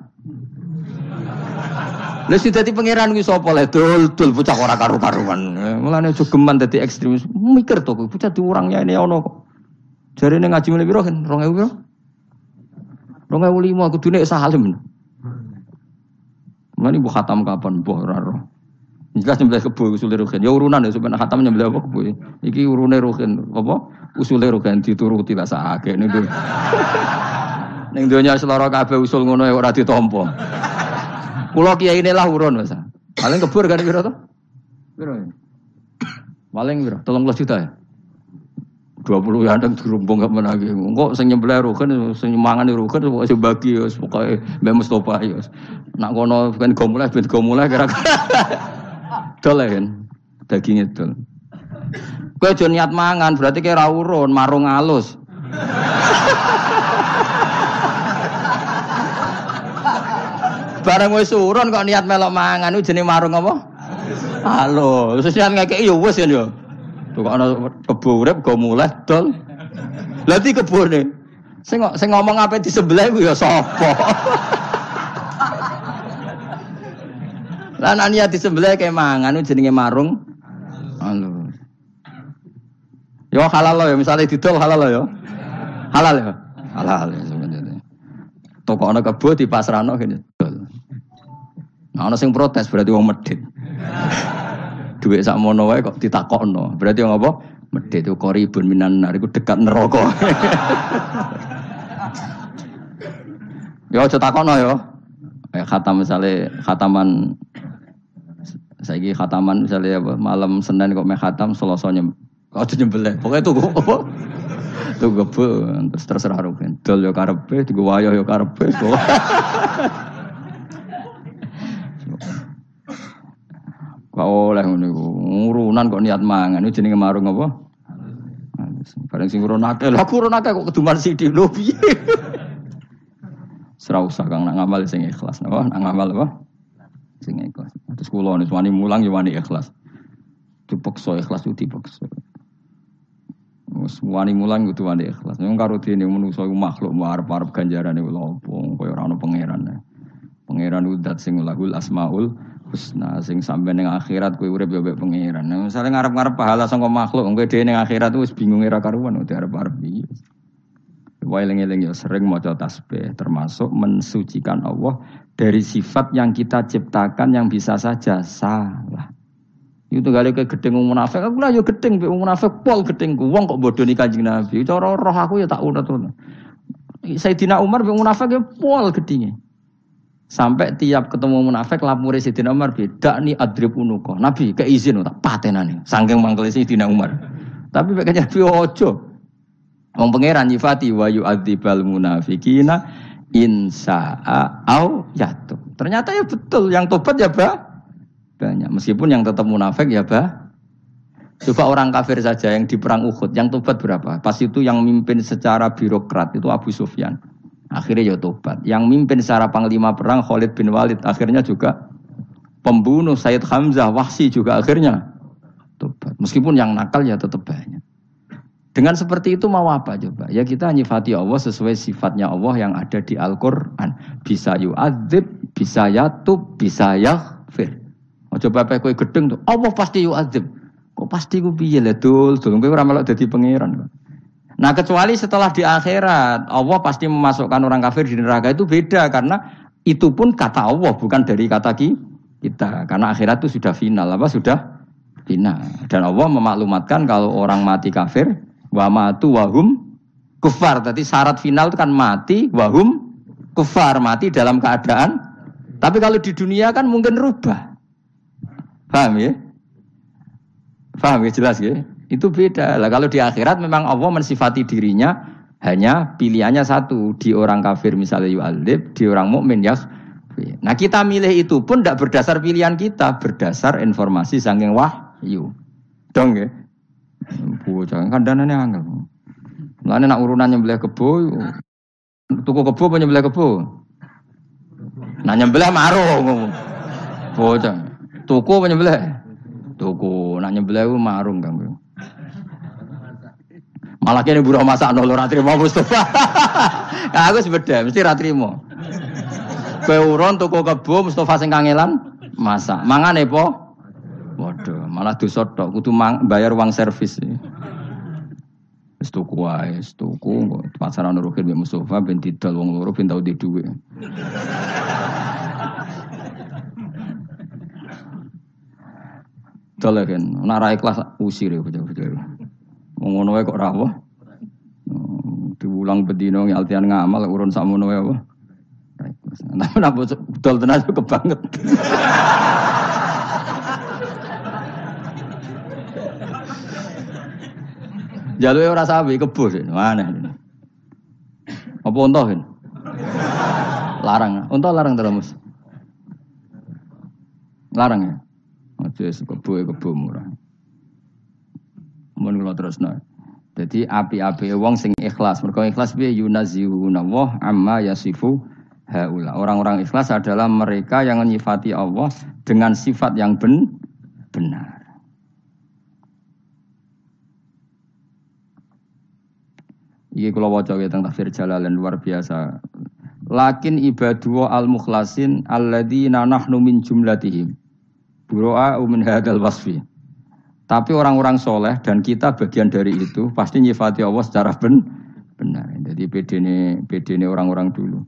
Lha sing dadi pangeran kuwi sapa le dul-dul bocah ora karu-karuan. Mulane aja geman dadi ekstremis. Mikir to kowe bocah diurangnya ini ono kok. Jarene ngaji mulai piro kan? dua ribu piro? dua ribu lima kudune salim. Mane mbok khatam kapan mbok ora roh. Jelas nyembelih kebo usule rugen. Ya urunan ya sampeyan khatam nyembelih apa kebo. Iki urune rugen apa? Usule rugen dituruti lah sakake niku. Ning donya selara kabeh usul ngono ya ora ditampa. Kula kiyaine lah urun Mas. Paling kebur kan piro to? Piro? Paling piro? tiga belas juta ya. dua puluh ya ndang dirumpung gak menagi. Engko sing nyembelih rugen sing mangan rugen kok sing bagi wis pokoke Mbak Mustofa ya. Nak kono ben go mulai ben go mulai kira-kira. Dol kan daging itu. Kowe aja niat mangan berarti kowe ra urun, marung alus. Bareng wis urun kok niat melok mangan iku jenenge marung apa? Alus. Wis niat ngekeki ya wis ya yo. Tuh kok ana kebo urip go mulai dol. Lah iki kebone. Sing sing ngomong ape di sebelah iku ya sapa? Lan niat di sebelah kayak mangan jenenge marung. Halo. Yo halal lo ya, misalnya didol halal lo ya. Halal ya. Halal ya sebenarnya. Toko ana kebo di pasrano kene dol. Nah ana sing protes berarti wong medhit. Duit sak mono wae kok ditakokno. Berarti wong apa? Medhit itu qaribun minan nar iku dekat neraka. Ya aja takokno ya. Kayak khatam misale khataman saiki khataman misale apa malam Senin kok meh khatam Selasa nyem. Aja nyembelih. Pokoke tuku apa? Tuku gebe terus terserah rugen. Dol yo karepe, digo wayah yo karepe. Kok oleh ngono iku. Ngurunan kok niat mangan iku jenenge marung apa? Bareng sing nguron akeh. Lah nguron akeh kok keduman sithik lho piye? Ora usah Kang nak ngamal sing ikhlas. Napa? Nak ngamal apa? Sing ikhlas. Terus kula nek wani mulang ya wani ikhlas. Dipaksa ikhlas itu dipaksa. Wes wani mulang kudu wani ikhlas. Wong karo dene manusa iku makhluk arep-arep ganjarane lho opo kaya ora ono pangeran. Pangeran udat sing lahul asmaul husna sing sampe ning akhirat kowe urip yo mbek pangeran. Nah, misale ngarep-ngarep pahala saka makhluk, kowe dhewe ning akhirat wis bingung ora karuan udah arep-arep piye. Wae eling-eling yo sering maca tasbih termasuk mensucikan Allah dari sifat yang kita ciptakan yang bisa saja salah. Itu gale ke gedeng wong munafik, aku lah yo gedeng mbek wong munafik pol gedengku. Wong kok bodoni Kanjeng Nabi. Cara roh aku ya tak urut-urut. Sayyidina Umar mbek munafik yo pol gedenge. Sampai tiap ketemu munafik lapure Sayyidina Umar beda nih adrib unuka. Nabi keizin tak patenane. Saking mangkele Sayyidina Umar. Tapi mek Nabi ojo. Wong pangeran nyifati wa yu'adzibal munafiqina insa'a au yatub. Ternyata ya betul yang tobat ya bah banyak. Meskipun yang tetap munafik ya bah. Coba orang kafir saja yang di perang Uhud yang tobat berapa? Pas itu yang mimpin secara birokrat itu Abu Sufyan. Akhirnya ya tobat. Yang mimpin secara panglima perang Khalid bin Walid akhirnya juga pembunuh Sayyid Hamzah Wahsy juga akhirnya tobat. Meskipun yang nakal ya tetap banyak. Dengan seperti itu mau apa coba? Ya kita nyifati Allah sesuai sifatnya Allah yang ada di Al-Qur'an. Bisa yu'adzib, bisa yatub, bisa yaghfir. Oh, coba apa kowe gedeng tuh. Allah pasti yu'adzib. Kok pasti ku piye le dul, dul kowe ora melok dadi pangeran. Nah, kecuali setelah di akhirat, Allah pasti memasukkan orang kafir di neraka itu beda karena itu pun kata Allah bukan dari kata kita. Karena akhirat itu sudah final, apa sudah final. Dan Allah memaklumatkan kalau orang mati kafir wa matu wahum kufar. Tadi syarat final itu kan mati wahum kufar, mati dalam keadaan. Tapi kalau di dunia kan mungkin rubah. Paham ya? Paham ya jelas ya? Itu beda. Lah kalau di akhirat memang Allah mensifati dirinya hanya pilihannya satu, di orang kafir misalnya yu'adzib, di orang mukmin ya. Nah, kita milih itu pun tidak berdasar pilihan kita, berdasar informasi saking wahyu. Dong ya? Bocah kandhanane angel. Mulane nak urunan nyembelih kebo, tuku kebo apa nyembelih kebo? Nah nyembelih marung. Bocah. Tuku apa nyembelih? Tuku. Nak nyembelih ku marung Kang. Malah kene buruh masakno ora trimo Mustofa. Aku wis beda, mesti ra trimo. Kowe urun tuku kebo Mustofa sing kangelan masak. Mangane po? Waduh, malah dosa tok, kudu bayar uang servis. Wis tuku wae, wis tuku kok pasaran Ruhin mbek Mustofa ben didol wong loro ben tau di dhuwit. Dol kan, nek ra ikhlas usir ya bocah-bocah. Wong ngono wae kok ra apa? Diulang bedino ngaltian ngamal urun sakmono wae apa? Ra ikhlas. Tapi nek dol tenan kebanget. Jaluke ora sawi kebo sih. Maneh. Apa unta kan? Larang. Unta larang terus. Larang ya. Aja kebo kebo murah. Mun kula terusno. Dadi api-api wong sing ikhlas. Mergo ikhlas piye yunazihuna wa amma yasifu haula. Orang-orang ikhlas adalah mereka yang menyifati Allah dengan sifat yang ben benar. Iki kula waca teng tafsir Jalalain luar biasa. Lakin ibadu al-mukhlasin alladzina nahnu min jumlatihim. Buro'a min hadzal wasfi. Tapi orang-orang soleh dan kita bagian dari itu pasti nyifati Allah secara ben benar. Jadi bedene bedene orang-orang dulu.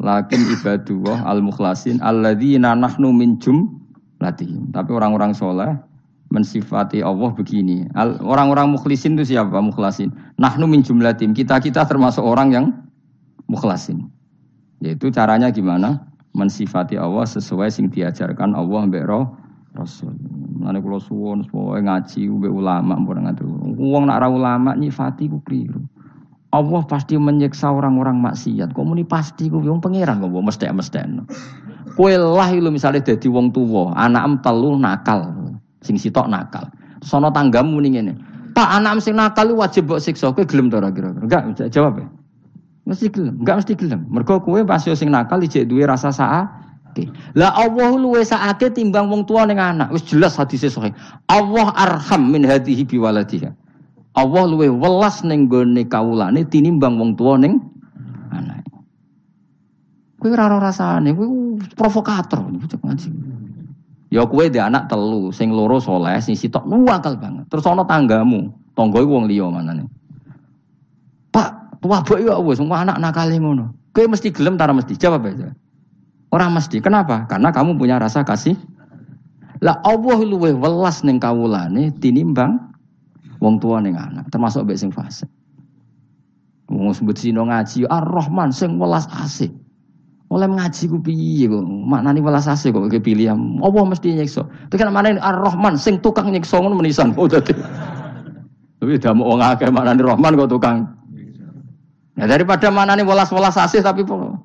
Lakin ibadullah al-mukhlasin alladzina nahnu min jumlatihim. Tapi orang-orang soleh mensifati Allah begini. Al, orang-orang mukhlisin itu siapa? Mukhlasin. Nahnu min jumlatihim. Kita-kita termasuk orang yang mukhlasin. Yaitu caranya gimana? Mensifati Allah sesuai sing diajarkan Allah mbek Rasul. Mulane kula suwun supaya ngaji mbek ulama mpun ngatur. Wong nak ra ulama nyifati ku kliru. Allah pasti menyiksa orang-orang maksiat. Kok muni pasti ku wong pangeran kok mesthek-mesthekno. Kowe lah lho misale dadi wong tuwa, anakem telu nakal. Sing sitok nakal. Sono tanggamu muni ngene. Pak anak sing nakal wajib mbok siksa. Kowe gelem ta ora kira-kira? Enggak, jawab ya. Mesti gelem, enggak mesti gelem. Mergo kowe pas yo sing nakal ijek duwe rasa saake. Lah Allah luwe saake timbang wong tuwa ning anak. Wis jelas hadise sahih. Allah arham min hadhihi biwaladiha. Allah luwe welas ning gone kawulane tinimbang wong tuwa ning anak. Kowe ora ora rasane, kowe provokator bocah ngaji. Ya kowe dhe anak telu, sing loro saleh, sing sitok nuwakal banget. Terus ana tanggamu, tangga iku wong liya manane. Pak, tuwabek ya wis semua anak nakale ngono. Kowe mesti gelem ta mesti? Jawab aja. Ora mesti. Kenapa? Karena kamu punya rasa kasih. Lah Allah luweh welas ning kawulane tinimbang wong tua ning anak, termasuk mbek sing fasik. Wong sebut sino ngaji Ar-Rahman sing welas asih. Oleh ngaji ku piye kok? Maknane welas asih kok kepilih. Allah mesti nyiksa. Tekan maknane Ar-Rahman sing tukang nyiksa ngono menisan. Oh dadi. Tapi dak mau wong akeh maknane Rahman kok tukang. Nah daripada maknane welas-welas asih tapi po.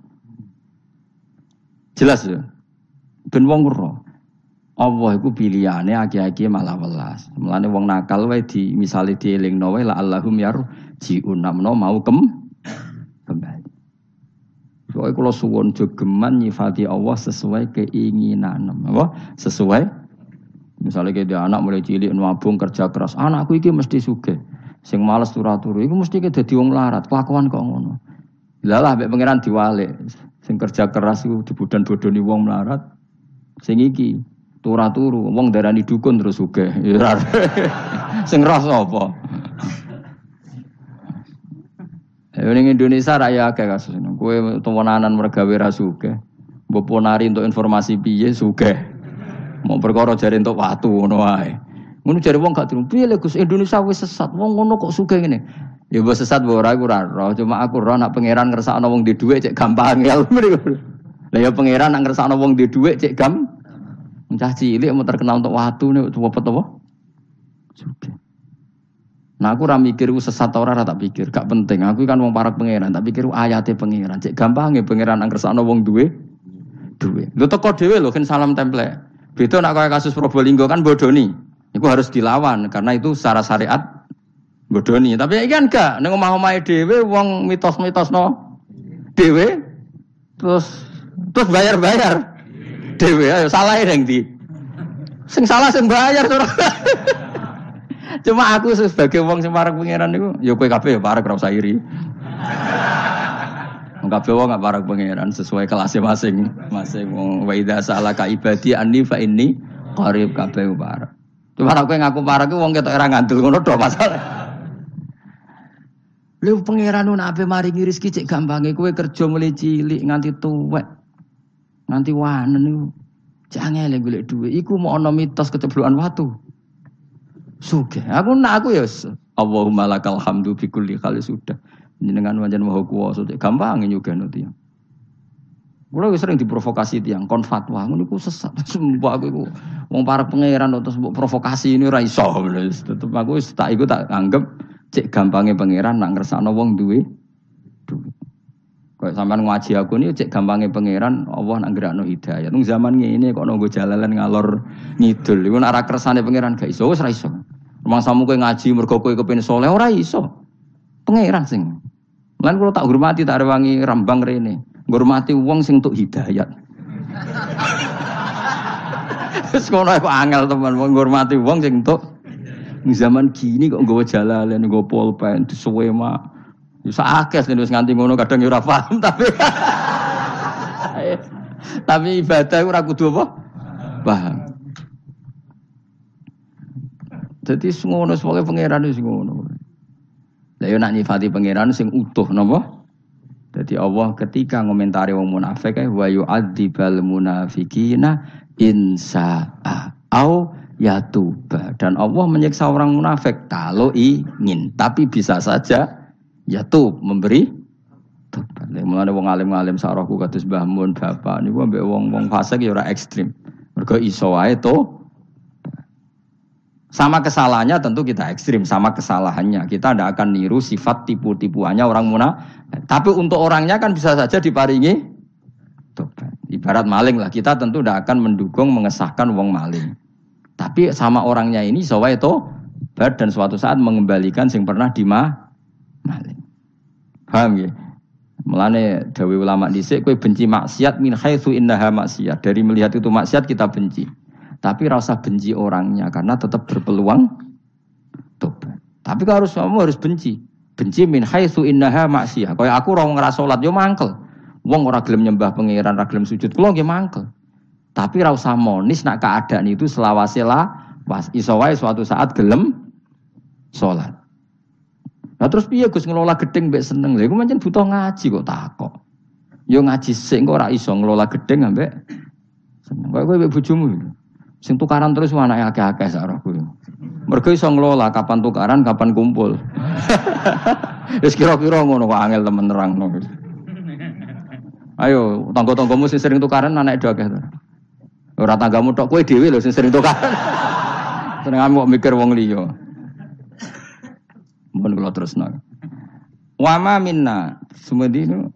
Jelas ya. Ben wong ora. Allah iku pilihane aki-aki malah welas. Mulane wong nakal wae di misale dielingno wae la Allahum yarji'un namno mau kem kembali. Soale kula suwun jogeman nyifati Allah sesuai keinginan, apa? Sesuai misalnya ke dia anak mulai cilik nabung kerja keras, anakku iki mesti sugih. Sing males turu-turu iku mesti ke dadi wong larat, kelakuan kok ngono. Lah lah mek pangeran diwalik. Sing kerja keras iku dibodan-bodoni wong melarat. Sing iki turu-turu, wong darani dukun terus sugih. Sing rasa apa? Ning Indonesia raya akeh kasus ngono. Kowe temenanan mergawe ra sugih. Mbok ponari untuk informasi piye sugih. Mau perkara jare entuk watu ngono wae. Ngono jare wong gak dirung. Piye lho Gus Indonesia wis sesat. Wong ngono kok sugih ngene. Ya mbok sesat mbok ora iku ora roh. Cuma aku roh nak pangeran ngersakno wong di dhuwit cek gampang ya. Lah ya pangeran nak ngersakno wong di dhuwit cek gam. Mencah cilik mau terkenal untuk watu nek cepet apa? Sugih. Nah aku ora mikir ku sesat ora ora tak pikir, gak penting. Aku kan wong parek pangeran, tak pikir ayate pangeran. Cek gampange pangeran angkersakno wong duwe duwe. Lho teko dhewe lho kan salam template. Beda nek kaya kasus Probolinggo kan bodoni. Iku harus dilawan karena itu secara syariat bodoni. Tapi iki kan gak ning omah-omahe dhewe wong mitos-mitosno dhewe terus terus bayar-bayar dhewe ayo salahe ning ndi? Sing salah sing bayar ora. Cuma aku sebagai wong sing parek pangeran niku ya kowe kabeh ya parek ora usah iri. Wong kabeh wong gak parek pangeran sesuai kelasnya masing-masing. Wong wa idza sa'alaka ibadi anni fa inni qarib kabeh parek. Cuma aku ngaku parek ku wong ketok ora ngandel ngono do masalah. Lha pangeran nu nek maringi rezeki cek gampange kowe kerja mulai cilik nganti tuwek. Nganti wanen niku cek angel golek dhuwit. Iku mau ana mitos keceblokan watu. Sugih. Aku nak aku ya Allahumma lakal hamdu bi kulli hal sudah. Jenengan pancen maha kuwasa cek gampang nyugihno tiyang. Kula wis sering diprovokasi tiyang kon fatwa ngono iku sesat. Sumpah aku iku wong parek pangeran terus mbok provokasi ini ora iso. Tetep aku wis tak iku tak anggap cek gampange pangeran nak ngersakno wong duwe duwe. Kayak sampean ngaji aku ini cek gampange pangeran Allah nak gerakno hidayah. Nung zaman ngene kok nunggu jalalan ngalor ngidul. Iku nek ora kersane pangeran gak iso, wis ora iso. Rumangsamu kowe ngaji mergo kowe kepengin saleh ora iso. Pangeran sing. Lan kula tak hormati tak rewangi rambang rene. Ngurmati wong sing entuk hidayah. Wis ngono kok angel teman ngurmati wong sing entuk. Zaman gini kok nggawa jalalan, nggawa pulpen, disuwe mak. Bisa akeh wis nganti ngono kadang ora paham tapi tapi ibadah ora kudu apa? Paham. Dadi ngono sebagai pangeran wis ngono. Lah yo nak nyifati pangeran sing utuh napa? Jadi Allah ketika ngomentari wong munafik eh wa yu'adzibal munafiqina insa'a au yatuba. Dan Allah menyiksa orang munafik kalau ingin, tapi bisa saja yatub memberi tobat. Mulane wong alim-alim sarahku kados Mbah Mun bapak niku ambek wong-wong fasik ya ora ekstrem. Mergo iso wae to. Sama kesalahannya tentu kita ekstrim, sama kesalahannya. Kita tidak akan niru sifat tipu-tipuannya orang munafik. Tapi untuk orangnya kan bisa saja diparingi tobat. Ibarat maling lah, kita tentu tidak akan mendukung, mengesahkan wong maling. Tapi sama orangnya ini sawah itu dan suatu saat mengembalikan yang pernah dima maling. Paham ya? Mulane dawe ulama dhisik kowe benci maksiat min haitsu innaha maksiat. Dari melihat itu maksiat kita benci. Tapi rasa benci orangnya karena tetap berpeluang tobat. Tapi harus kamu harus benci. Benci min haitsu innaha maksiat. Kaya aku ora ngra salat yo mangkel. Wong ora gelem nyembah pangeran, ora gelem sujud, kula nggih mangkel. Tapi ra usah monis nak keadaan itu selawase lah, pas iso wae suatu saat gelem salat. Nah terus piye Gus ngelola gedeng mbek seneng. Lha iku pancen butuh ngaji kok takok. Yo ngaji sik kok ora iso ngelola gedeng ambek seneng. Kok kowe mbek bojomu. Sing tukaran terus anake akeh-akeh sarahku. Mergo iso ngelola kapan tukaran, kapan kumpul. Wis kira-kira ngono kok angel temen nerangno. Ayo, tangga-tanggamu sing sering tukaran anake do akeh to. Ora tanggamu tok kowe dhewe lho sing sering tukaran. Senengane kok mikir wong liya. Mun kula terusno. Wa ma minna sumedine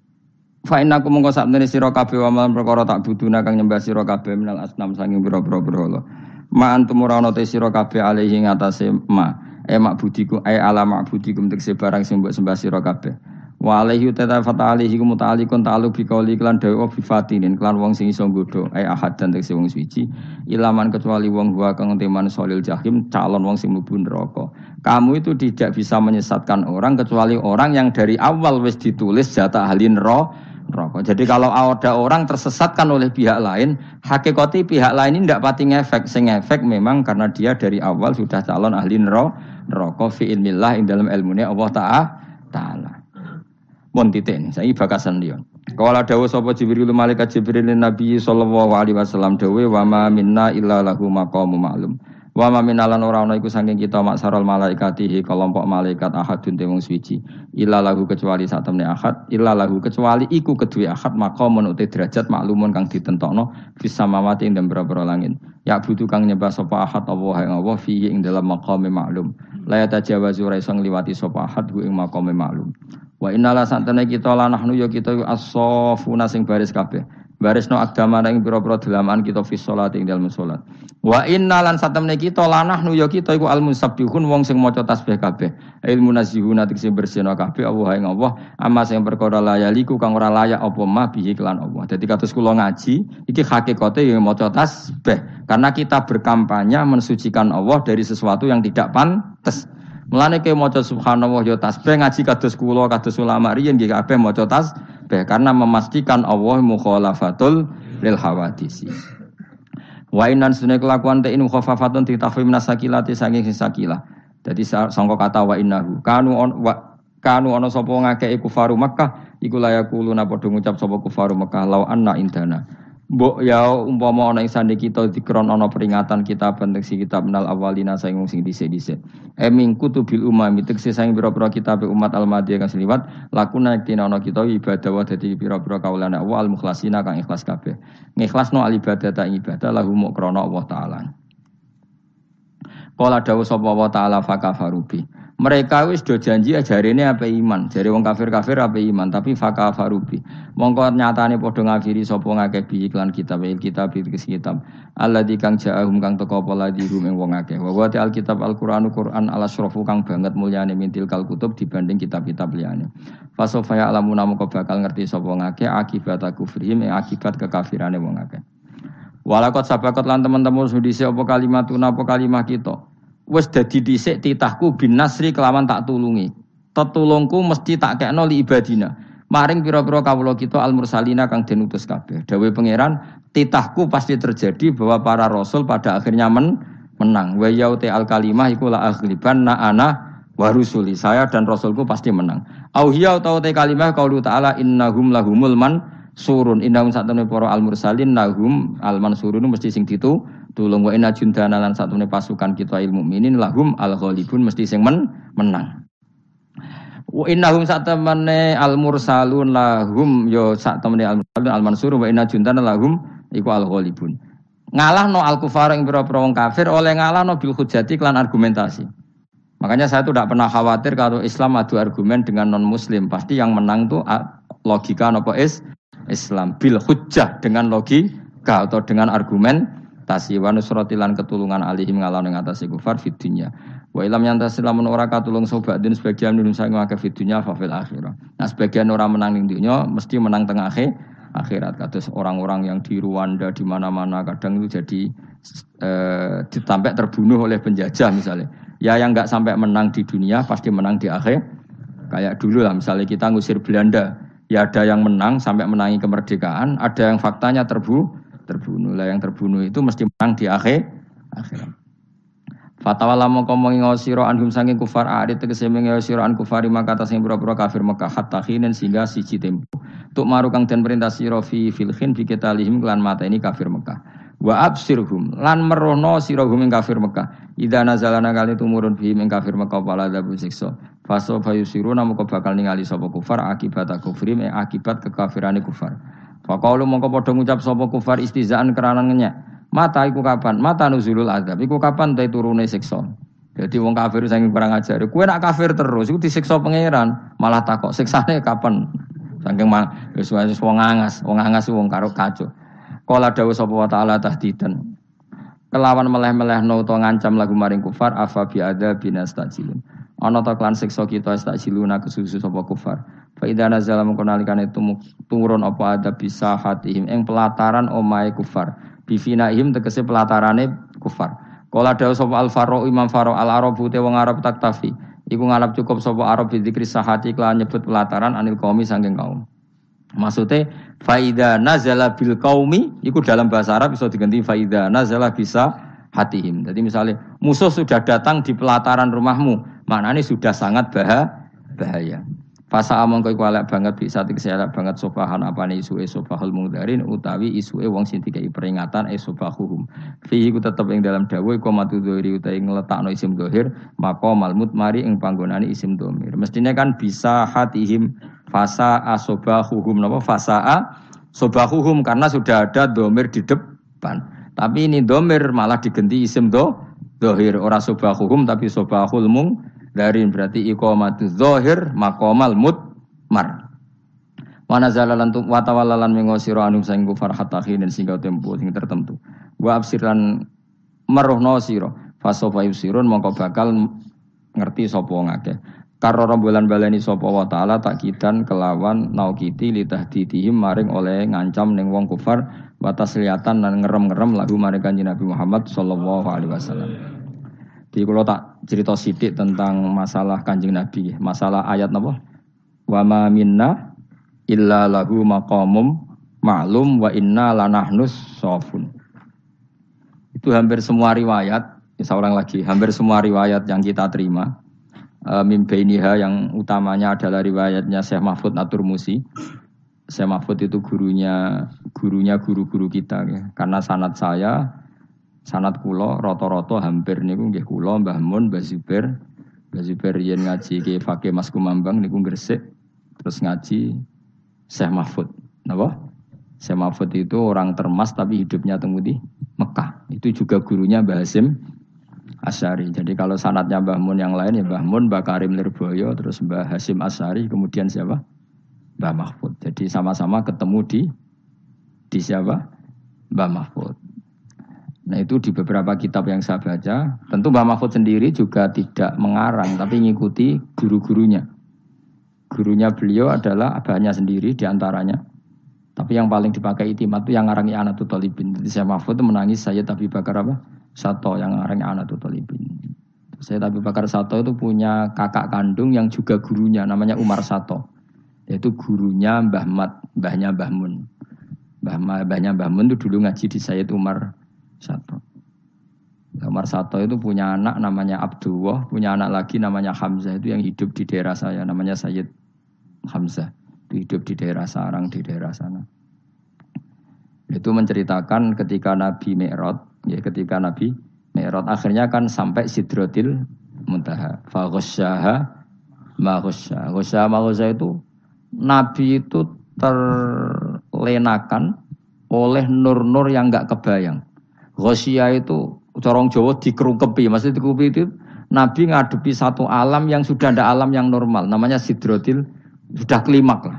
fa innakum mongko sakmene sira kabeh wa man perkara tak buduna kang nyembah sira kabeh minal asnam sanging pira-pira berhala. Ma antum ora ana te sira kabeh alaihi ngatasé ma. E mak budiku e ala mak budikum tekse barang sing mbok sembah sira kabeh. Wa alaihi tatafat alaihi muta'alliqun ta'alluq bi qauli lan dawa fi fatinin klan wong sing iso nggodho e ahad dan tekse wong suci ilaman kecuali wong wa kang teman solil jahim calon wong sing mlebu neraka. Kamu itu tidak bisa menyesatkan orang kecuali orang yang dari awal wis ditulis jatah ahli neraka. Jadi kalau ada orang tersesatkan oleh pihak lain, hakikati pihak lain ini tidak pati ngefek. Sing ngefek memang karena dia dari awal sudah calon ahli neraka fi ilmillah ing dalam ilmune Allah Ta'ala. Mun titik ini, saya bakasan dia. Kalau dawuh sapa Jibril malaikat Jibril Nabi sallallahu alaihi wasallam dawuh wa ma minna illa lahu maqamun ma'lum. Wa ma minalan ora ana iku saking kita maksarul malaikatihi kelompok malaikat ahadun te wong suci. Illa lahu kecuali sak temne ahad, illa lahu kecuali iku kedue ahad maqamun uti derajat maklumun kang ditentokno fis samawati ing dalem boro-boro langit. Ya butuh kang nyembah sapa ahad Allah ing Allah fi ing dalam maqame maklum. La tajawazu ra iso ngliwati sapa ahad ing maqame maklum. Wa innala santene kita lanahnu ya kita as-safuna sing baris kabeh. Barisno agama ing pira-pira dalaman kita fi salat ing dalem salat. Wa innalan satemene kita lanahnu ya kita iku al-musabbihun wong sing maca tasbih kabeh. Ilmu nazihuna sing bersihna kabeh Allah ing Allah amma sing perkara layaliku kang ora layak apa mah bihi kelan Allah. Dadi kados kula ngaji iki hakikate ya maca tasbih karena kita berkampanye mensucikan Allah dari sesuatu yang tidak pantes. Mulane ke maca subhanallah ya tasbih ngaji kados kula kados ulama riyen nggih kabeh maca tasbih karena memastikan Allah mukhalafatul lil hawadisi. Wa innan sunne kelakuan te inu khafafatun ditafhim nasakilati saking sakilah. Dadi sangka kata wa innahu kanu on wa kanu ana sapa ngakeh kufaru Makkah iku layakuluna padha ngucap sapa kufaru Makkah law anna indana. Mbok ya umpama ana ing sande kita dikron ana peringatan kita benteksi kitab menal awalina saing sing dhisik-dhisik. Eming kutubil umami tekse saing pira-pira kitab umat al-madiyah kang liwat lakuna yaktina ana kita ibadah wa dadi pira-pira kaulana wa al-mukhlasina kang ikhlas kabeh. Ngikhlasno al-ibadah ta ibadah lahu muk krana Allah taala. Qala dawu sapa wa taala fakafarubi. Mereka wis do janji ajarene ape iman, jare wong kafir-kafir ape iman, tapi fakafarubi. Mongko nyatane padha ngafiri sapa ngakeh bi iklan kitab il kitab iki kitab. Alladzi kang ja'ahum kang teka apa ladhirum ing wong akeh. Wa wa al-kitab al-Qur'anu Qur'an al-asrafu kang banget mulyane mintil kal kutub dibanding kitab-kitab liyane. Fasofa ya'lamuna mongko bakal ngerti sapa ngakeh akibat kufrihim ing akibat kekafirane wong akeh. Walakot sabakot lan teman-teman sudise apa kalimatuna apa kalimah kita. Wes dadi dhisik titahku bin nasri kelawan tak tulungi. Tetulungku mesti tak kekno li ibadina. Maring pira-pira kawula kita al mursalina kang den utus kabeh. Dawuh pangeran, titahku pasti terjadi bahwa para rasul pada akhirnya men, menang. Wa yaute al kalimah iku la aghliban na ana wa rusuli, saya dan rasulku pasti menang. Auhiya utawa te kalimah qaulu ta'ala innahum lahumul mansurun, innahum satune para al mursalin lahum al mansurun mesti sing ditu tulung wa inna jundana lan satune pasukan kita ilmu mukminin lahum al ghalibun mesti sing men, menang. Wa innahum satamane al mursalun lahum yo satamane al mursalun al mansurun wa inna jundana lahum iku al ghalibun. Ngalahno al kufar ing pira-pira wong kafir oleh ngalahno bil hujjati lan argumentasi. Makanya saya tuh tidak pernah khawatir kalau Islam adu argumen dengan non muslim, pasti yang menang tuh logika nopo is Islam bil hujjah dengan logika atau dengan argumentasi wa nusratilan ketulungan alihim ngalahno ing atase kufar fid dunya. Wa ilam yantas lamun ora katulung sobatin sebagian minum sang ngake fid dunya fa fil akhirah. Nah sebagian orang menang ning dunya mesti menang tengah akhir akhirat. Kados orang-orang yang di Rwanda di mana-mana kadang itu jadi eh, ditampak terbunuh oleh penjajah misalnya. Ya yang enggak sampai menang di dunia pasti menang di akhir. Kayak dulu lah misalnya kita ngusir Belanda, ya ada yang menang sampai menangi kemerdekaan, ada yang faktanya terbu terbunuh. Lah yang terbunuh itu mesti menang di akhir akhirat. Fatawala mongko mengo sira anhum saking kufar arit tegese mengo sira an kufari maka ta sing pura-pura kafir Mekah hatta khinen sehingga siji tempo. Tuk maru kang den perintah sira fi fil khin fi kitalihim lan mateni kafir Mekah. Wa absirhum lan merono sira hum ing kafir Mekah. Idza nazalana kali tumurun fi ing kafir Mekah pala dabu siksa. Faso fayusiruna moko bakal ningali sapa kufar akibat kufrim ing akibat kekafirane kufar. Faqalu mongko padha ngucap sapa kufar istizaan keranan ngenyek. Mata iku kapan? Mata nuzulul azab. Iku kapan ta turune siksa. Jadi wong kafir saking kurang ajar. Kowe nak kafir terus iku disiksa pangeran, malah takok siksane kapan? Saking wis wis wong angas, wong angas wong karo kacau. Kala dawuh sapa wa taala tahdidan. Kelawan meleh-melehno utawa ngancam lagu maring kufar afa bi adzabin astajilun. Ana ta klan siksa kita astajiluna kesusu sapa kufar. Fa idza nazala mung nalikane turun apa adab bisa hatihim ing pelataran omahe kufar. Bifinaihim tegese pelatarane kufar. Kala dawuh sapa al-Faro Imam Faro al-Arabu te wong Arab taktafi. Iku ngalap cukup sapa Arab bi dzikri sahati kelan nyebut pelataran anil qaumi saking kaum. Maksudnya faida nazala bil qaumi iku dalam bahasa Arab bisa diganti faida nazala bisa hatihim. Jadi misalnya musuh sudah datang di pelataran rumahmu, maknanya sudah sangat bahaya. Fasa among kowe kualek banget bisa dikselek banget sopahan apane isuke sopahul mungdarin utawi isuke wong sing dikai peringatan e sopahuhum. Fihi ku tetep ing dalam dawuh iku matu dzahiri utawi ngletakno isim dzahir maqamal mutmari ing panggonane isim dhamir. Mestine kan bisa hatihim fasa asobahuhum napa fasa sobahuhum karena sudah ada dhamir di depan. Tapi ini dhamir malah diganti isim do dzahir ora sobahuhum tapi sobahul mung dari berarti iqamatuz zahir maqamal mutmar. Wa nazala lan wa tawallalan mengosira anu sing kufar hatta khinin sehingga tempo sing tertentu. Wa absiran meruhno sira fasofa yusirun mongko bakal ngerti sapa wong akeh. Karo rembulan baleni sapa wa taala takidan kelawan naukiti litahdidihim maring oleh ngancam ning wong kufar wa tasliyatan lan ngerem-ngerem lagu maring Kanjeng Nabi Muhammad sallallahu alaihi wasallam. Di kalau tak cerita sidik tentang masalah Kanjeng Nabi, masalah ayat napa? Wa ma minna illa lahu maqamum ma'lum wa inna lanahnus shafun. Itu hampir semua riwayat, seorang lagi, hampir semua riwayat yang kita terima. E, Mimbainiha yang utamanya adalah riwayatnya Syekh Mahfud At-Turmusi. Syekh Mahfud itu gurunya gurunya guru-guru kita ya. Karena sanad saya sanad kula rata-rata hampir niku nggih kula Mbah Mun, Mbah Zubair. Mbah Zubair yen ngaji ke Fakih Mas Kumambang niku Gresik, terus ngaji Syekh Mahfud. Napa? Syekh Mahfud itu orang Termas tapi hidupnya temu di Mekah. Itu juga gurunya Mbah Hasim Asy'ari. Jadi kalau sanadnya Mbah Mun yang lain ya Mbah Mun, Mbah Karim Lirboyo, terus Mbah Hasim Asy'ari, kemudian siapa? Mbah Mahfud. Jadi sama-sama ketemu di di siapa? Mbah Mahfud. Nah itu di beberapa kitab yang saya baca, tentu Mbah Mahfud sendiri juga tidak mengarang, tapi mengikuti guru-gurunya. Gurunya beliau adalah abahnya sendiri diantaranya. Tapi yang paling dipakai itimat itu yang ngarangi Anatul Talibin. Jadi Syekh Mahfud itu menangis saya Abi Bakar apa? Sato yang ngarangi Anatul Talibin. Saya Abi Bakar Sato itu punya kakak kandung yang juga gurunya, namanya Umar Sato. Yaitu gurunya Mbah Mat, mbahnya Mbah Mun. Mbah, mbahnya Mbah Mun itu dulu ngaji di Sayyid Umar Sato. Umar Sato itu punya anak namanya Abdullah, punya anak lagi namanya Hamzah itu yang hidup di daerah saya, namanya Sayyid Hamzah. Itu hidup di daerah Sarang, di daerah sana. Itu menceritakan ketika Nabi Mi'raj, ya ketika Nabi Mi'raj akhirnya kan sampai Sidratil Muntaha. Fa ghasyaha ma ghasya. Ghasya ma ghasya itu Nabi itu terlenakan oleh nur-nur yang enggak kebayang. Ghasya itu corong Jawa dikerungkepi, maksudnya dikerungkepi itu Nabi ngadepi satu alam yang sudah ada alam yang normal, namanya Sidratil, sudah klimak lah.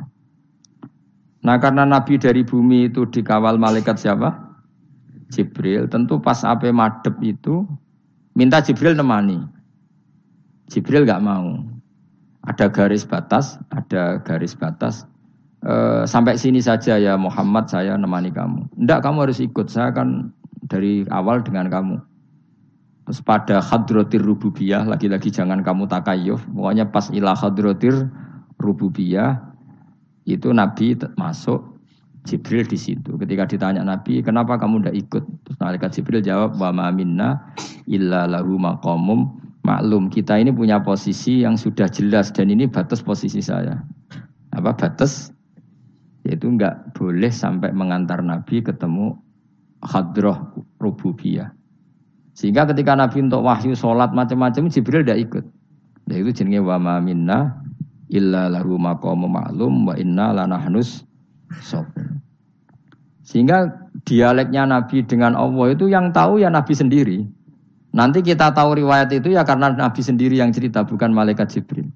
Nah karena Nabi dari bumi itu dikawal malaikat siapa? Jibril. Tentu pas ape madep itu minta Jibril nemani. Jibril nggak mau. Ada garis batas, ada garis batas. E, sampai sini saja ya Muhammad, saya nemani kamu. Enggak, kamu harus ikut. Saya akan dari awal dengan kamu. Terus pada hadratir rububiyah, lagi-lagi jangan kamu takayuf. Pokoknya pas ilah hadratir rububiyah itu Nabi masuk, Jibril di situ. Ketika ditanya Nabi, kenapa kamu tidak ikut? Terus malaikat Jibril jawab, wa ma minna illa lahu maqamum maklum. Kita ini punya posisi yang sudah jelas dan ini batas posisi saya. Apa batas? Yaitu enggak boleh sampai mengantar Nabi ketemu hadrah rububiyah. Sehingga ketika Nabi untuk wahyu sholat macam-macam Jibril tidak ikut. Dan itu jenenge wa ma minna illa lahu maqamum ma'lum wa inna lanahnus sabr. Sehingga dialeknya Nabi dengan Allah itu yang tahu ya Nabi sendiri. Nanti kita tahu riwayat itu ya karena Nabi sendiri yang cerita, bukan malaikat Jibril.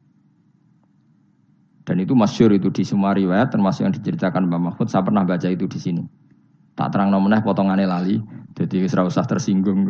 Dan itu masyhur itu di semua riwayat termasuk yang diceritakan Mbak Mahfud. Saya pernah baca itu di sini. Tak terang nomeneh potongannya lali, jadi ora usah tersinggung.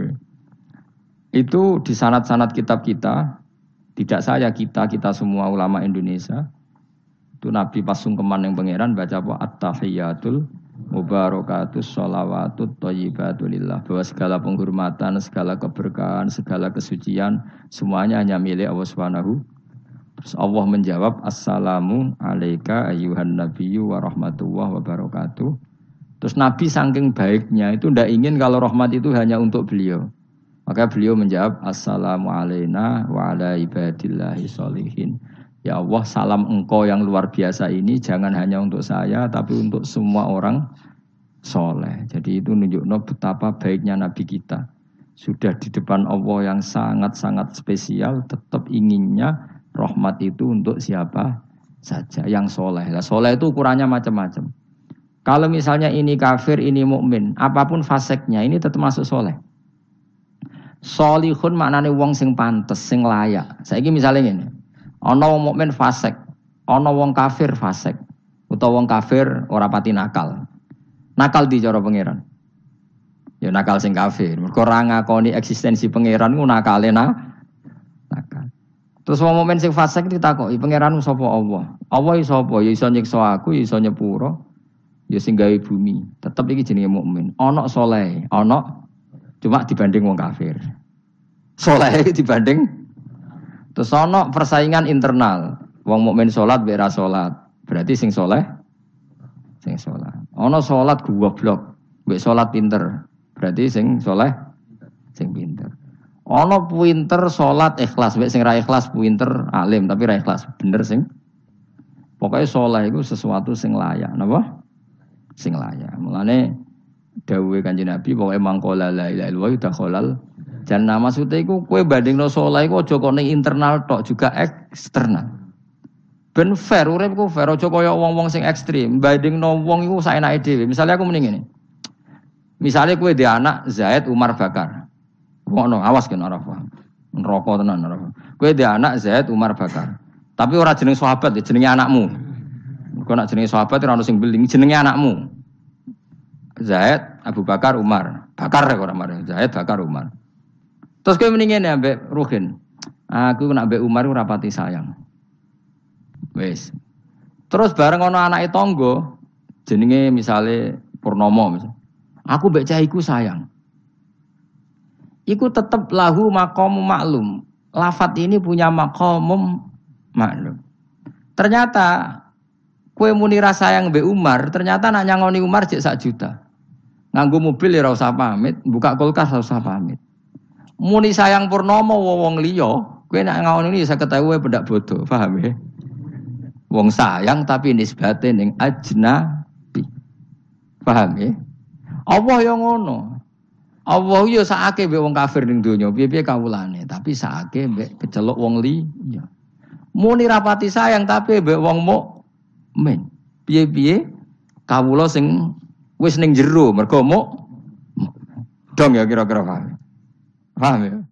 Itu di sanad-sanad kitab kita, tidak saya, kita, kita semua ulama Indonesia. Itu Nabi pas sungkeman yang pangeran baca apa? At-tahiyatul mubarakatus sholawatut thayyibatul lillah. Bahwa segala penghormatan, segala keberkahan, segala kesucian semuanya hanya milik Allah Subhanahu. Terus Allah menjawab, Assalamu alayka ayyuhan nabiyyu wa rahmatullahi wa barakatuh. Terus Nabi saking baiknya itu tidak ingin kalau rahmat itu hanya untuk beliau. Maka beliau menjawab, Assalamu alayna wa ala ibadillahi sholihin. Ya Allah, salam engkau yang luar biasa ini jangan hanya untuk saya, tapi untuk semua orang soleh. Jadi itu menunjukkan betapa baiknya Nabi kita. Sudah di depan Allah yang sangat-sangat spesial, tetap inginnya rahmat itu untuk siapa saja yang soleh. Nah, soleh itu ukurannya macam-macam. Kalau misalnya ini kafir, ini mukmin, apapun faseknya, ini tetap masuk soleh. Solihun maknane wong sing pantes, sing layak. Saiki misalnya ngene. Ana wong mukmin fasik, ana wong kafir fasik. Utawa wong kafir ora pati nakal. Nakal di cara pangeran. Ya nakal sing kafir. Mergo ora ngakoni eksistensi pangeran ku nakale na nakal. Terus wong mukmin sing fasik ditakoki, pangeranmu sapa Allah? Allah iso sapa? Ya iso nyiksa aku, ya iso nyepuro. Ya sing gawe bumi. Tetep iki jenenge mukmin. Ana saleh, ana cuma dibanding wong kafir. Saleh dibanding terus ana persaingan internal. Wong mukmin salat mbek ra salat. Berarti sing saleh sing salat. Ana salat goblok, mbek salat pinter. Berarti sing saleh sing pinter. Ana pinter salat ikhlas, mbek sing ra ikhlas pinter alim tapi ra ikhlas. Bener sing pokoknya saleh iku sesuatu sing layak, napa? Sing layak. Mulane dawuhe Kanjeng Nabi pokoke mangkola la ilaha illallah dakhalal jannah. Maksude iku kowe bandingno saleh iku aja kok ning internal tok, juga eksternal. Ben fair urip ku fair, aja kaya wong-wong sing ekstrem bandingno wong iku saenake dhewe. Misale aku muni ngene. Misale kowe dhe anak Zaid Umar Bakar. Ngono, awas kan ora paham. Neraka tenan ora. Kowe dhe anak Zaid Umar Bakar. Tapi ora jeneng sahabat, jenenge anakmu. Kok nek jenenge sahabat ora ono sing beling, jenenge anakmu. Zaid, Abu Bakar, Umar. Bakar kok ora marang Zaid, Bakar, Umar. Terus kowe mending ngene ambek Ruhin. Aku nak ambek Umar ora pati sayang. Wis. Terus bareng ana anake tangga jenenge misale Purnomo misal. Aku mbek cahiku sayang. Iku tetep lahu maqamum maklum. Lafat ini punya maqamum maklum. Ternyata kowe muni ra sayang mbek Umar, ternyata nak nyangoni Umar jek sak juta. Nganggo mobil ya ora usah pamit, buka kulkas ora usah pamit. Muni sayang purnomo wong liya, kowe nek ngono iki iso ketahuwe pendak bodoh, paham ya? Wong sayang tapi nisbate ning ajnabi. Paham ya? Allah yang ngono. Allah yo sakake mbek wong kafir ning donya, piye-piye kawulane, tapi sakake mbek keceluk wong liya. Muni rapati sayang tapi mbek wong mukmin. Piye-piye kawula sing wis ning jero mergo muk dong ya kira-kira paham. Paham ya?